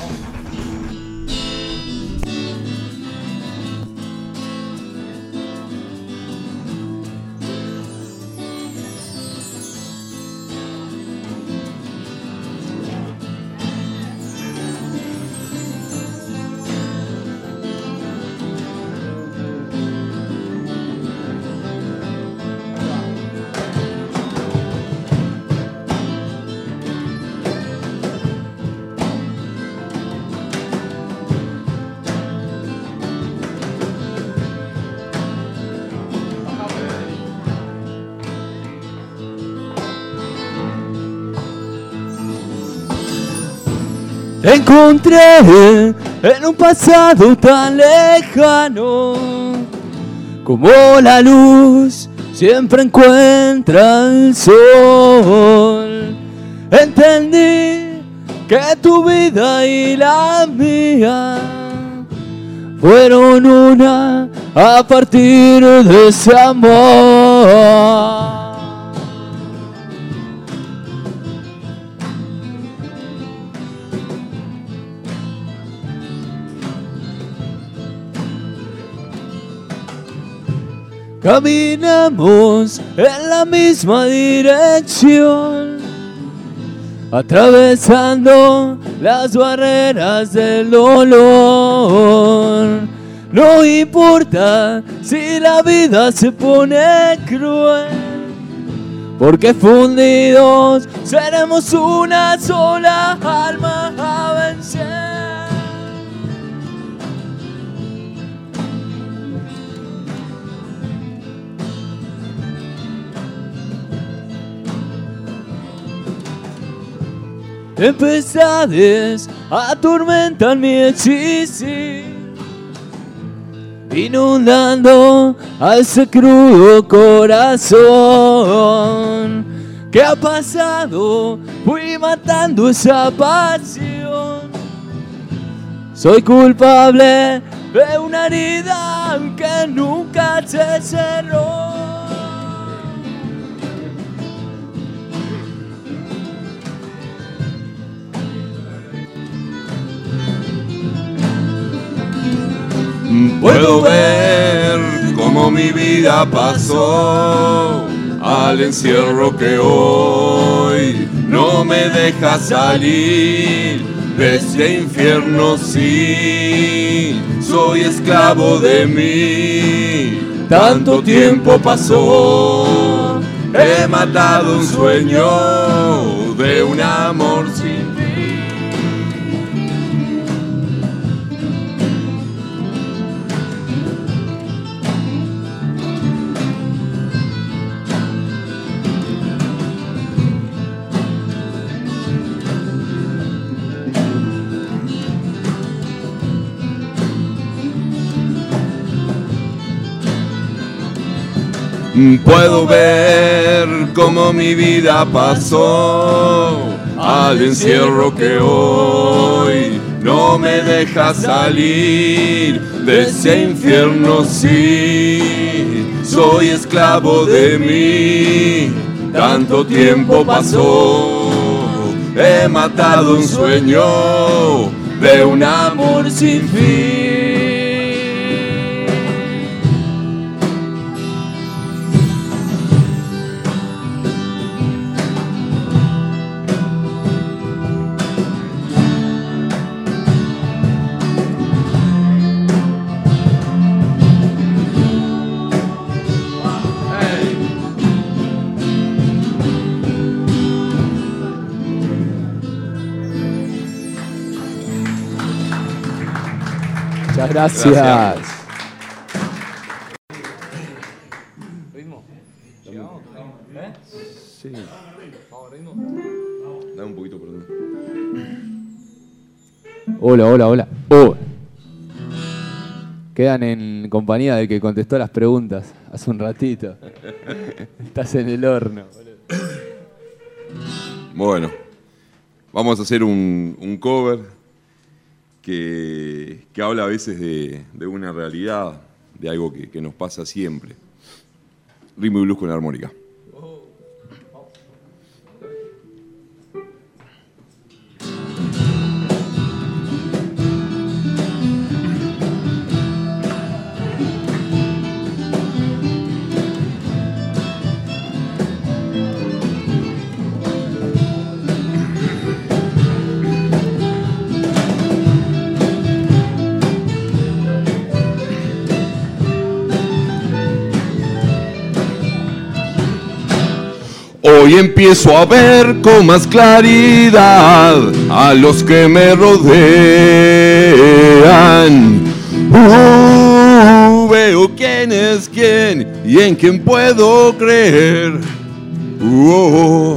Te encontré en un pasado tan lejano, como la luz siempre encuentra el sol. Entendí que tu vida y la mía fueron una a partir de ese amor. Caminamos en la misma dirección, atravesando las barreras del dolor. No importa si la vida se pone cruel, porque fundidos seremos una sola alma a vencer. Tempestades atormentan mi existir, inundando a ese crudo corazón. ¿Qué ha pasado? Fui matando esa pasión. Soy culpable de una herida que nunca se cerró. Puedo ver cómo mi vida pasó al encierro que hoy no me deja salir de este infierno. Sí, soy esclavo de mí. Tanto tiempo pasó, he matado un sueño de un amor sin fin. Puedo ver cómo mi vida pasó al encierro que hoy no me deja salir de ese infierno. Sí, soy esclavo de mí. Tanto tiempo pasó, he matado un sueño de un amor sin fin. Muchas gracias. Gracias. Sí. Dame un poquito, perdón. Hola, hola, hola. Oh. Quedan en compañía del que contestó las preguntas hace un ratito. Estás en el horno. Bueno, vamos a hacer un, un cover que, que habla a veces de, de una realidad, de algo que, que nos pasa siempre. Ritmo y blues con armónica. Hoy empiezo a ver con más claridad a los que me rodean. Uh, veo quién es quién y en quién puedo creer. Uh,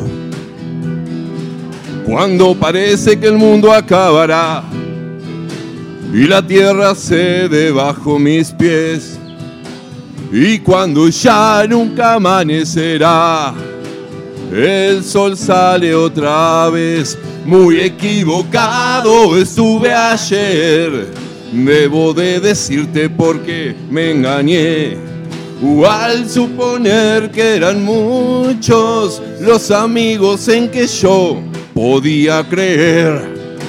cuando parece que el mundo acabará y la tierra cede bajo mis pies, y cuando ya nunca amanecerá, el sol sale otra vez. Muy equivocado estuve ayer, debo de decirte por qué me engañé, o al suponer que eran muchos los amigos en que yo podía creer.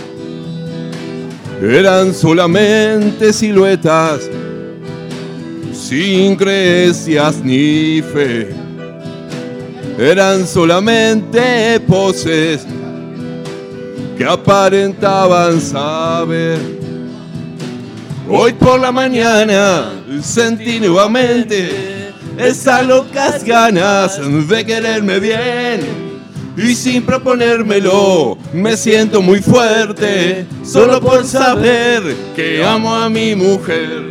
Eran solamente siluetas, sin creencias ni fe. Eran solamente poses que aparentaban saber. Hoy por la mañana sentí nuevamente esas locas ganas de quererme bien, y sin proponérmelo me siento muy fuerte solo por saber que amo a mi mujer.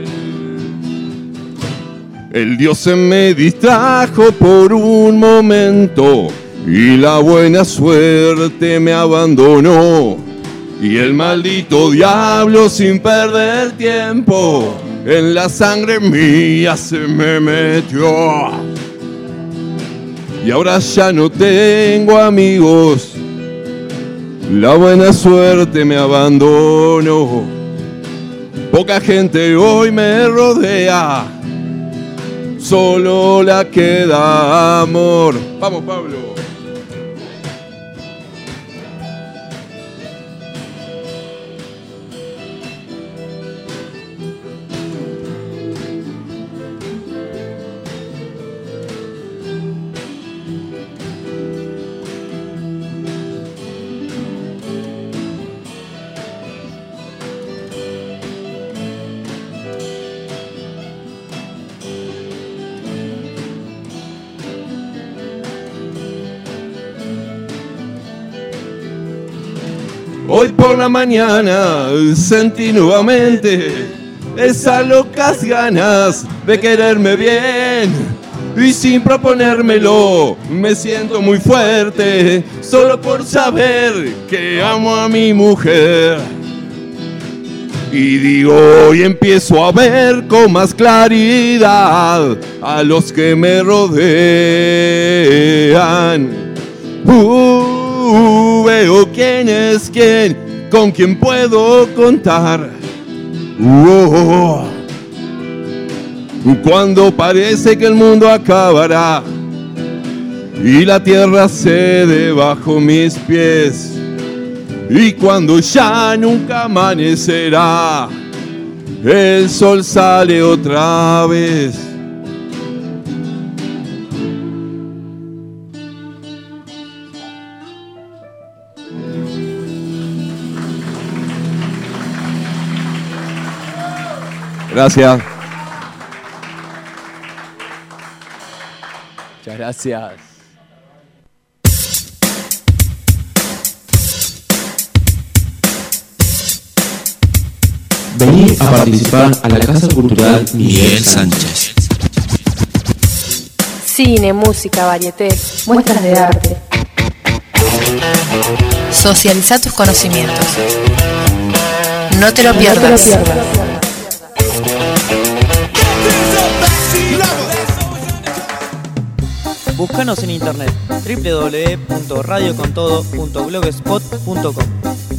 El Dios se me distrajo por un momento y la buena suerte me abandonó, y el maldito diablo sin perder tiempo en la sangre mía se me metió. Y ahora ya no tengo amigos, la buena suerte me abandonó. Poca gente hoy me rodea, solo la queda amor. Vamos, Pablo. Hoy por la mañana sentí nuevamente esas locas ganas de quererme bien, y sin proponérmelo me siento muy fuerte solo por saber que amo a mi mujer. Y digo, hoy empiezo a ver con más claridad a los que me rodean. Uh, veo quién es quién, con quién puedo contar. Uh, cuando parece que el mundo acabará y la tierra cede bajo mis pies, y cuando ya nunca amanecerá, el sol sale otra vez. Gracias. Muchas gracias. Vení a participar a la Casa Cultural Miguel Sánchez. Cine, música, varieté, muestras de arte. Socializa tus conocimientos. No te lo pierdas. No te lo pierdas. Búscanos en internet doble u doble u doble u punto radio con todo punto blogspot punto com.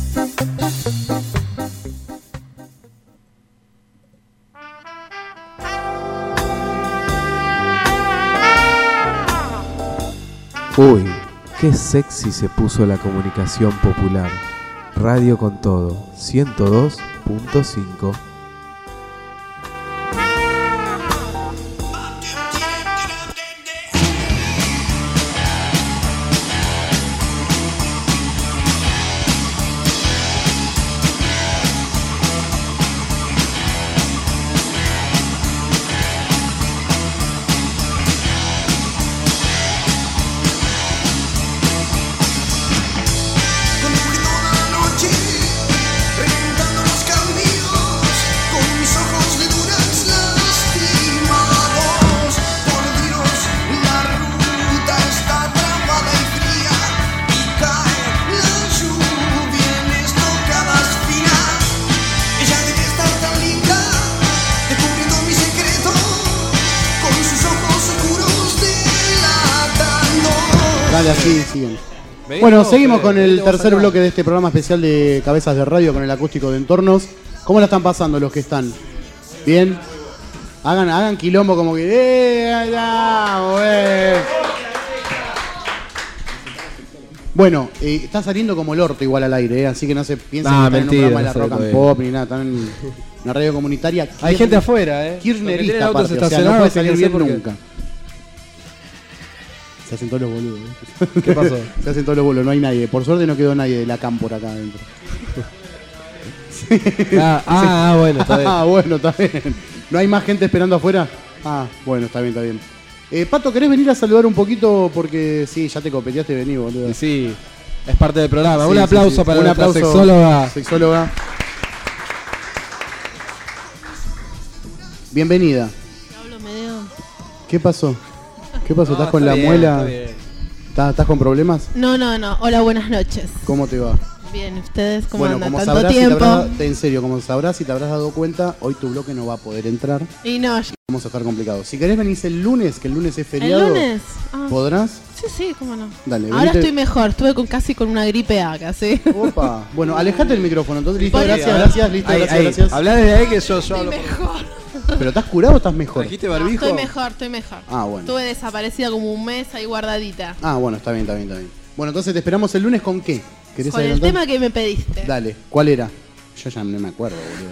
Uy, qué sexy se puso la comunicación popular. Radio con todo, ciento dos punto cinco. Dale, así siguen. Bueno, seguimos con el tercer bloque de este programa especial de Cabezas de Radio con el acústico de Entornos. ¿Cómo la están pasando los que están? ¿Bien? Hagan, hagan quilombo como que... ¡Eh, ya, eh! Bueno, eh, está saliendo como el orto igual al aire, eh, así que no se piensen Nah, que están en un programa de la mentira, rock and sí, pop ni nada, están en una radio comunitaria. Hay gente afuera, eh. Kirchnerista, Los que tienen autos aparte, o sea, no estacionados, puede salir bien fíjense por qué. nunca. Se hacen todos los boludos. ¿eh? ¿Qué pasó? Se hacen todos los boludos, no hay nadie. Por suerte no quedó nadie de la cámpora acá adentro. Ah, ah, ah, bueno, está bien. Ah, bueno, está bien. ¿No hay más gente esperando afuera? Ah, bueno, está bien, está bien. Eh, Pato, ¿querés venir a saludar un poquito? Porque sí, ya te copeteaste, vení, boludo. Sí, es parte del programa. Sí, un sí, aplauso sí. para Un la aplauso, sexóloga. Sexóloga. Bienvenida. Hablo medio. ¿Qué pasó? ¿Qué pasó? No, ¿Estás con está la bien, muela? está bien. ¿Estás, ¿Estás con problemas? No, no, no. Hola, buenas noches. ¿Cómo te va? Bien, ¿ustedes cómo Bueno, andan? como Tanto sabrás, tiempo. Y te habrás, en serio, como sabrás y te habrás dado cuenta, hoy tu bloque no va a poder entrar. Y no, Vamos a estar complicados. Si querés venís el lunes, que el lunes es feriado. ¿el lunes? Ah. ¿Podrás? Sí, sí, cómo no. Dale, Ahora venite- estoy mejor. Estuve con, casi con una gripe A, casi. Opa. Bueno, alejate el micrófono. Entonces, listo, Por gracias, eso. gracias, listo, Ahí, gracias, ahí. gracias. Hablá desde ahí que yo, yo hablo. mejor. ¿Pero estás curado o estás mejor? ¿Trajiste No, barbijo? estoy mejor, estoy mejor. Ah, bueno. Estuve desaparecida como un mes ahí guardadita. Ah, bueno, está bien, está bien, está bien. Bueno, entonces te esperamos el lunes con qué? ¿Querés Con el adelantar? tema que me pediste. Dale, ¿cuál era? Yo ya no me acuerdo, boludo.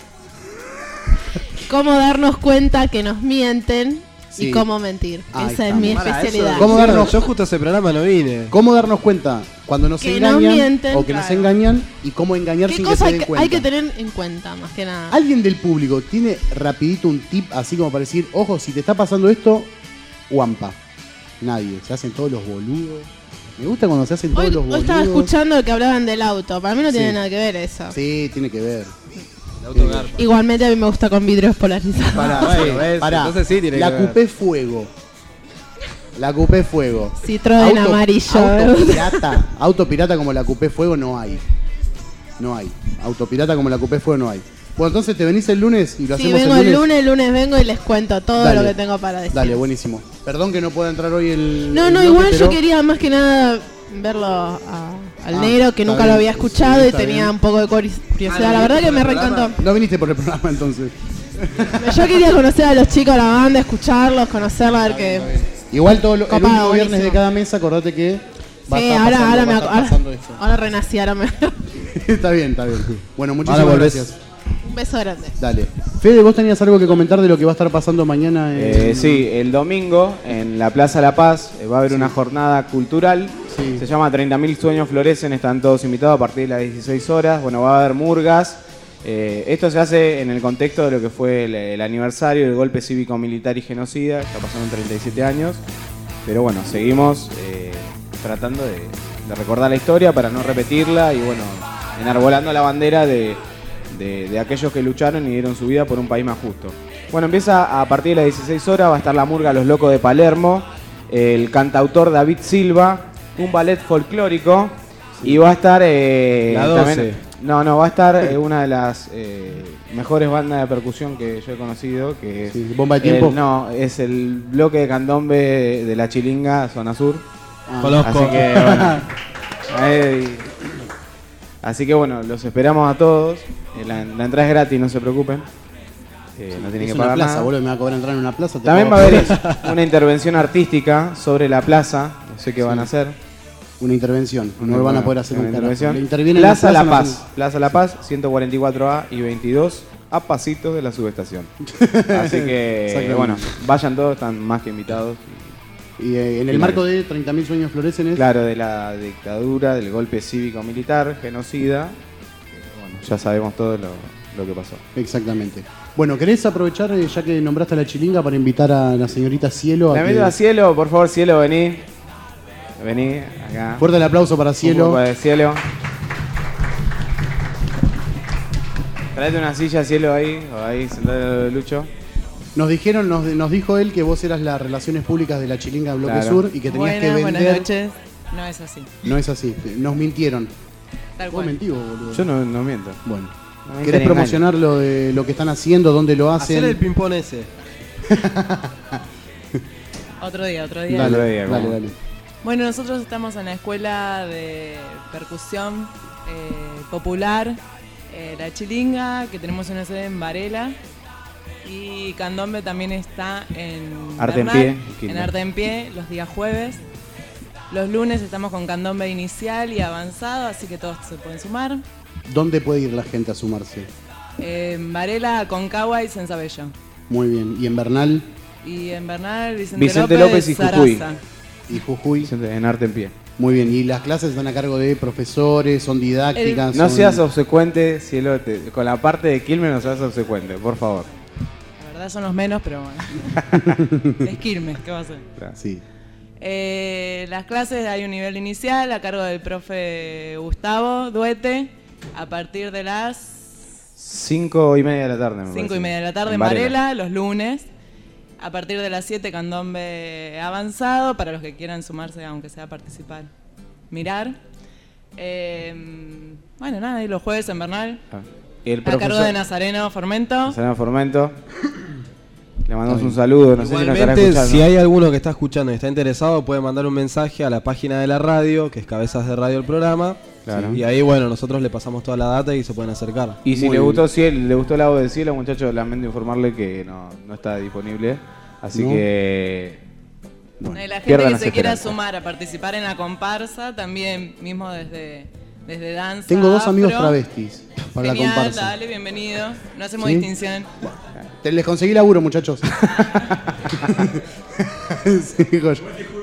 Cómo darnos cuenta que nos mienten Sí. y cómo mentir. Ahí Esa es estamos. mi Pará, especialidad. eso- ¿Cómo darnos- Yo justo a ese programa no vine. ¿Cómo darnos cuenta cuando nos Que nos engañan mienten, o que nos claro. engañan y cómo engañar ¿Qué sin que cosa se hay den que, cuenta? hay que tener en cuenta, más que nada? ¿Alguien del público tiene rapidito un tip así como para decir, ojo, si te está pasando esto, guampa? Nadie, se hacen todos los boludos. Me gusta cuando se hacen todos Hoy, los hoy boludos. estaba escuchando que hablaban del auto. Para mí no tiene Sí. nada que ver eso. Sí, tiene que ver. Igualmente a mí me gusta con vidrios polarizados. Pará, Bueno, sí, ves, pará. entonces sí tiene La que ver. Coupé Fuego. La Coupé Fuego. Citroën Auto- amarillo. Auto pirata. Auto pirata como la Coupé Fuego no hay. No hay. Auto pirata como la Coupé Fuego no hay. Bueno, entonces te venís el lunes y lo Si hacemos vengo el el lunes. lunes, el lunes vengo y les cuento todo Dale. lo que tengo para decir. Dale, buenísimo. Perdón que no pueda entrar hoy el. No, el no, bloque, igual pero- yo quería más que nada verlo a- al Ah, negro, que está nunca bien. lo había escuchado Sí, y está tenía bien. un poco de curi- curiosidad. Ah, La verdad ¿viniste que me por el programa? reencantó. No viniste por el programa entonces. Yo quería conocer a los chicos de la banda, escucharlos, conocerlos, a ver qué. Igual todo lo, el Copado, último viernes buenísimo. de cada mes, acordate que va a Sí, estar ahora, pasando, ahora, va me a ac- estar ahora, pasando esto. ahora renací, ahora me. Está bien, está bien. Bueno, muchísimas Ahora volvés. gracias. Un beso grande. Dale. Fede, vos tenías algo que comentar de lo que va a estar pasando mañana. En... Eh, sí, el domingo en la Plaza La Paz eh, va a haber una jornada cultural. Se llama treinta mil sueños florecen, están todos invitados a partir de las dieciséis horas. Bueno, va a haber murgas. Eh, esto se hace en el contexto de lo que fue el, el aniversario del golpe cívico-militar y genocida, está pasando en treinta y siete años. Pero bueno, seguimos eh, tratando de, de recordar la historia para no repetirla y bueno, enarbolando la bandera de, de, de aquellos que lucharon y dieron su vida por un país más justo. Bueno, empieza a partir de las dieciséis horas, va a estar la murga Los Locos de Palermo, el cantautor David Silva, un ballet folclórico y va a estar... Eh, la doce. También, no, no, va a estar eh, una de las eh, mejores bandas de percusión que yo he conocido, que es... Sí, Bomba de Tiempo. el- no, es el bloque de candombe de, de la Chilinga, zona sur. Ah. Conozco. Así que, bueno, ahí- así que bueno, los esperamos a todos. Eh, La, la entrada es gratis, no se preocupen. Eh, no tienen Es que una pagar plaza, nada. boludo, me va a cobrar entrar en una plaza. te También pago. va a haber una intervención artística sobre la plaza. No sé qué van a hacer. Una intervención. Una- No van a poder hacer una un carajo. intervención. Le intervienen en la Plaza La no Paz. hacen- Plaza La Paz, ciento cuarenta y cuatro A y veintidós, a pasitos de la subestación. Así que, Exactamente. bueno, vayan todos, están más que invitados. Y eh, en el Y marco la- de treinta mil sueños florecen es... Claro, de la dictadura, del golpe cívico-militar, genocida. que, Bueno, ya sabemos todo lo, lo que pasó. Exactamente. Bueno, ¿querés aprovechar, eh, ya que nombraste a la Chilinga, para invitar a la señorita Cielo? La a meto que... a Cielo, por favor, Cielo, vení. Vení, acá. Fuerte el aplauso para Cielo. Un poco de Cielo. Traete una silla, Cielo, ahí, o ahí, sentate, Lucho. Nos dijeron, nos, nos dijo él que vos eras las relaciones públicas de la Chilinga Bloque Claro. Sur y que tenías Buenas, que vender... buenas noches. No es así. No es así, nos mintieron. Tal Vos cual. mentí, vos, boludo. Yo no, no miento. Bueno. No miento ¿Querés ni promocionar lo de lo que están haciendo, dónde lo hacen? Hacer el ping-pong ese. Otro día, otro día. Dale, Otro día, dale, ¿cómo? dale. Bueno, nosotros estamos en la escuela de percusión eh, popular, eh, La Chilinga, que tenemos una sede en Varela. Y Candombe también está en Arte en Bernal, Pie, en Quilmes. Arte en Pie, los días jueves. Los lunes estamos con Candombe inicial y avanzado, así que todos se pueden sumar. ¿Dónde puede ir la gente a sumarse? En Varela, Concagua y Sensabello. Muy bien. ¿Y en Bernal Y en Bernal, Vicente, Vicente López, López y Jujuy. Sarasa. y Jujuy? En Arte en Pie. Muy bien. ¿Y las clases están a cargo de profesores? ¿Son didácticas? No son- seas obsecuente, Cielo, te- con la parte de Quilmes no seas obsecuente, por favor. La verdad son los menos, pero bueno. Es Quilmes, ¿qué va a hacer? Sí. Eh, las clases hay un nivel inicial a cargo del profe Gustavo Duete a partir de las Cinco y media de la tarde, me cinco parece. y media de la tarde en Varela, los lunes. A partir de las siete, Candombe avanzado, para los que quieran sumarse, aunque sea participar, mirar. Eh, bueno, nada, y los jueves en Bernal, Ah. Y el a cargo profesor de Nazareno Formento. Nazareno Formento. Le mandamos un saludo, no sé si nos estará Igualmente, escuchando. si hay alguno que está escuchando y está interesado, puede mandar un mensaje a la página de la radio, que es Cabezas de Radio el programa. Claro. Y ahí, bueno, nosotros le pasamos toda la data y se pueden acercar. Y si Muy le bien. gustó, si le gustó la voz de Cielo, muchachos, lamento informarle que no, no está disponible. Así No. que Y la gente pierdan que las se quiera esperanzas. sumar a participar en la comparsa, también mismo desde, desde danza. Tengo dos amigos afro. travestis para Genial, la comparsa. dale, bienvenido. No hacemos ¿Sí? distinción. Te les conseguí laburo, muchachos. Sí, joya.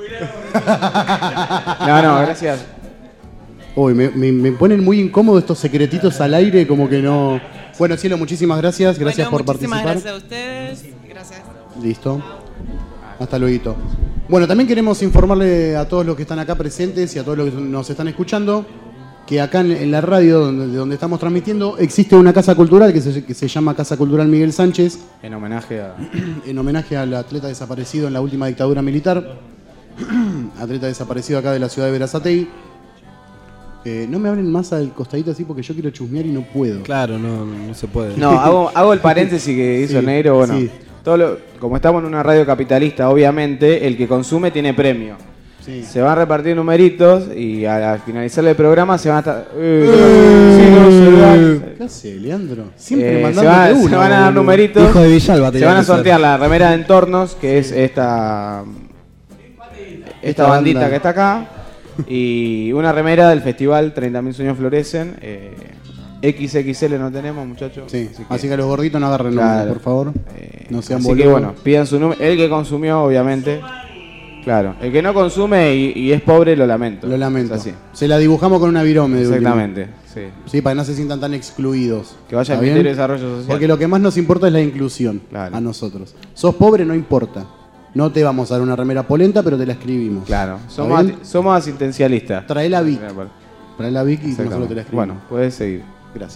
No, no, gracias. Uy, me, me- me ponen muy incómodo estos secretitos al aire, como que no. Bueno, Cielo, muchísimas gracias. Gracias Bueno, por muchísimas participar. gracias a ustedes. Gracias. Listo. Hasta luego. Bueno, también queremos informarle a todos los que están acá presentes y a todos los que nos están escuchando que acá en, en la radio donde, de donde estamos transmitiendo existe una casa cultural que se, que se llama Casa Cultural Miguel Sánchez, En homenaje a. en homenaje al atleta desaparecido en la última dictadura militar, atleta desaparecido acá de la ciudad de Berazategui. Eh, no me abren más al costadito así porque yo quiero chusmear y no puedo. Claro, no, no se puede. No, hago, hago el paréntesis que hizo Sí, Negro. Bueno, sí. todo lo- como estamos en una radio capitalista, obviamente, el que consume tiene premio. Sí. Se van a repartir numeritos y al, al finalizar el programa se van a estar. Eh, sí, no, se van- ¿Qué hace, Leandro? Siempre Eh, se, mandándote va- se una, van a dar boludo. numeritos. Hijo de Villalba Se tenía van a que ser. sortear la remera de Entornos, que es esta esta Esta bandita banda. que está acá, y una remera del festival treinta mil sueños florecen. eh, equis equis ele no tenemos, muchachos. Sí, así que a los gorditos no agarren Claro. números, por favor. No sean Así que boludos. bueno, pidan su número. El que consumió, obviamente. Claro, el que no consume y, y es pobre, lo lamento. Lo lamento. Es así. Se la dibujamos con una virome. de última. Exactamente, sí. Sí, para que no se sientan tan excluidos. Que vaya ¿Está al bien? Ministerio de Desarrollo Social. Porque lo que más nos importa es la inclusión Claro. a nosotros. Sos pobre, no importa. No te vamos a dar una remera polenta, pero te la escribimos. Claro, ¿Está somos, bien? ati- somos asistencialistas. Trae la Vic. Trae la Vic y Exactamente. nosotros te la escribimos. Bueno, puedes seguir. Gracias.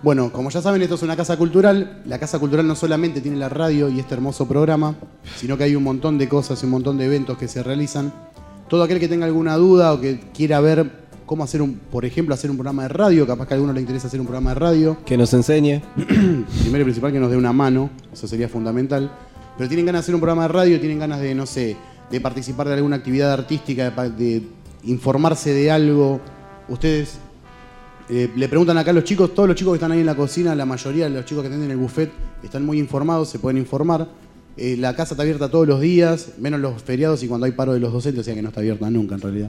Bueno, como ya saben, esto es una casa cultural. La casa cultural no solamente tiene la radio y este hermoso programa, sino que hay un montón de cosas y un montón de eventos que se realizan. Todo aquel que tenga alguna duda o que quiera ver cómo hacer un, por ejemplo, hacer un programa de radio, capaz que a alguno le interesa hacer un programa de radio. Que nos enseñe. Primero y principal, que nos dé una mano, eso sería fundamental. Pero tienen ganas de hacer un programa de radio, tienen ganas de, no sé, de participar de alguna actividad artística, de, de informarse de algo. Ustedes eh, le preguntan acá a los chicos, todos los chicos que están ahí en la cocina, la mayoría de los chicos que atenden el buffet están muy informados, se pueden informar. Eh, la casa está abierta todos los días, menos los feriados y cuando hay paro de los docentes, o sea que no está abierta nunca en realidad.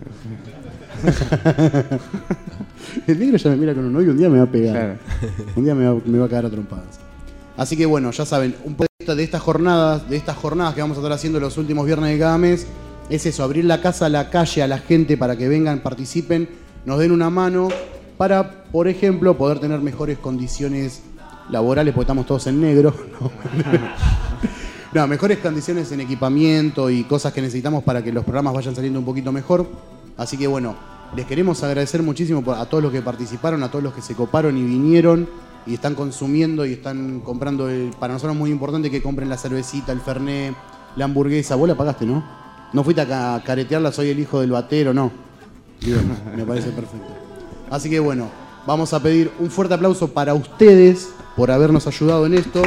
El negro ya me mira con un ojo y un día me va a pegar. Claro. Un día me va, me va a caer a trompadas. Así que bueno, ya saben, un poco de estas jornadas, de estas jornadas que vamos a estar haciendo los últimos viernes de cada mes, es eso, abrir la casa a la calle, a la gente para que vengan, participen, nos den una mano para, por ejemplo, poder tener mejores condiciones laborales, porque estamos todos en negro. No, no, mejores condiciones en equipamiento y cosas que necesitamos para que los programas vayan saliendo un poquito mejor. Así que bueno, les queremos agradecer muchísimo a todos los que participaron, a todos los que se coparon y vinieron y están consumiendo y están comprando. El, para nosotros es muy importante que compren la cervecita, el fernet, la hamburguesa. Vos la pagaste, ¿no? No fuiste a caretearla, soy el hijo del batero, no. Bien, me parece perfecto. Así que bueno, vamos a pedir un fuerte aplauso para ustedes por habernos ayudado en esto.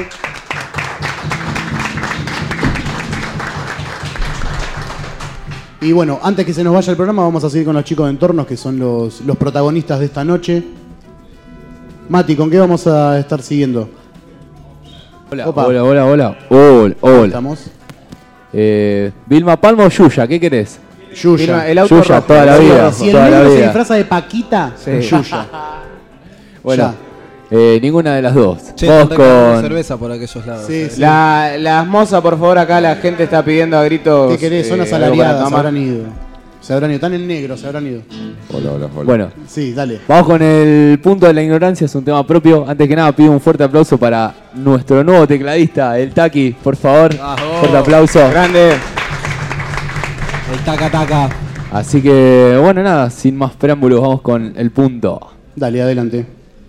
Y bueno, antes que se nos vaya el programa, vamos a seguir con los chicos de Entornos, que son los, los protagonistas de esta noche. Mati, ¿con qué vamos a estar siguiendo? Hola, Opa. hola, hola, hola. Hola, hola. ¿Estamos? Eh, Vilma Palma o Yuya, ¿qué querés? Yuya. Vilma, el auto Yuya, toda la vida. Si el toda negro la se vida. disfraza de Paquita, Sí. Yuya. Bueno, eh, ninguna de las dos. Che, Vos con con... cerveza por aquellos lados. Sí, eh. sí. La, las mozas, por favor, acá la gente está pidiendo a gritos. ¿Qué querés? Son eh, asalariadas, algo se para tomar. habrán ido. Se habrán ido. Están en negro, se habrán ido. Hola, hola, hola. Bueno, Sí, dale. vamos con el punto de la ignorancia, es un tema propio. Antes que nada, pido un fuerte aplauso para nuestro nuevo tecladista, el Taki, por favor. Ajo. Fuerte aplauso. Grande. El taca taca. Así que, bueno, nada, sin más preámbulos, vamos con el punto. Dale, adelante.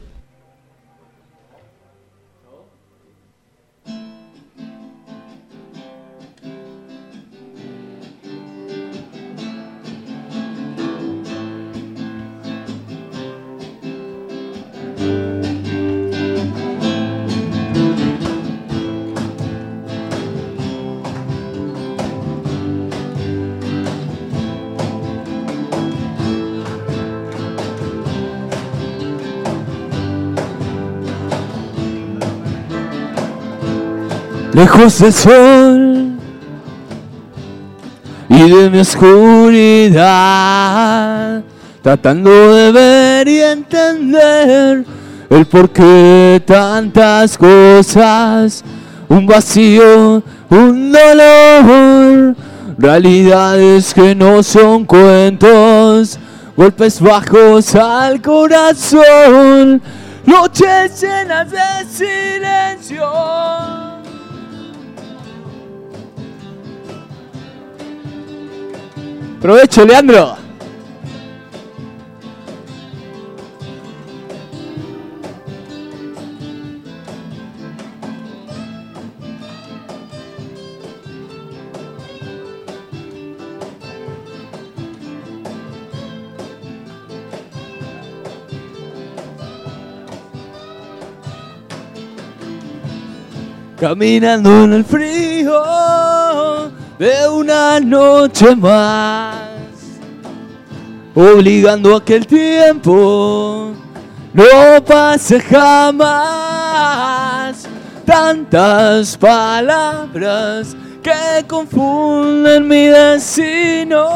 Lejos del sol y de mi oscuridad, tratando de ver y entender el porqué de tantas cosas, un vacío, un dolor, realidades que no son cuentos, golpes bajos al corazón, noches llenas de silencio. Provecho, Leandro. Caminando en el frío de una noche más, obligando a que el tiempo no pase jamás. Tantas palabras que confunden mi destino,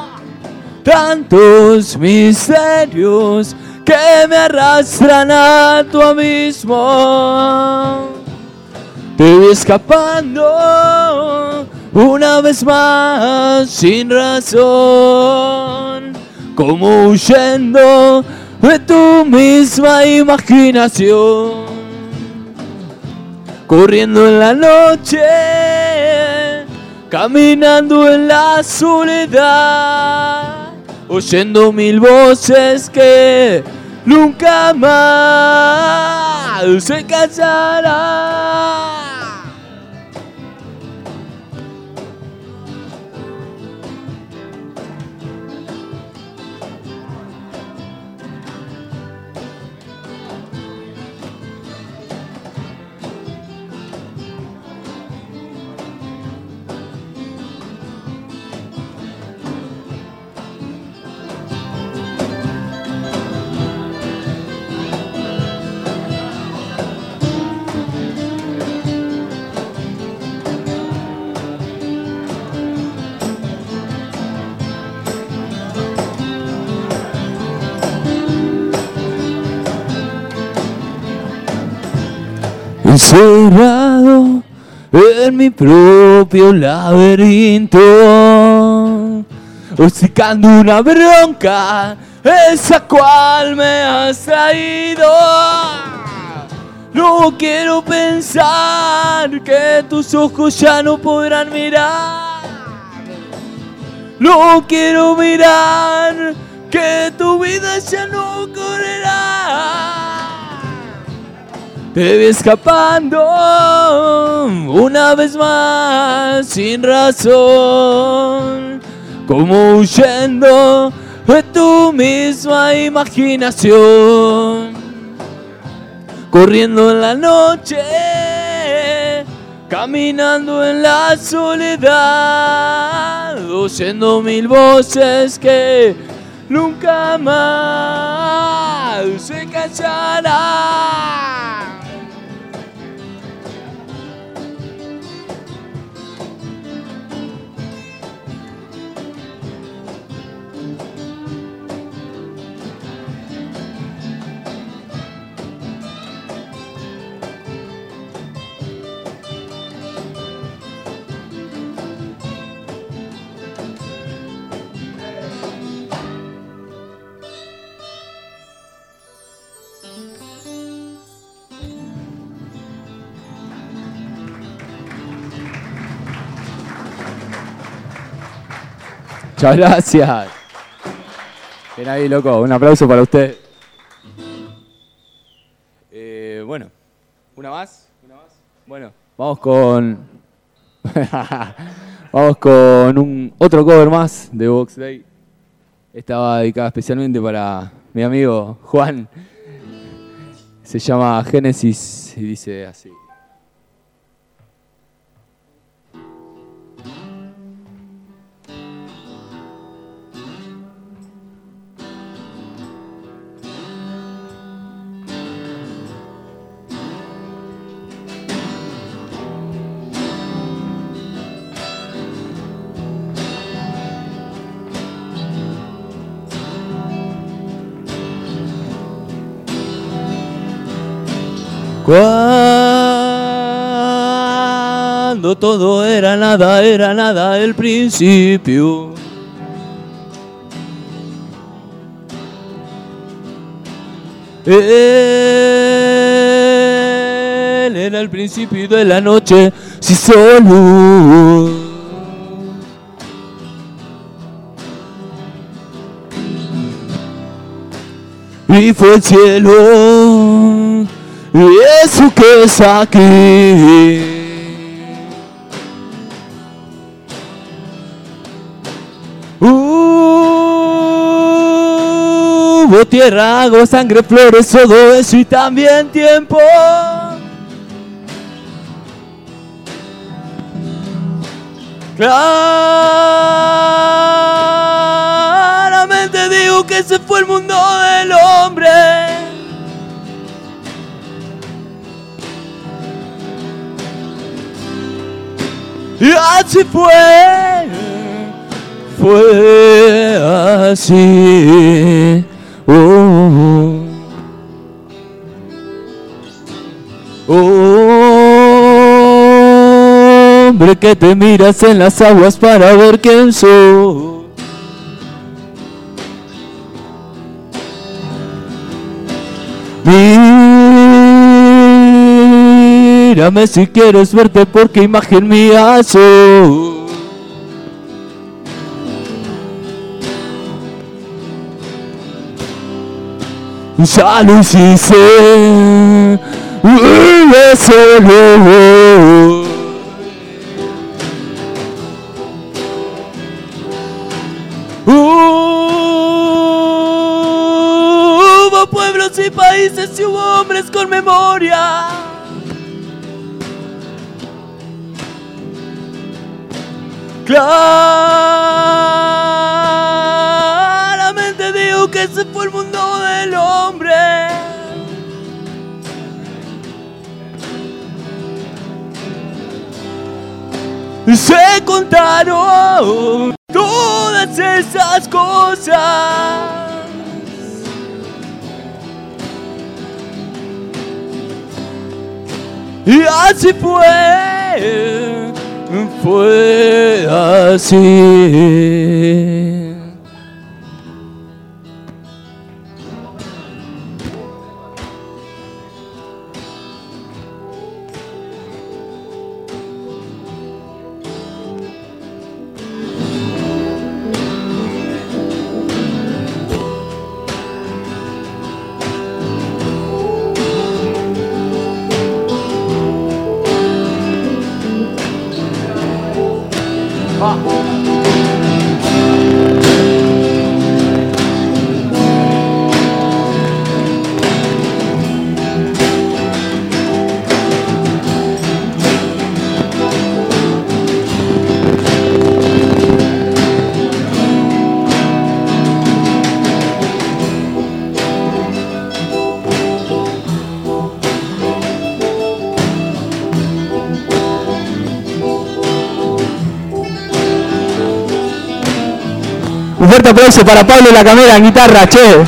tantos misterios que me arrastran a tu abismo. Te vi escapando una vez más sin razón, como huyendo de tu misma imaginación, corriendo en la noche, caminando en la soledad, oyendo mil voces que nunca más se callará. Encerrado en mi propio laberinto, hocicando una bronca, esa cual me has traído. No quiero pensar que tus ojos ya no podrán mirar. No quiero mirar que tu vida ya no correrá. Te vi escapando una vez más sin razón, como huyendo de tu misma imaginación, corriendo en la noche, caminando en la soledad, oyendo mil voces que nunca más se callarán. Muchas gracias. Ven ahí, loco. Un aplauso para usted. Eh, bueno, ¿una más? ¿Una más? Bueno, vamos con... vamos con un otro cover más de Box Day. Esta va dedicada especialmente para mi amigo Juan. Se llama Génesis y dice así. Cuando todo era nada, era nada el principio. Él era el principio de la noche, si solo. Y fue el cielo. Y eso que es aquí, hubo tierra, agua, sangre, flores, todo eso y también tiempo. Claramente digo que ese fue el mundo del hombre. Y así fue, fue así. Oh, oh, hombre que te miras en las aguas para ver quién soy. Mírame si quieres verte porque imagen mía soy. Ya lo hiciste, vuelve solo. Hubo pueblos y países y hubo hombres con memoria. Claramente digo que ese fue el mundo del hombre. Se contaron todas esas cosas. Y así fue, fue así. Un fuerte aplauso para Pablo La Camera en guitarra, che.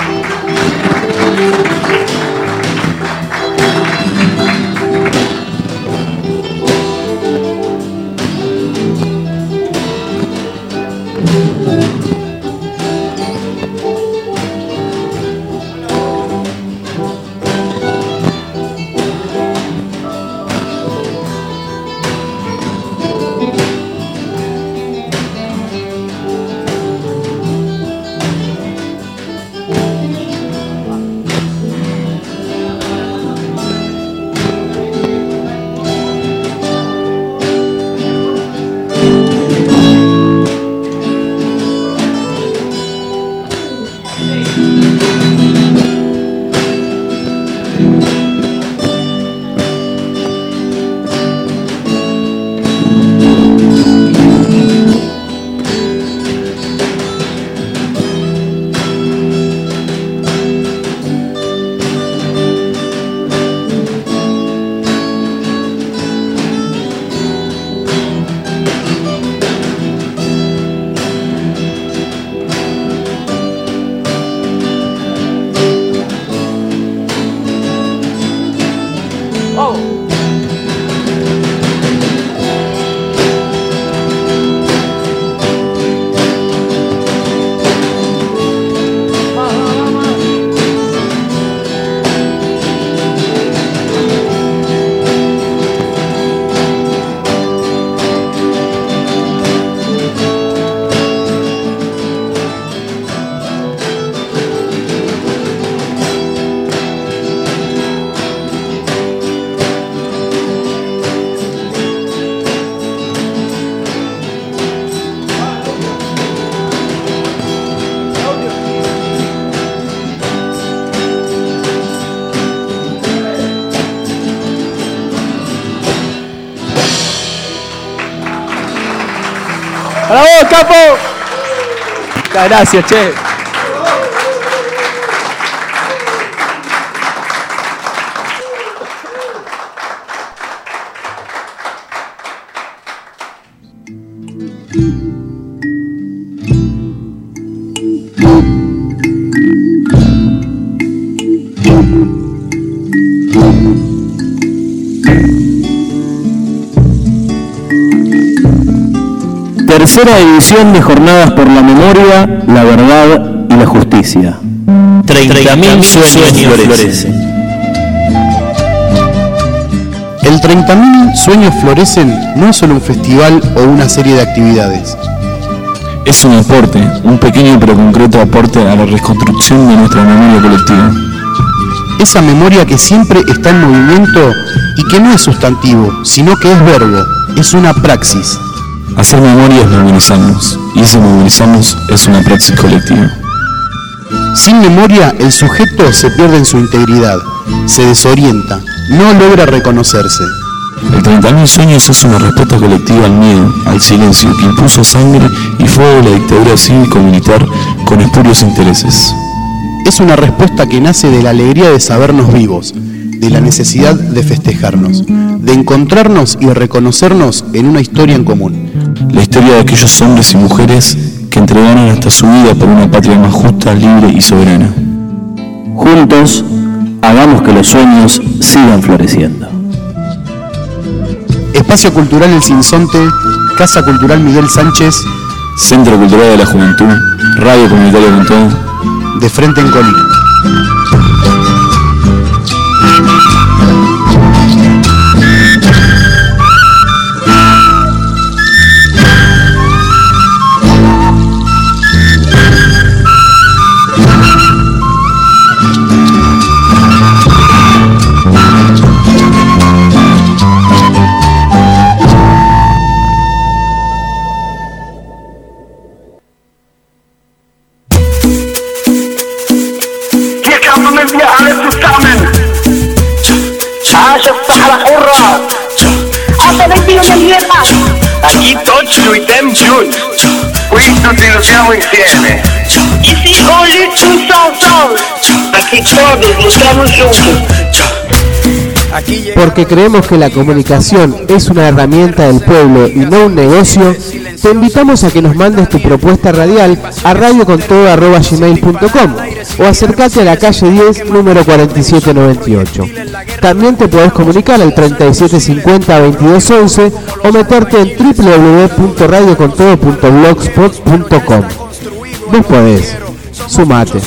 ¡Bravo, capo! Muchas gracias, che. Tercera edición de Jornadas por la Memoria, la Verdad y la Justicia. treinta mil sueños florecen. El treinta mil Sueños Florecen no es solo un festival o una serie de actividades. Es un aporte, un pequeño pero concreto aporte a la reconstrucción de nuestra memoria colectiva. Esa memoria que siempre está en movimiento y que no es sustantivo, sino que es verbo, es una praxis. Hacer memoria es memorizarnos, y ese memorizarnos es una praxis colectiva. Sin memoria, el sujeto se pierde en su integridad, se desorienta, no logra reconocerse. El treinta mil sueños es una respuesta colectiva al miedo, al silencio, que impuso sangre y fuego la dictadura cívico-militar con espurios intereses. Es una respuesta que nace de la alegría de sabernos vivos, de la necesidad de festejarnos, de encontrarnos y reconocernos en una historia en común. La historia de aquellos hombres y mujeres que entregaron hasta su vida por una patria más justa, libre y soberana. Juntos, hagamos que los sueños sigan floreciendo. Espacio Cultural El Sinsonte, Casa Cultural Miguel Sánchez, Centro Cultural de la Juventud, Radio Comunitaria con Todo, de Frente en Colina. Aquí tutti lluitem junti, qui tutti lottiamo insieme. Ici on lutte tous ensemble. Aquí todos luchamos juntos. Porque creemos que la comunicación es una herramienta del pueblo y no un negocio, te invitamos a que nos mandes tu propuesta radial a radio con todo arroba gmail punto com o acércate a la calle diez, número cuarenta y siete noventa y ocho. También te podés comunicar al treinta y siete cincuenta veintidós once o meterte en w w w punto radio con todo punto blogspot punto com. Vos podés, sumate.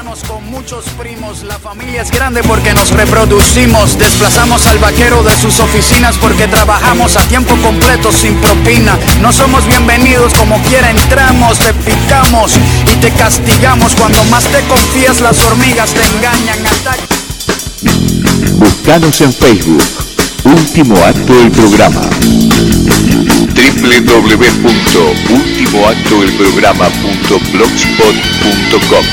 La familia es grande porque nos reproducimos. Desplazamos al vaquero de sus oficinas porque trabajamos a tiempo completo sin propina. No somos bienvenidos, como quiera entramos. Te picamos y te castigamos. Cuando más te confías, las hormigas te engañan. Atac- Búscanos en Facebook. Último acto del programa. w w w punto último acto del programa punto blogspot punto com.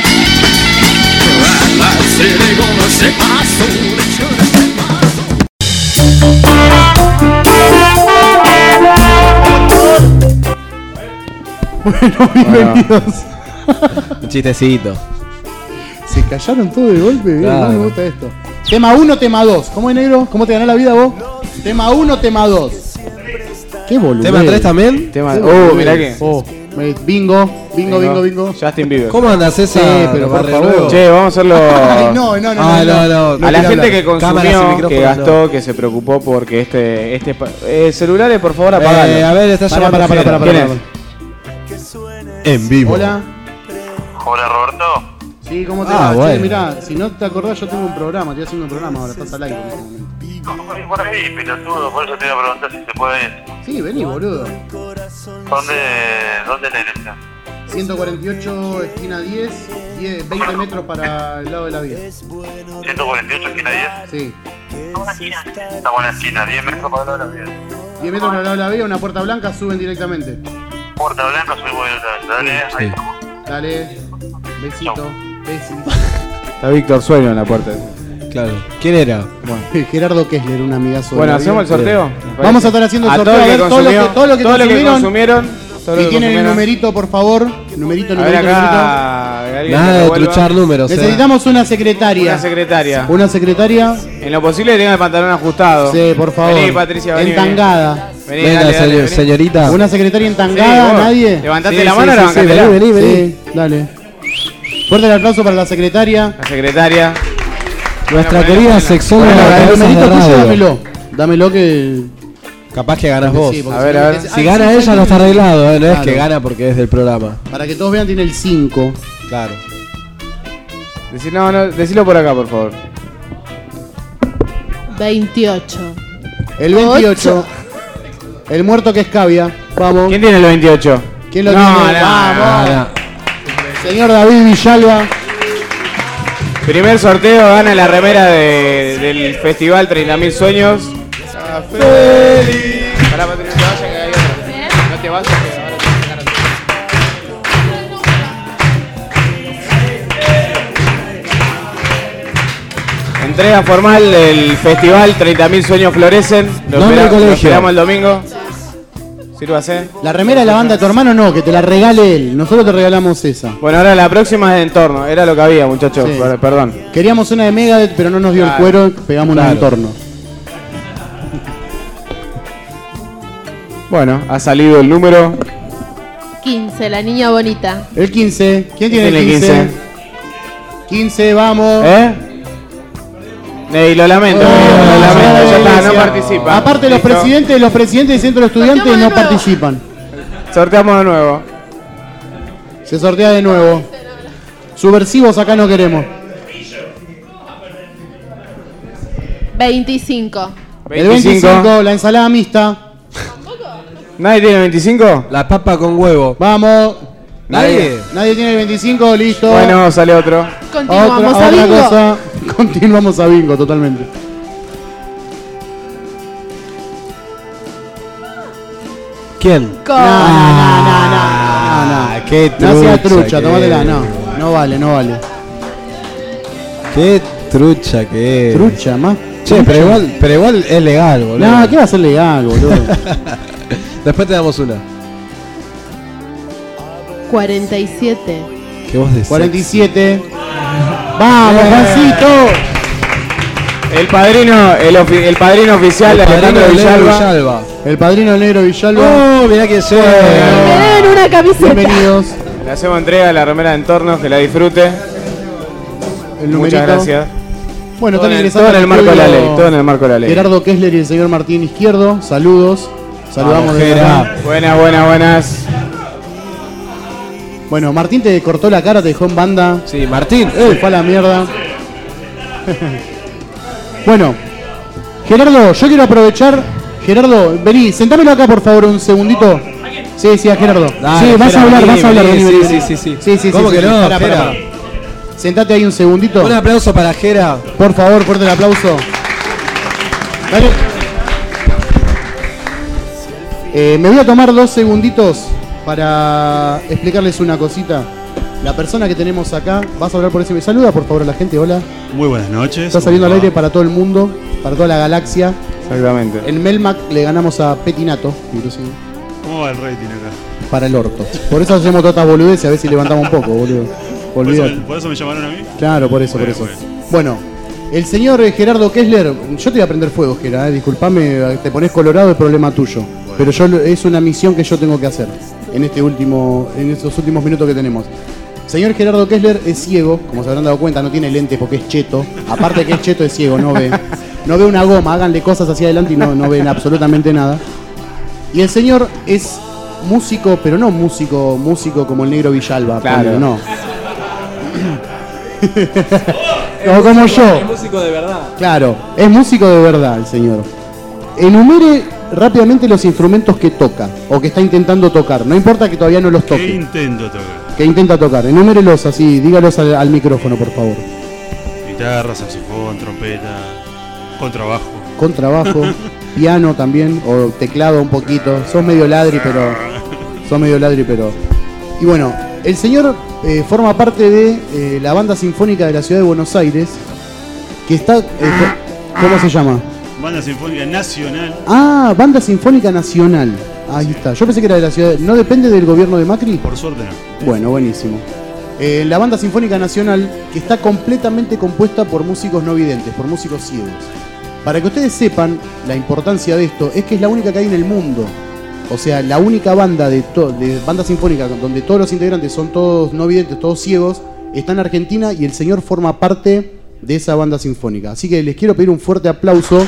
Bueno, bienvenidos. Un chistecito. Se callaron todo de golpe, bien, Claro. no me gusta esto. Tema uno, tema dos. ¿Cómo es, negro? ¿Cómo te ganó la vida vos? Tema uno, tema dos. Qué boludo. ¿Tema tres también? Tema... Qué Oh, boludez. mirá que. Oh, me- bingo, bingo, bingo, bingo. Justin Bieber. ¿Cómo andas, César? Sí, pero por Barrio favor. Nuevo? Che, vamos a hacerlo. Ay, no, no, no, Ah, no, no, no. A la quiero gente hablar. que Cámaras y consumió, micrófonos, que gastó, no. que se preocupó porque este. este pa- eh, celulares, por favor, Eh, apagalo. a ver, está Pará, llamando pará, pará, Jera. pará, ¿Quién pará. En vivo. Hola. Hola, Roberto. Sí, ¿cómo te Ah, va? bueno. Che, mirá, si no te acordás, yo tengo un programa, estoy haciendo un programa ahora, estás al aire en este momento. Por ahí, pelotudo, por eso te iba a preguntar si se puede ir. Sí, vení, boludo. ¿Dónde, dónde es la iglesia? ciento cuarenta y ocho, esquina diez, diez, veinte metros para el lado de la vía. ciento cuarenta y ocho, esquina diez. Sí. Está buena esquina, diez metros para el lado de la vida. diez metros para el lado de la vía, una puerta blanca, suben directamente. Puerta Blanca, soy bueno. Dale, ahí estamos. Dale, besito, besi. Está Víctor Sueño en la puerta. Claro. ¿Quién era? Gerardo Kessler, un amigazo. de Bueno, la ¿hacemos el vida. sorteo? Vamos a estar haciendo el A sorteo. todo A el ver, que todo lo consumió- que, todo lo que todo lo que consumieron. consumieron. todo lo Y que tienen el consumieron. numerito, por favor. Numerito, A ver numerito, acá. alguien Nada que de revuelva. truchar números. eh. Necesitamos una secretaria. Una secretaria. Una secretaria. En lo posible que tenga el pantalón ajustado. Sí, por favor. Vení, Patricia, vení. Entangada. Vení, Venga, dale, dale, señor- vení. señorita. Una secretaria Sí, entangada, vos. nadie. Levantate Sí, la sí, mano, sí, la sí, bancatela. vení, vení. Sí, dale. Fuerte el aplauso para la secretaria. La secretaria. Nuestra Bueno, querida bueno. sexóloga Bueno, de el cabezas de numerito tuyo, radio. dámelo. Dámelo que. Capaz que ganas vos. Sí, porque A ver, si- a ver. que- Si Ay, gana sí, ella no está sí. arreglado, ¿eh? No es Claro. que gana porque es del programa. Para que todos vean, tiene el cinco. Claro. Decí- no, no, decilo por acá, por favor. veintiocho. El veintiocho. El muerto que es Cavia. Vamos. ¿Quién tiene el veintiocho? ¿Quién lo No, tiene? no, Vamos. Ah, Señor David Villalba. Primer sorteo gana la remera de- del festival treinta mil Sueños. Feliz. Pará, Patricio, no te vayas que hay otra. No te vayas que ahora te voy a sacar otra. Entrega formal del festival treinta mil Sueños Florecen. Lo, Nombre espera- del colegio. lo esperamos el domingo. Sírvase. La remera de la banda de tu hermano no, que te la regale él. Nosotros te regalamos esa. Bueno, ahora la próxima es de entorno. Era lo que había, muchachos. Sí. Per- Perdón. Queríamos una de Megadeth, pero no nos dio Claro. el cuero, pegamos una de Claro. entorno. Bueno, ha salido el número. quince, la niña bonita. El quince. ¿Quién tiene tiene el quince? quince, vamos. ¿Eh? Ey, lo lamento, amigo, lo lamento. Ya está, no participa. Aparte, los Listo. presidentes, los presidentes de centro de estudiantes no participan. Sorteamos de nuevo. Se sortea de nuevo. Subversivos acá no queremos. veinticinco. El veinticinco, la ensalada mixta. ¿Nadie tiene veinticinco? La papa con huevo. Vamos. Nadie. Nadie tiene el veinticinco, listo. Bueno, sale otro. Continuamos otra, a otra bingo. cosa. Continuamos a bingo, totalmente. ¿Quién? Con- No, no, no, no, no, no. Qué No sea trucha trucha, que tomátela, es. no. No vale, no vale. Qué trucha que es. Trucha, más. Che, pero igual, pero igual es legal, boludo. No, ¿qué va a ser legal, boludo? Después te damos una. cuarenta y siete. ¿Qué vos decís? cuarenta y siete. ¡Vamos, Juancito! El padrino, el, ofi- el padrino oficial de El padrino Alejandro del negro Villalba. Villalba. El padrino del negro Villalba. Oh, mirá quién soy. Me den una camiseta. Bienvenidos. Le hacemos entrega de la remera de entornos, que la disfrute. El Muchas numerito. gracias. Bueno, Todo están en el- ingresando todo en el al marco de la estudio ley, todo en el marco de la ley. Gerardo Kessler y el señor Martín Izquierdo. Saludos. Saludamos Vamos, de Gera. acá. Buenas, buenas, buenas. Bueno, Martín te cortó la cara, te dejó en banda. Sí, Martín. Se fue a la mierda. Bueno, Gerardo, yo quiero aprovechar. Gerardo, vení, sentámelo acá por favor un segundito. Sí, sí, a Gerardo. Dale, sí, vas Gera, a hablar, vení, vas a hablar. vení, vení, sí, vení. sí, sí, sí. sí, sí, ¿Cómo sí, que sí, no? pará, pará, Gera. pará. Sentate ahí un segundito. Un aplauso para Jera. Por favor, fuerte el aplauso. Dale. Eh, me voy a tomar dos segunditos para explicarles una cosita. La persona que tenemos acá, vas a hablar por ese. Saluda por favor a la gente, hola. Muy buenas noches. Está saliendo al ¿Cómo va? aire para todo el mundo, para toda la galaxia. Exactamente. En Melmac le ganamos a Petinato, inclusive, ¿Cómo va el rating acá? para el orto. Por eso hacemos todas estas boludeces, a ver si levantamos un poco, boludo. ¿Por eso, Olvídate. me, por eso me llamaron a mí? Claro, por eso, por Bueno, eso. bueno. Bueno, el señor eh, Gerardo Kessler, yo te voy a prender fuego, Gerard, eh, disculpame, te pones colorado, es problema tuyo. Pero yo lo- es una misión que yo tengo que hacer en este último, en estos últimos minutos que tenemos. Señor Gerardo Kessler es ciego, como se habrán dado cuenta, no tiene lentes porque es cheto. Aparte que es cheto, es ciego, no ve. No ve una goma, háganle cosas hacia adelante y no, no ven absolutamente nada. Y el señor es músico, pero no músico, músico como el negro Villalba, Claro. ponele, no. No como yo. Es músico de verdad. Claro, es músico de verdad el señor. Enumere rápidamente los instrumentos que toca o que está intentando tocar. No importa que todavía no los ¿Qué toque. intento tocar? Que intenta tocar. Enumérelos así, dígalos al, al micrófono, por favor. Guitarra, saxofón, trompeta, contrabajo. Contrabajo, piano también, o teclado un poquito. Sos medio ladri, pero. Sos medio ladri, pero. Y bueno, el señor eh, forma parte de eh, la banda sinfónica de la ciudad de Buenos Aires. Que está. eh, ¿Cómo se llama? Banda Sinfónica Nacional. Ah, Banda Sinfónica Nacional. Ahí está. Yo pensé que era de la ciudad. ¿No depende del gobierno de Macri? Por suerte no. Bueno, buenísimo. Eh, la Banda Sinfónica Nacional, que está completamente compuesta por músicos no videntes, por músicos ciegos. Para que ustedes sepan la importancia de esto, es que es la única que hay en el mundo. O sea, la única banda de, to- de banda sinfónica donde todos los integrantes son todos no videntes, todos ciegos, está en Argentina y el señor forma parte de esa banda sinfónica. Así que les quiero pedir un fuerte aplauso.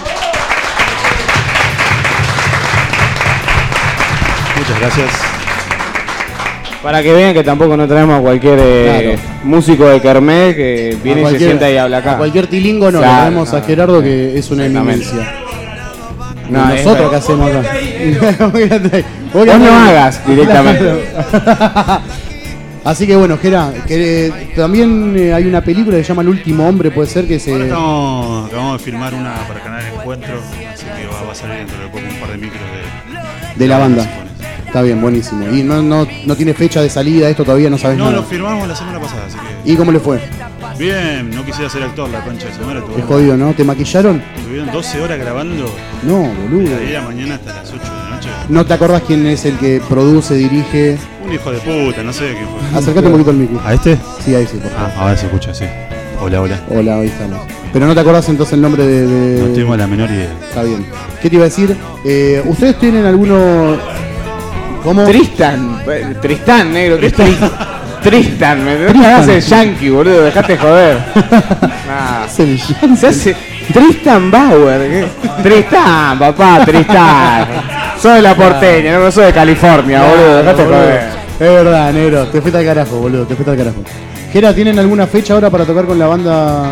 Muchas gracias. Para que vean que tampoco no traemos a cualquier eh, músico de Kermés que viene A y se cualquier- sienta y habla acá. A cualquier tilingo no, Claro, le traemos a no, Gerardo que es una exactamente. eminencia. No, No, es nosotros verdad. que hacemos acá. Vos no hagas directamente. Claro. Así que bueno, Gera, que eh, también eh, hay una película que se llama El último hombre, puede ser que se... Ahora estamos, acabamos de filmar una para Canal Encuentro, así que va, va a salir dentro de poco un par de micros de, de la banda. Está bien, buenísimo. Y no, no, no tiene fecha de salida, esto todavía no sabes No, nada. lo firmamos la semana pasada, así que... ¿Y cómo le fue? Bien, no quisiera ser actor, la concha de su madre. Es jodido, ¿no? ¿Te maquillaron? Estuvieron doce horas grabando. No, boludo. De la mañana hasta las ocho de la noche. ¿No te acordás quién es el que produce, dirige? Un hijo de puta, no sé quién fue. Acércate un poquito al micro. ¿A este? Sí, ahí sí, por favor. Ah, ahora se escucha, sí. Hola, hola. Hola, ahí estamos. Pero no te acordás entonces el nombre de... de... No tengo la menor idea. Está bien. ¿Qué te iba a decir? Eh, ¿Ustedes tienen alguno... ¿Cómo? Tristan. Tristán, negro. ¿Qué es Tristan? Tristan, me Tristan. hace el yankee, boludo, dejate joder. Nah. Se hace Tristan Bauer. ¿Qué? Tristan, papá, Tristan. Soy de la porteña, no soy de California, boludo, dejate boludo. joder. Es verdad, negro, te fuiste al carajo, boludo, te fuiste al carajo. Gera, ¿tienen alguna fecha ahora para tocar con la banda?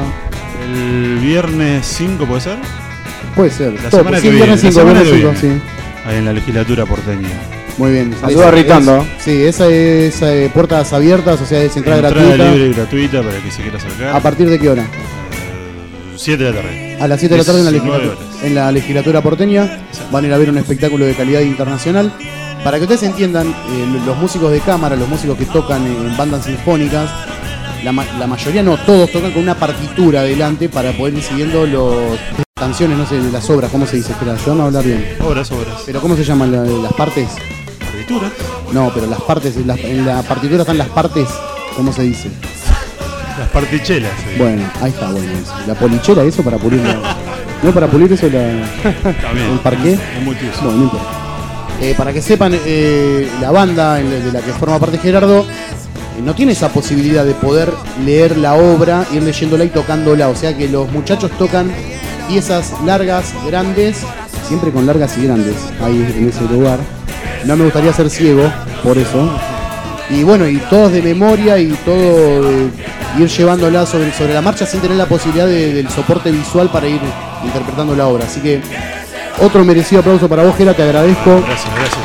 El viernes cinco, ¿puede ser? Puede ser. La Todo, semana sí, que viernes viene. cinco, la semana viernes que cinco, viene. sí. Ahí en la legislatura porteña. Muy bien. Ayuda gritando. Es, sí, esa es eh, puertas abiertas, o sea, es entrada, Entrada gratuita. libre y gratuita para el que se quiera acercar. ¿A partir de qué hora? siete de la tarde. A las siete de la tarde en la, diecinueve legislatura, horas. en la legislatura porteña. Van a ir a ver un espectáculo de calidad internacional. Para que ustedes entiendan, eh, los músicos de cámara, los músicos que tocan en bandas sinfónicas, la, ma la mayoría no, todos tocan con una partitura adelante para poder ir siguiendo las canciones, no sé, las obras, ¿cómo se dice? Espera, se van a hablar bien. Obras, obras. ¿Pero cómo se llaman la, las partes? Partituras. No, pero las partes, en la, en la partitura están las partes, ¿cómo se dice? Las partichelas. Sí. Bueno, ahí está, bueno. Eso. La polichera, eso para pulir la... ¿No para pulir eso la, el parqué? Es multiuso. Bueno, no importa. Eh, para que sepan, eh, la banda en la, de la que forma parte Gerardo eh, no tiene esa posibilidad de poder leer la obra, ir leyéndola y tocándola. O sea que los muchachos tocan piezas largas, grandes, siempre con largas y grandes, ahí en ese lugar. No me gustaría ser ciego, por eso. Y bueno, y todos de memoria y todo de ir llevándola sobre, sobre la marcha sin tener la posibilidad de, del soporte visual para ir interpretando la obra. Así que otro merecido aplauso para vos, Gera, te agradezco. Gracias, gracias.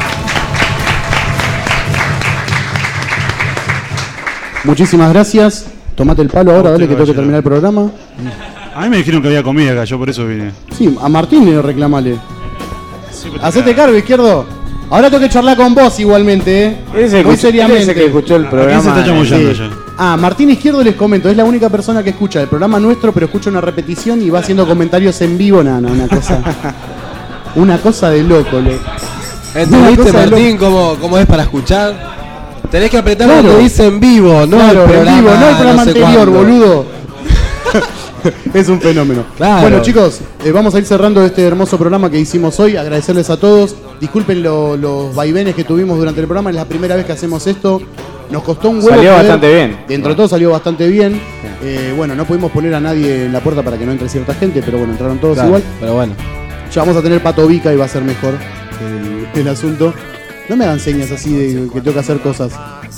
Muchísimas gracias. Tomate el palo ahora, dale que tengo que terminar el programa. A mí me dijeron que había comida acá, yo por eso vine. Sí, a Martín le reclamale. Sí, pero Hacete cargo, Izquierdo. Ahora tengo que charlar con vos igualmente, ¿eh? Ese Muy escuchó- seriamente. ese que escuchó el ¿A quién programa. se está chamullando Sí. ya? Ah, Martín Izquierdo les comento, es la única persona que escucha el programa nuestro, pero escucha una repetición y va haciendo comentarios en vivo, nada, no, una cosa. Una cosa de loco, le. Una ¿Entendiste, cosa de Martín, cómo, cómo es para escuchar? Tenés que apretar Claro. lo que dice en vivo, no Claro, el programa, en vivo, no el programa no sé anterior, cuándo. boludo. Es un fenómeno. Claro. Bueno, chicos, eh, vamos a ir cerrando este hermoso programa que hicimos hoy. Agradecerles a todos. Disculpen lo- los vaivenes que tuvimos durante el programa. Es la primera vez que hacemos esto. Nos costó un huevo. Salió poder- bastante bien. Dentro de todo salió bastante bien. Eh, bueno, no pudimos poner a nadie en la puerta para que no entre cierta gente, pero bueno, entraron todos Claro, igual. pero bueno. Ya vamos a tener Pato Vica y va a ser mejor el, el asunto. No me hagan señas así de que tengo que hacer cosas.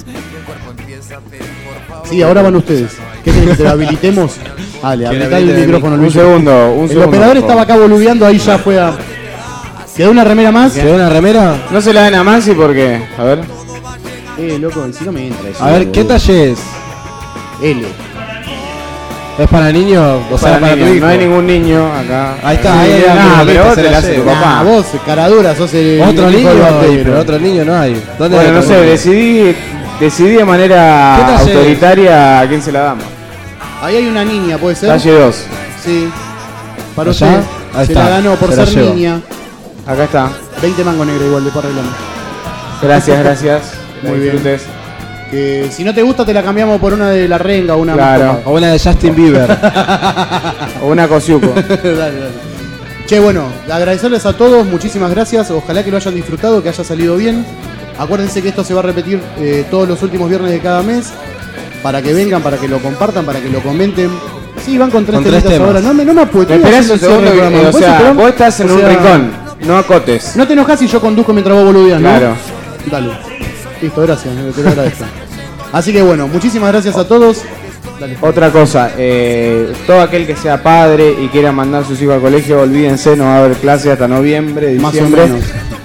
Sí, ahora van ustedes. ¿Qué quieren que te habilitemos? Dale, Que le apretá el habilite el micrófono, mic- Luis. un segundo, un El segundo, operador por estaba acá boludeando, ahí ya fue a... ¿Quedó una remera más? ¿Quedó una remera? No se la den a Mansi porque, a ver. Eh, loco, si no me entra eso. A ver, ¿qué boludo. talle es? L. ¿Es para niños? O sea, Para para tu niños, hijo. no hay ningún niño acá. Ahí está, ahí hay Ah, alguien, pero vos se te la la haces tu lleva. papá. Ah, vos, caradura, sos el... Otro el hijo niño, del hay, batero. pero otro niño no hay. ¿Dónde Bueno, hay no otro sé, niño? decidí, decidí de manera ¿Qué talle es? autoritaria a quién se la damos. Ahí hay una niña, ¿puede ser? Talle dos. Sí. Para ¿Allá? usted. Ahí Se está, la ganó por se la ser llevo. niña. Acá está. veinte mango negro igual, después arreglamos. Gracias, gracias. La Muy bien. disfrutes. Que si no te gusta te la cambiamos por una de la renga o una Claro. más copada. O una de Justin Bieber. O una cosiuco. dale, dale. Che, bueno, agradecerles a todos, muchísimas gracias. Ojalá que lo hayan disfrutado, que haya salido bien. Acuérdense que esto se va a repetir eh, todos los últimos viernes de cada mes. Para que vengan, para que lo compartan, para que lo comenten. Sí, van con tres Con tres temitas temas. ahora. No me, no me apuesto. Me esperás un segundo, que- o sea, vos estás en un rincón, no acotes. No te enojas si yo conduzco mientras vos boludeas, ¿no? Claro. Dale. Listo, gracias, te lo agradezco. Así que bueno, muchísimas gracias a todos. Dale. Otra cosa, eh, todo aquel que sea padre y quiera mandar a sus hijos al colegio, olvídense, no va a haber clase hasta noviembre, Más o diciembre. menos.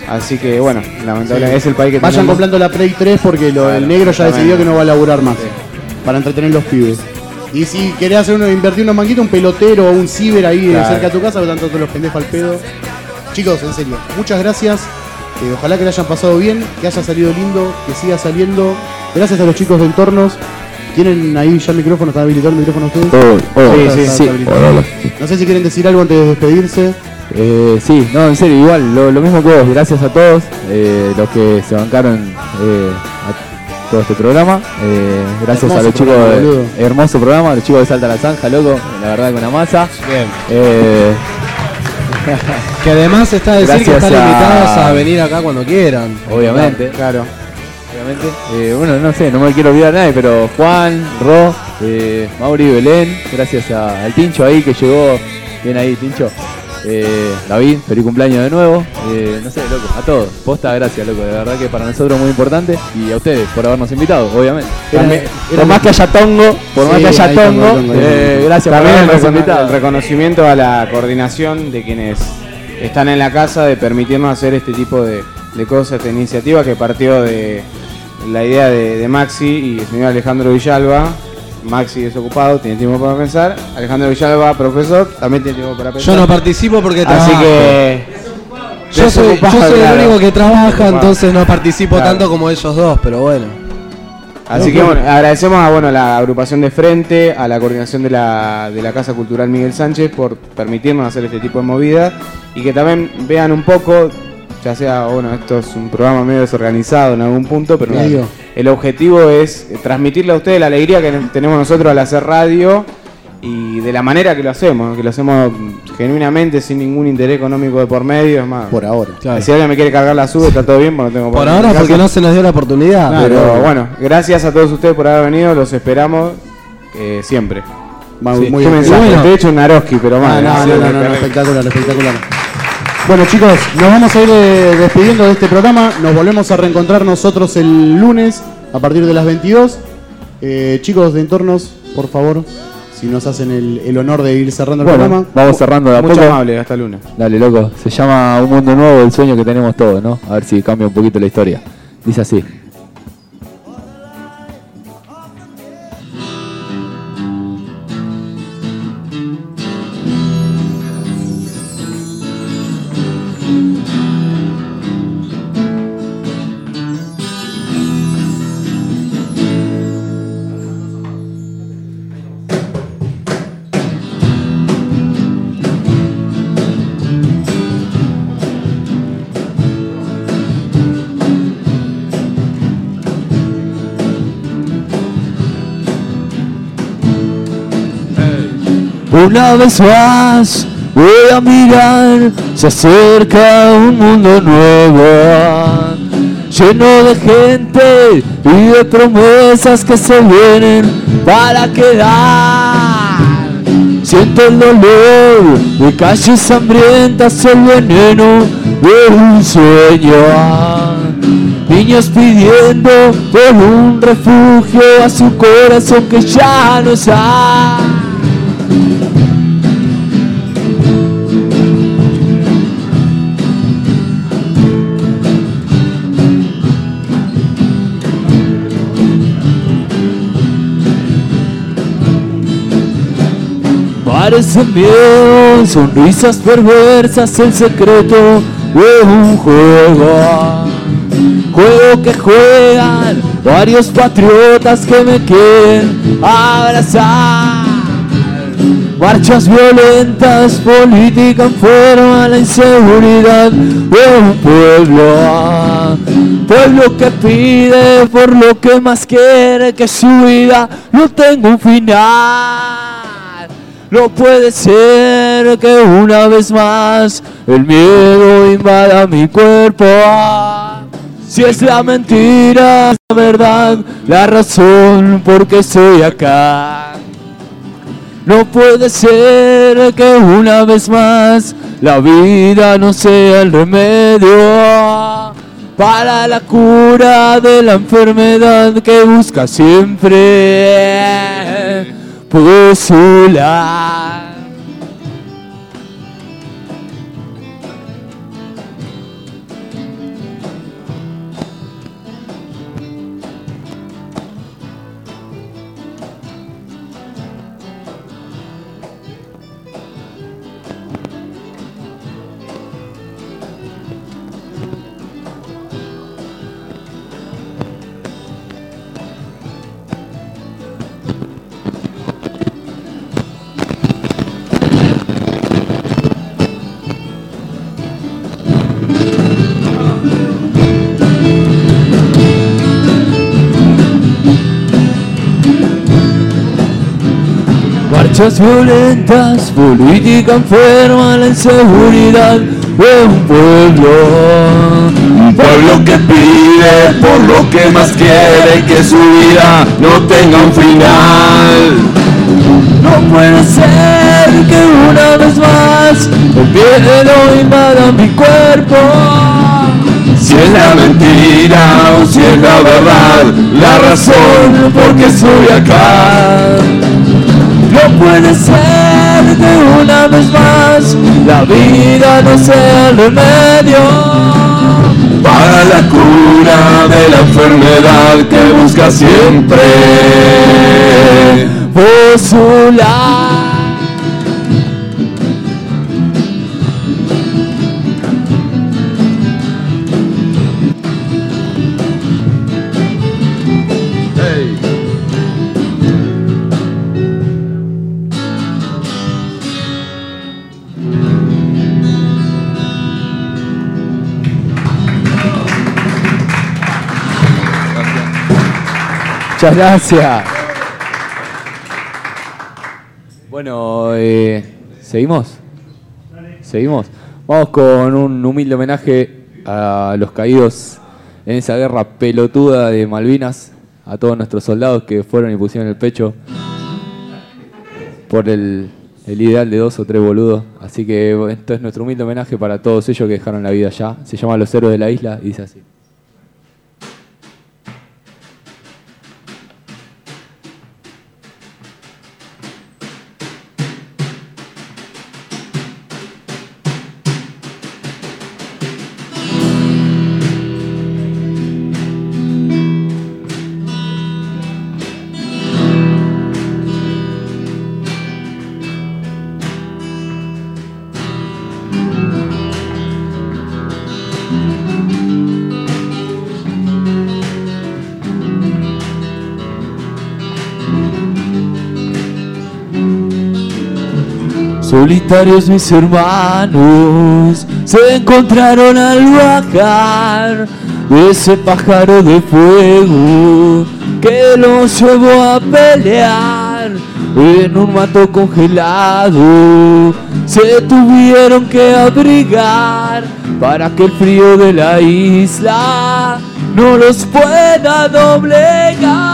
Así que bueno, lamentablemente es el país que Vayan tenemos. comprando la Play tres porque lo, Claro, el negro ya decidió que no va a laburar más. Sí. Para entretener los pibes. Y si querés hacer uno, invertir unos manguitos, un pelotero o un ciber ahí Claro. cerca de tu casa, están todos los pendejos al pedo. Chicos, en serio, muchas gracias. Eh, ojalá que le hayan pasado bien, que haya salido lindo, que siga saliendo. Gracias a los chicos de Entornos. ¿Tienen ahí ya el micrófono? ¿Está habilitado el micrófono ustedes? Oh, oh, Sí, sí, está- sí. está habilitado. Hola, hola. No sé si quieren decir algo antes de despedirse. Eh, sí, no, en serio, igual, lo, lo mismo que vos, gracias a todos eh, los que se bancaron eh, a todo este programa. Eh, gracias Hermoso a los chicos, programa, de- boludo. hermoso programa, a los chicos de Salta la Zanja, loco, la verdad con la masa. Bien. Eh, Que además está a decir que Gracias están a- invitados a venir acá cuando quieran. Obviamente. Claro. Obviamente. Eh, bueno, no sé, no me quiero olvidar a nadie, pero Juan, Ro, eh, Mauri y Belén, gracias a- al Tincho ahí que llegó. Bien ahí, Tincho. Eh, David, feliz cumpleaños de nuevo. Eh, no sé, loco, a todos. Posta, gracias, loco. De verdad que para nosotros es muy importante. Y a ustedes por habernos invitado, obviamente. También- por más que haya tongo, por más Sí, que haya ahí tongo, tongo, tongo, eh, tongo. gracias por También el, habernos recono- invitado. el reconocimiento a la coordinación de quienes están en la casa de permitirnos hacer este tipo de, de cosas, esta iniciativa que partió de la idea de, de Maxi y el señor Alejandro Villalba. Maxi desocupado, tiene tiempo para pensar. Alejandro Villalba, profesor, también tiene tiempo para pensar. Yo no participo porque Así trabajo. que Yo soy, yo desocupado, soy el claro. único que trabaja, Desocupado. entonces no participo Claro. tanto como ellos dos, pero bueno. Así que bueno, agradecemos a bueno, la agrupación de Frente, a la coordinación de la, de la Casa Cultural Miguel Sánchez por permitirnos hacer este tipo de movidas y que también vean un poco, ya sea, bueno, esto es un programa medio desorganizado en algún punto, pero no, Medio. el objetivo es transmitirle a ustedes la alegría que tenemos nosotros al hacer radio y de la manera que lo hacemos, que lo hacemos genuinamente sin ningún interés económico de por medio, es más. Por ahora. Si alguien me quiere cargar la sube, está todo bien, porque no tengo Por problema ahora en mi porque casa. no se nos dio la oportunidad. Pero pero bueno, gracias a todos ustedes por haber venido, los esperamos eh, siempre. Va, Sí, muy ¿qué bien. mensaje? Bueno. Te he hecho un Naroski, pero Ah, mal. no, sí, no, no, me no, no, cargué. espectacular, espectacular. Bueno chicos, nos vamos a ir eh, despidiendo de este programa. Nos volvemos a reencontrar nosotros el lunes a partir de las veintidós. Eh, chicos de Entornos, por favor, si nos hacen el, el honor de ir cerrando el Bueno, programa. vamos cerrando de a Mucho poco. amable, hasta el lunes. Dale, loco. Se llama Un Mundo Nuevo, el sueño que tenemos todos, ¿no? A ver si cambia un poquito la historia. Dice así. Una vez más voy a mirar, se acerca un mundo nuevo, lleno de gente y de promesas que se vienen para quedar. Siento el dolor de calles hambrientas, el veneno de un sueño. Niños pidiendo por un refugio a su corazón que ya no está. Parecen miedo, sonrisas perversas, el secreto de un juego. Juego que juegan varios patriotas que me quieren abrazar. Marchas violentas, política en forma a la inseguridad de un pueblo. Pueblo que pide por lo que más quiere, que su vida no tenga un final. No puede ser que una vez más el miedo invada mi cuerpo. Si es la mentira, es la verdad, la razón por qué estoy acá. No puede ser que una vez más la vida no sea el remedio para la cura de la enfermedad que busca siempre postular. marchas violentas, política enferma, la inseguridad de un pueblo. Un pueblo que pide por lo que más quiere, que su vida no tenga un final. No puede ser que una vez más el miedo invada mi cuerpo. Si es la mentira o si es la verdad, la razón por qué estoy acá. No puede ser que una vez más la vida no sea el remedio para la cura de la enfermedad que busca siempre postular. Muchas gracias. Bueno, eh, ¿seguimos? ¿Seguimos? Vamos con un humilde homenaje a los caídos en esa guerra pelotuda de Malvinas, a todos nuestros soldados que fueron y pusieron el pecho por el, el ideal de dos o tres boludos. Así que esto es nuestro humilde homenaje para todos ellos que dejaron la vida allá. Se llama Los Héroes de la Isla y dice así. Solitarios mis hermanos se encontraron al bajar de ese pájaro de fuego que los llevó a pelear en un mato congelado. Se tuvieron que abrigar para que el frío de la isla no los pueda doblegar.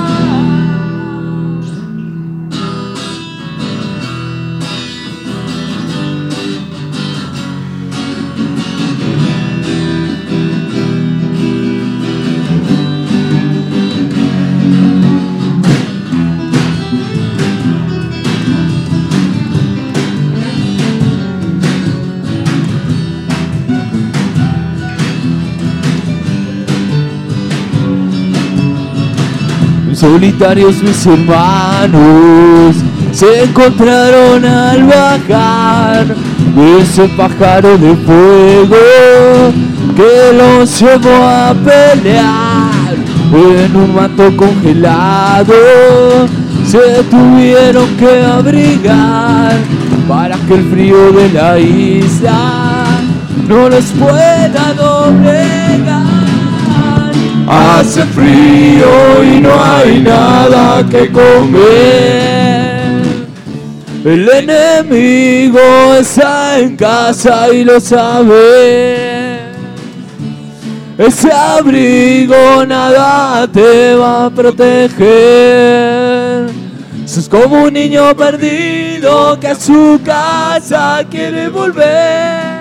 Solitarios mis hermanos se encontraron al bajar de ese pájaro de fuego que los llevó a pelear en un mato congelado. Se tuvieron que abrigar para que el frío de la isla no los pueda doblegar. Hace frío y no hay nada que comer. El enemigo está en casa y lo sabe. Ese abrigo nada te va a proteger. Sos como un niño perdido que a su casa quiere volver.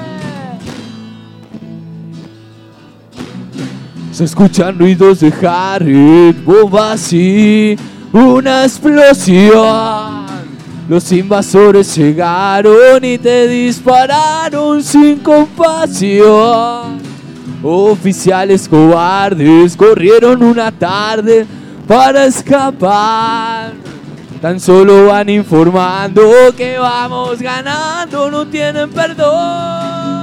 Se escuchan ruidos de Harry, bombas y una explosión. Los invasores llegaron y te dispararon sin compasión. Oficiales cobardes corrieron una tarde para escapar. Tan solo van informando que vamos ganando, no tienen perdón.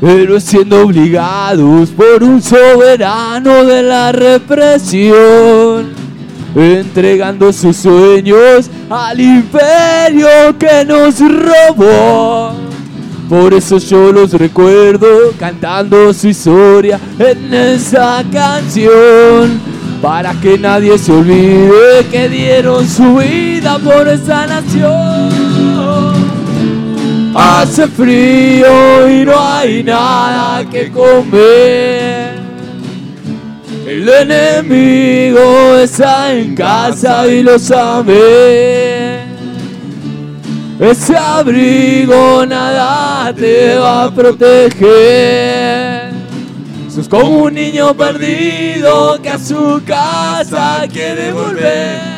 héroes siendo obligados por un soberano de la represión, entregando sus sueños al imperio que nos robó. Por eso yo los recuerdo cantando su historia en esa canción, para que nadie se olvide que dieron su vida por esa nación. Hace frío y no hay nada que comer, el enemigo está en casa y lo sabe. Ese abrigo nada te va a proteger. Sos como un niño perdido que a su casa quiere volver.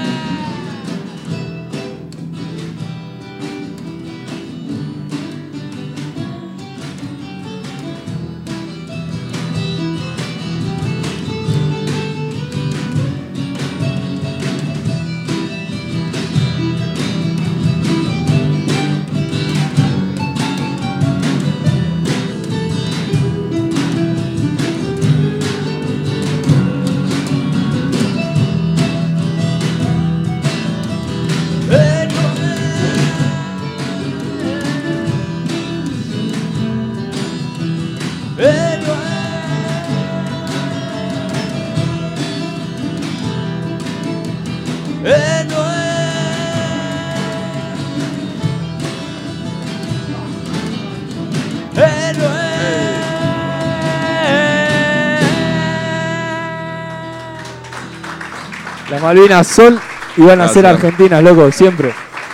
Las Malvinas son y van a ser Gracias. argentinas, loco, siempre.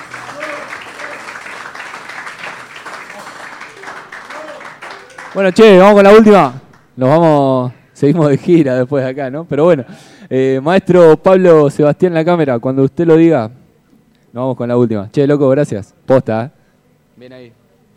Bueno, che, vamos con la última. Nos vamos, seguimos de gira después de acá, ¿no? Pero bueno, eh, maestro Pablo Sebastián, la cámara, cuando usted lo diga, nos vamos con la última. Che, loco, gracias. Posta, ¿eh? Bien ahí.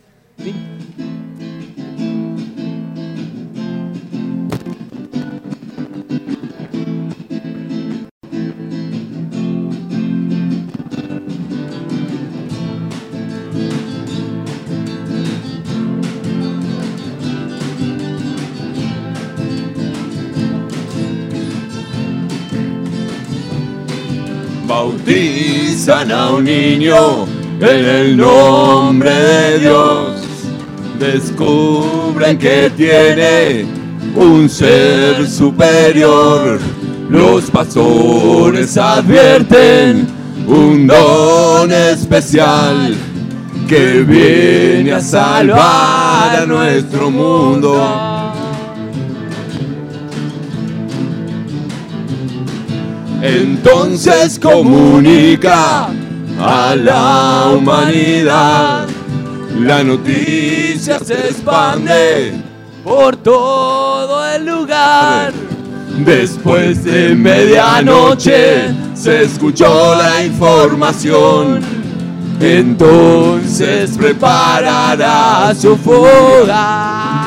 Bautizan a un niño en el nombre de Dios. Descubren que tiene un ser superior. Los pastores advierten un don especial que viene a salvar a nuestro mundo. Entonces comunica a la humanidad, la noticia se expande por todo el lugar. Después de medianoche se escuchó la información, entonces preparará su fuga.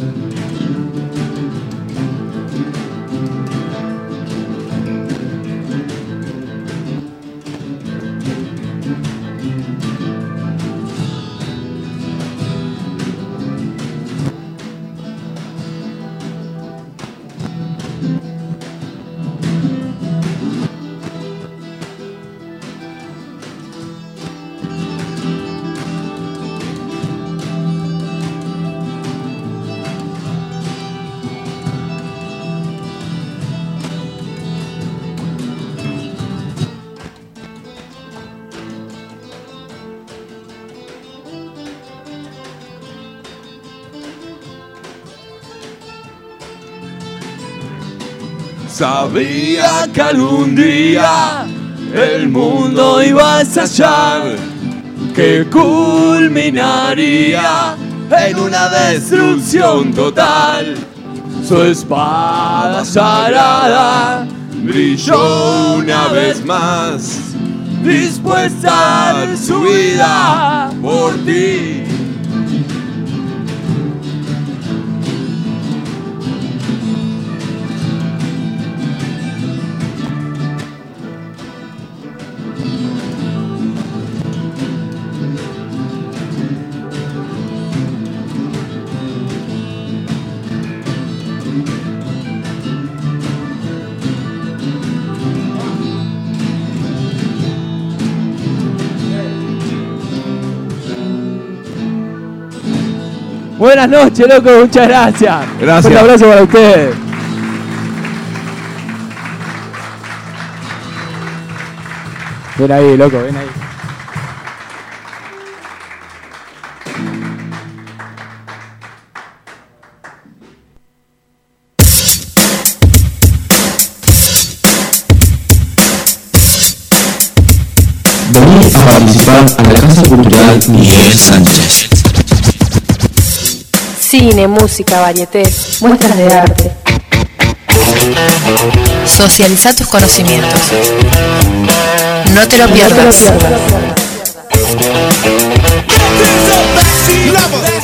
Sabía que algún día el mundo iba a estallar, que culminaría en una destrucción total. Su espada sagrada brilló una vez más, dispuesta a dar su vida por ti. Buenas noches, loco, muchas gracias. Gracias. Un abrazo para ustedes. Ven ahí, loco, ven ahí. Vení a participar a la Casa Cultural Miguel Sánchez. Cine, música, varietés, muestras de arte. Socializa tus conocimientos. No te lo pierdas. Love